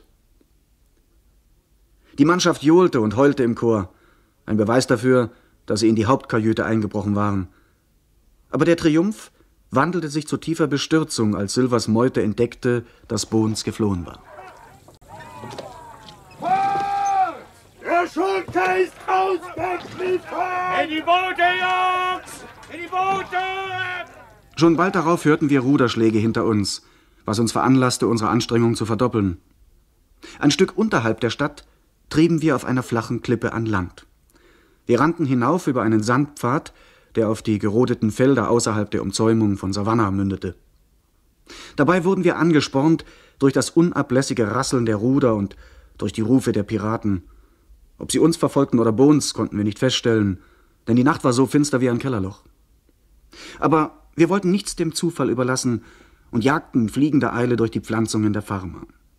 Die Mannschaft johlte und heulte im Chor. Ein Beweis dafür, dass sie in die Hauptkajüte eingebrochen waren. Aber der Triumph wandelte sich zu tiefer Bestürzung, als Silvers Meute entdeckte, dass Bones geflohen war. Der Schulter ist ausgeliefert! In die Boote, Jungs! In die Boote! Schon bald darauf hörten wir Ruderschläge hinter uns, was uns veranlasste, unsere Anstrengungen zu verdoppeln. Ein Stück unterhalb der Stadt trieben wir auf einer flachen Klippe an Land. Wir rannten hinauf über einen Sandpfad, der auf die gerodeten Felder außerhalb der Umzäumung von Savannah mündete. Dabei wurden wir angespornt durch das unablässige Rasseln der Ruder und durch die Rufe der Piraten. Ob sie uns verfolgten oder Bones, konnten wir nicht feststellen, denn die Nacht war so finster wie ein Kellerloch. Aber wir wollten nichts dem Zufall überlassen und jagten in fliegender Eile durch die Pflanzungen der Farmer.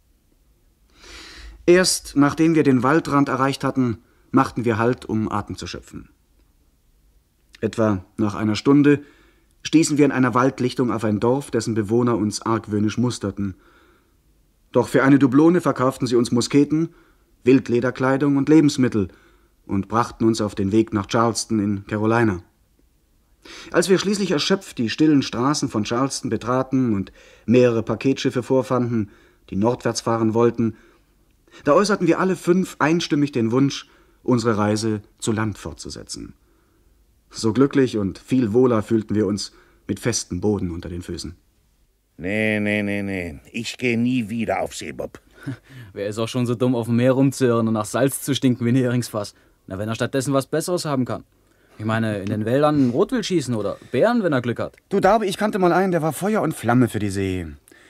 Erst nachdem wir den Waldrand erreicht hatten, machten wir Halt, um Atem zu schöpfen. Etwa nach einer Stunde stießen wir in einer Waldlichtung auf ein Dorf, dessen Bewohner uns argwöhnisch musterten. Doch für eine Dublone verkauften sie uns Musketen, Wildlederkleidung und Lebensmittel und brachten uns auf den Weg nach Charleston in Carolina. Als wir schließlich erschöpft die stillen Straßen von Charleston betraten und mehrere Paketschiffe vorfanden, die nordwärts fahren wollten, da äußerten wir alle 5 einstimmig den Wunsch, unsere Reise zu Land fortzusetzen. So glücklich und viel wohler fühlten wir uns mit festem Boden unter den Füßen. Nee. Ich gehe nie wieder auf See, Bob. Wer ist auch schon so dumm, auf dem Meer rumzuirren und nach Salz zu stinken wie ein Heringsfass? Na, wenn er stattdessen was Besseres haben kann. Ich meine, in den Wäldern Rotwild schießen oder Bären, wenn er Glück hat. Du, Darby, ich kannte mal einen, der war Feuer und Flamme für die See.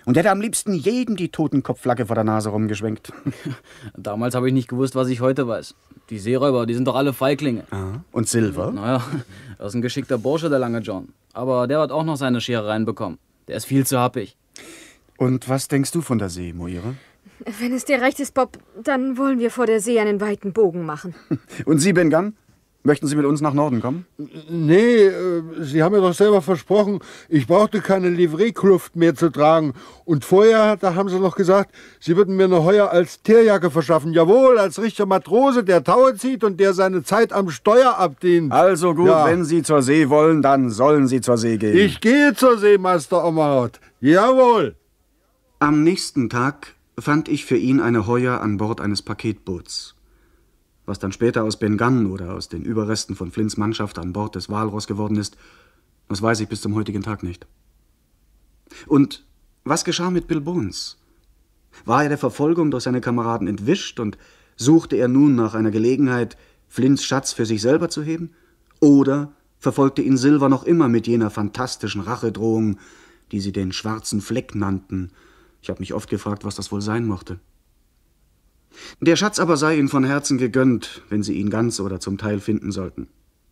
Und hätte am liebsten jedem die Totenkopfflagge vor der Nase rumgeschwenkt. Damals habe ich nicht gewusst, was ich heute weiß. Die Seeräuber, die sind doch alle Feiglinge. Und Silver? Naja, das ist ein geschickter Bursche, der lange John. Aber der hat auch noch seine Schere reinbekommen. Der ist viel zu happig. Und was denkst du von der See, Moira? Wenn es dir recht ist, Bob, dann wollen wir vor der See einen weiten Bogen machen. Und Sie, Ben Gunn? Möchten Sie mit uns nach Norden kommen? Nee, Sie haben mir doch selber versprochen, ich brauchte keine Livreekluft mehr zu tragen. Und vorher, da haben Sie noch gesagt, Sie würden mir eine Heuer als Teerjacke verschaffen. Jawohl, als richtiger Matrose, der Taue zieht und der seine Zeit am Steuer abdient. Also gut, wenn Sie zur See wollen, dann sollen Sie zur See gehen. Ich gehe zur See, Master Omerod. Jawohl. Am nächsten Tag fand ich für ihn eine Heuer an Bord eines Paketboots. Was dann später aus Ben Gunn oder aus den Überresten von Flints Mannschaft an Bord des Walross geworden ist, das weiß ich bis zum heutigen Tag nicht. Und was geschah mit Bill Bones? War er der Verfolgung durch seine Kameraden entwischt und suchte er nun nach einer Gelegenheit, Flints Schatz für sich selber zu heben? Oder verfolgte ihn Silver noch immer mit jener fantastischen Rachedrohung, die sie den schwarzen Fleck nannten? Ich habe mich oft gefragt, was das wohl sein mochte. Der Schatz aber sei ihnen von Herzen gegönnt, wenn sie ihn ganz oder zum Teil finden sollten.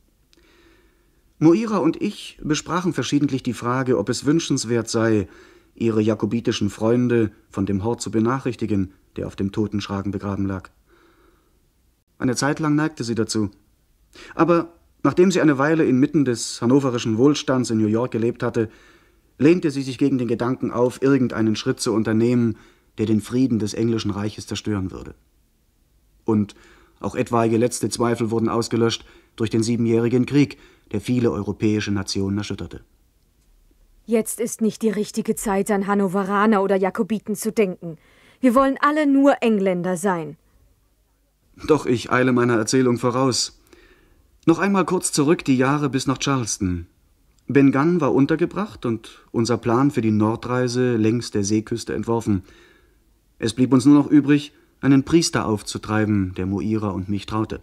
Moira und ich besprachen verschiedentlich die Frage, ob es wünschenswert sei, ihre jakobitischen Freunde von dem Hort zu benachrichtigen, der auf dem Totenschragen begraben lag. Eine Zeit lang neigte sie dazu. Aber nachdem sie eine Weile inmitten des hannoverischen Wohlstands in New York gelebt hatte, lehnte sie sich gegen den Gedanken auf, irgendeinen Schritt zu unternehmen, der den Frieden des englischen Reiches zerstören würde. Und auch etwaige letzte Zweifel wurden ausgelöscht durch den 7-jährigen Krieg, der viele europäische Nationen erschütterte. Jetzt ist nicht die richtige Zeit, an Hannoveraner oder Jakobiten zu denken. Wir wollen alle nur Engländer sein. Doch ich eile meiner Erzählung voraus. Noch einmal kurz zurück die Jahre bis nach Charleston. Ben Gunn war untergebracht und unser Plan für die Nordreise längs der Seeküste entworfen. Es blieb uns nur noch übrig, einen Priester aufzutreiben, der Moira und mich traute.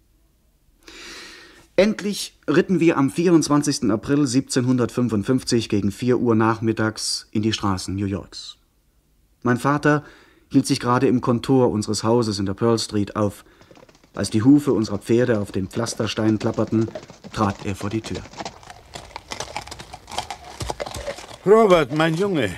Endlich ritten wir am 24. April 1755 gegen 4 Uhr nachmittags in die Straßen New Yorks. Mein Vater hielt sich gerade im Kontor unseres Hauses in der Pearl Street auf. Als die Hufe unserer Pferde auf den Pflasterstein klapperten, trat er vor die Tür. Robert, mein Junge.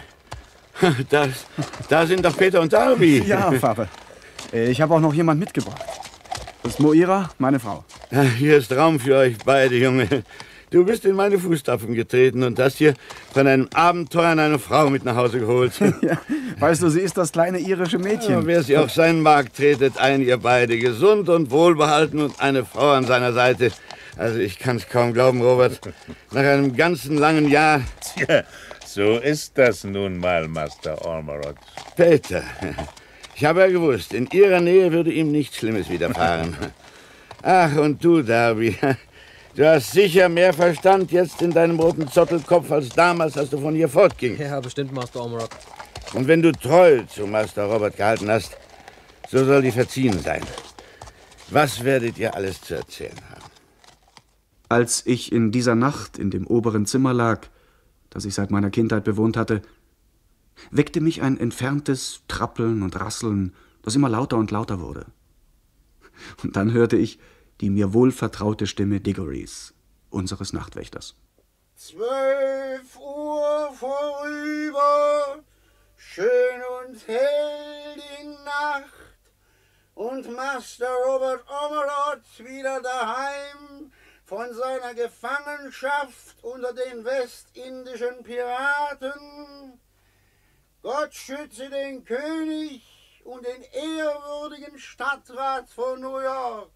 Da sind doch Peter und Darby. Ja, Vater. Ich habe auch noch jemand mitgebracht. Das ist Moira, meine Frau. Hier ist Raum für euch beide, Junge. Du bist in meine Fußstapfen getreten und hast hier von einem Abenteuer eine Frau mit nach Hause geholt. Ja, weißt du, sie ist das kleine irische Mädchen. Ja, wer sie auch sein mag, tretet ein, ihr beide, gesund und wohlbehalten und eine Frau an seiner Seite. Also ich kann's kaum glauben, Robert. Nach einem ganzen langen Jahr... Tja, so ist das nun mal, Master Ormerod. Peter, ich habe ja gewusst, in Ihrer Nähe würde ihm nichts Schlimmes widerfahren. Ach, und du, Darby, du hast sicher mehr Verstand jetzt in deinem roten Zottelkopf als damals, als du von hier fortgingst. Ja, bestimmt, Master Ormerod. Und wenn du treu zu Master Robert gehalten hast, so soll dir verziehen sein. Was werdet ihr alles zu erzählen haben? Als ich in dieser Nacht in dem oberen Zimmer lag, das ich seit meiner Kindheit bewohnt hatte, weckte mich ein entferntes Trappeln und Rasseln, das immer lauter und lauter wurde. Und dann hörte ich die mir wohlvertraute Stimme Diggorys, unseres Nachtwächters. 12 Uhr vorüber, schön und hell die Nacht, und Master Robert Ormerod wieder daheim von seiner Gefangenschaft unter den westindischen Piraten. Gott schütze den König und den ehrwürdigen Stadtrat von New York.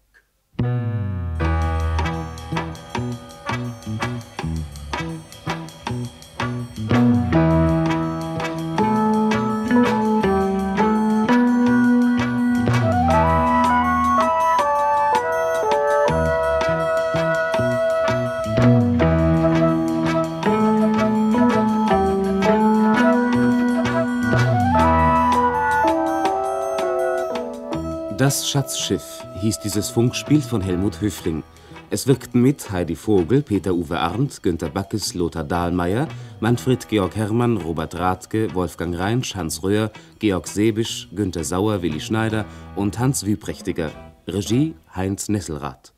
Das Schatzschiff hieß dieses Funkspiel von Helmut Höfling, Es wirkten mit Heidi Vogel, Peter-Uwe Arndt, Günter Backes, Lothar Dahlmeier, Manfred Georg Herrmann, Robert Rathke, Wolfgang Reinsch, Hans Röhr, Georg Sebisch, Günter Sauer, Willi Schneider und Hans Wüprächtiger. Regie Heinz Nesselrath.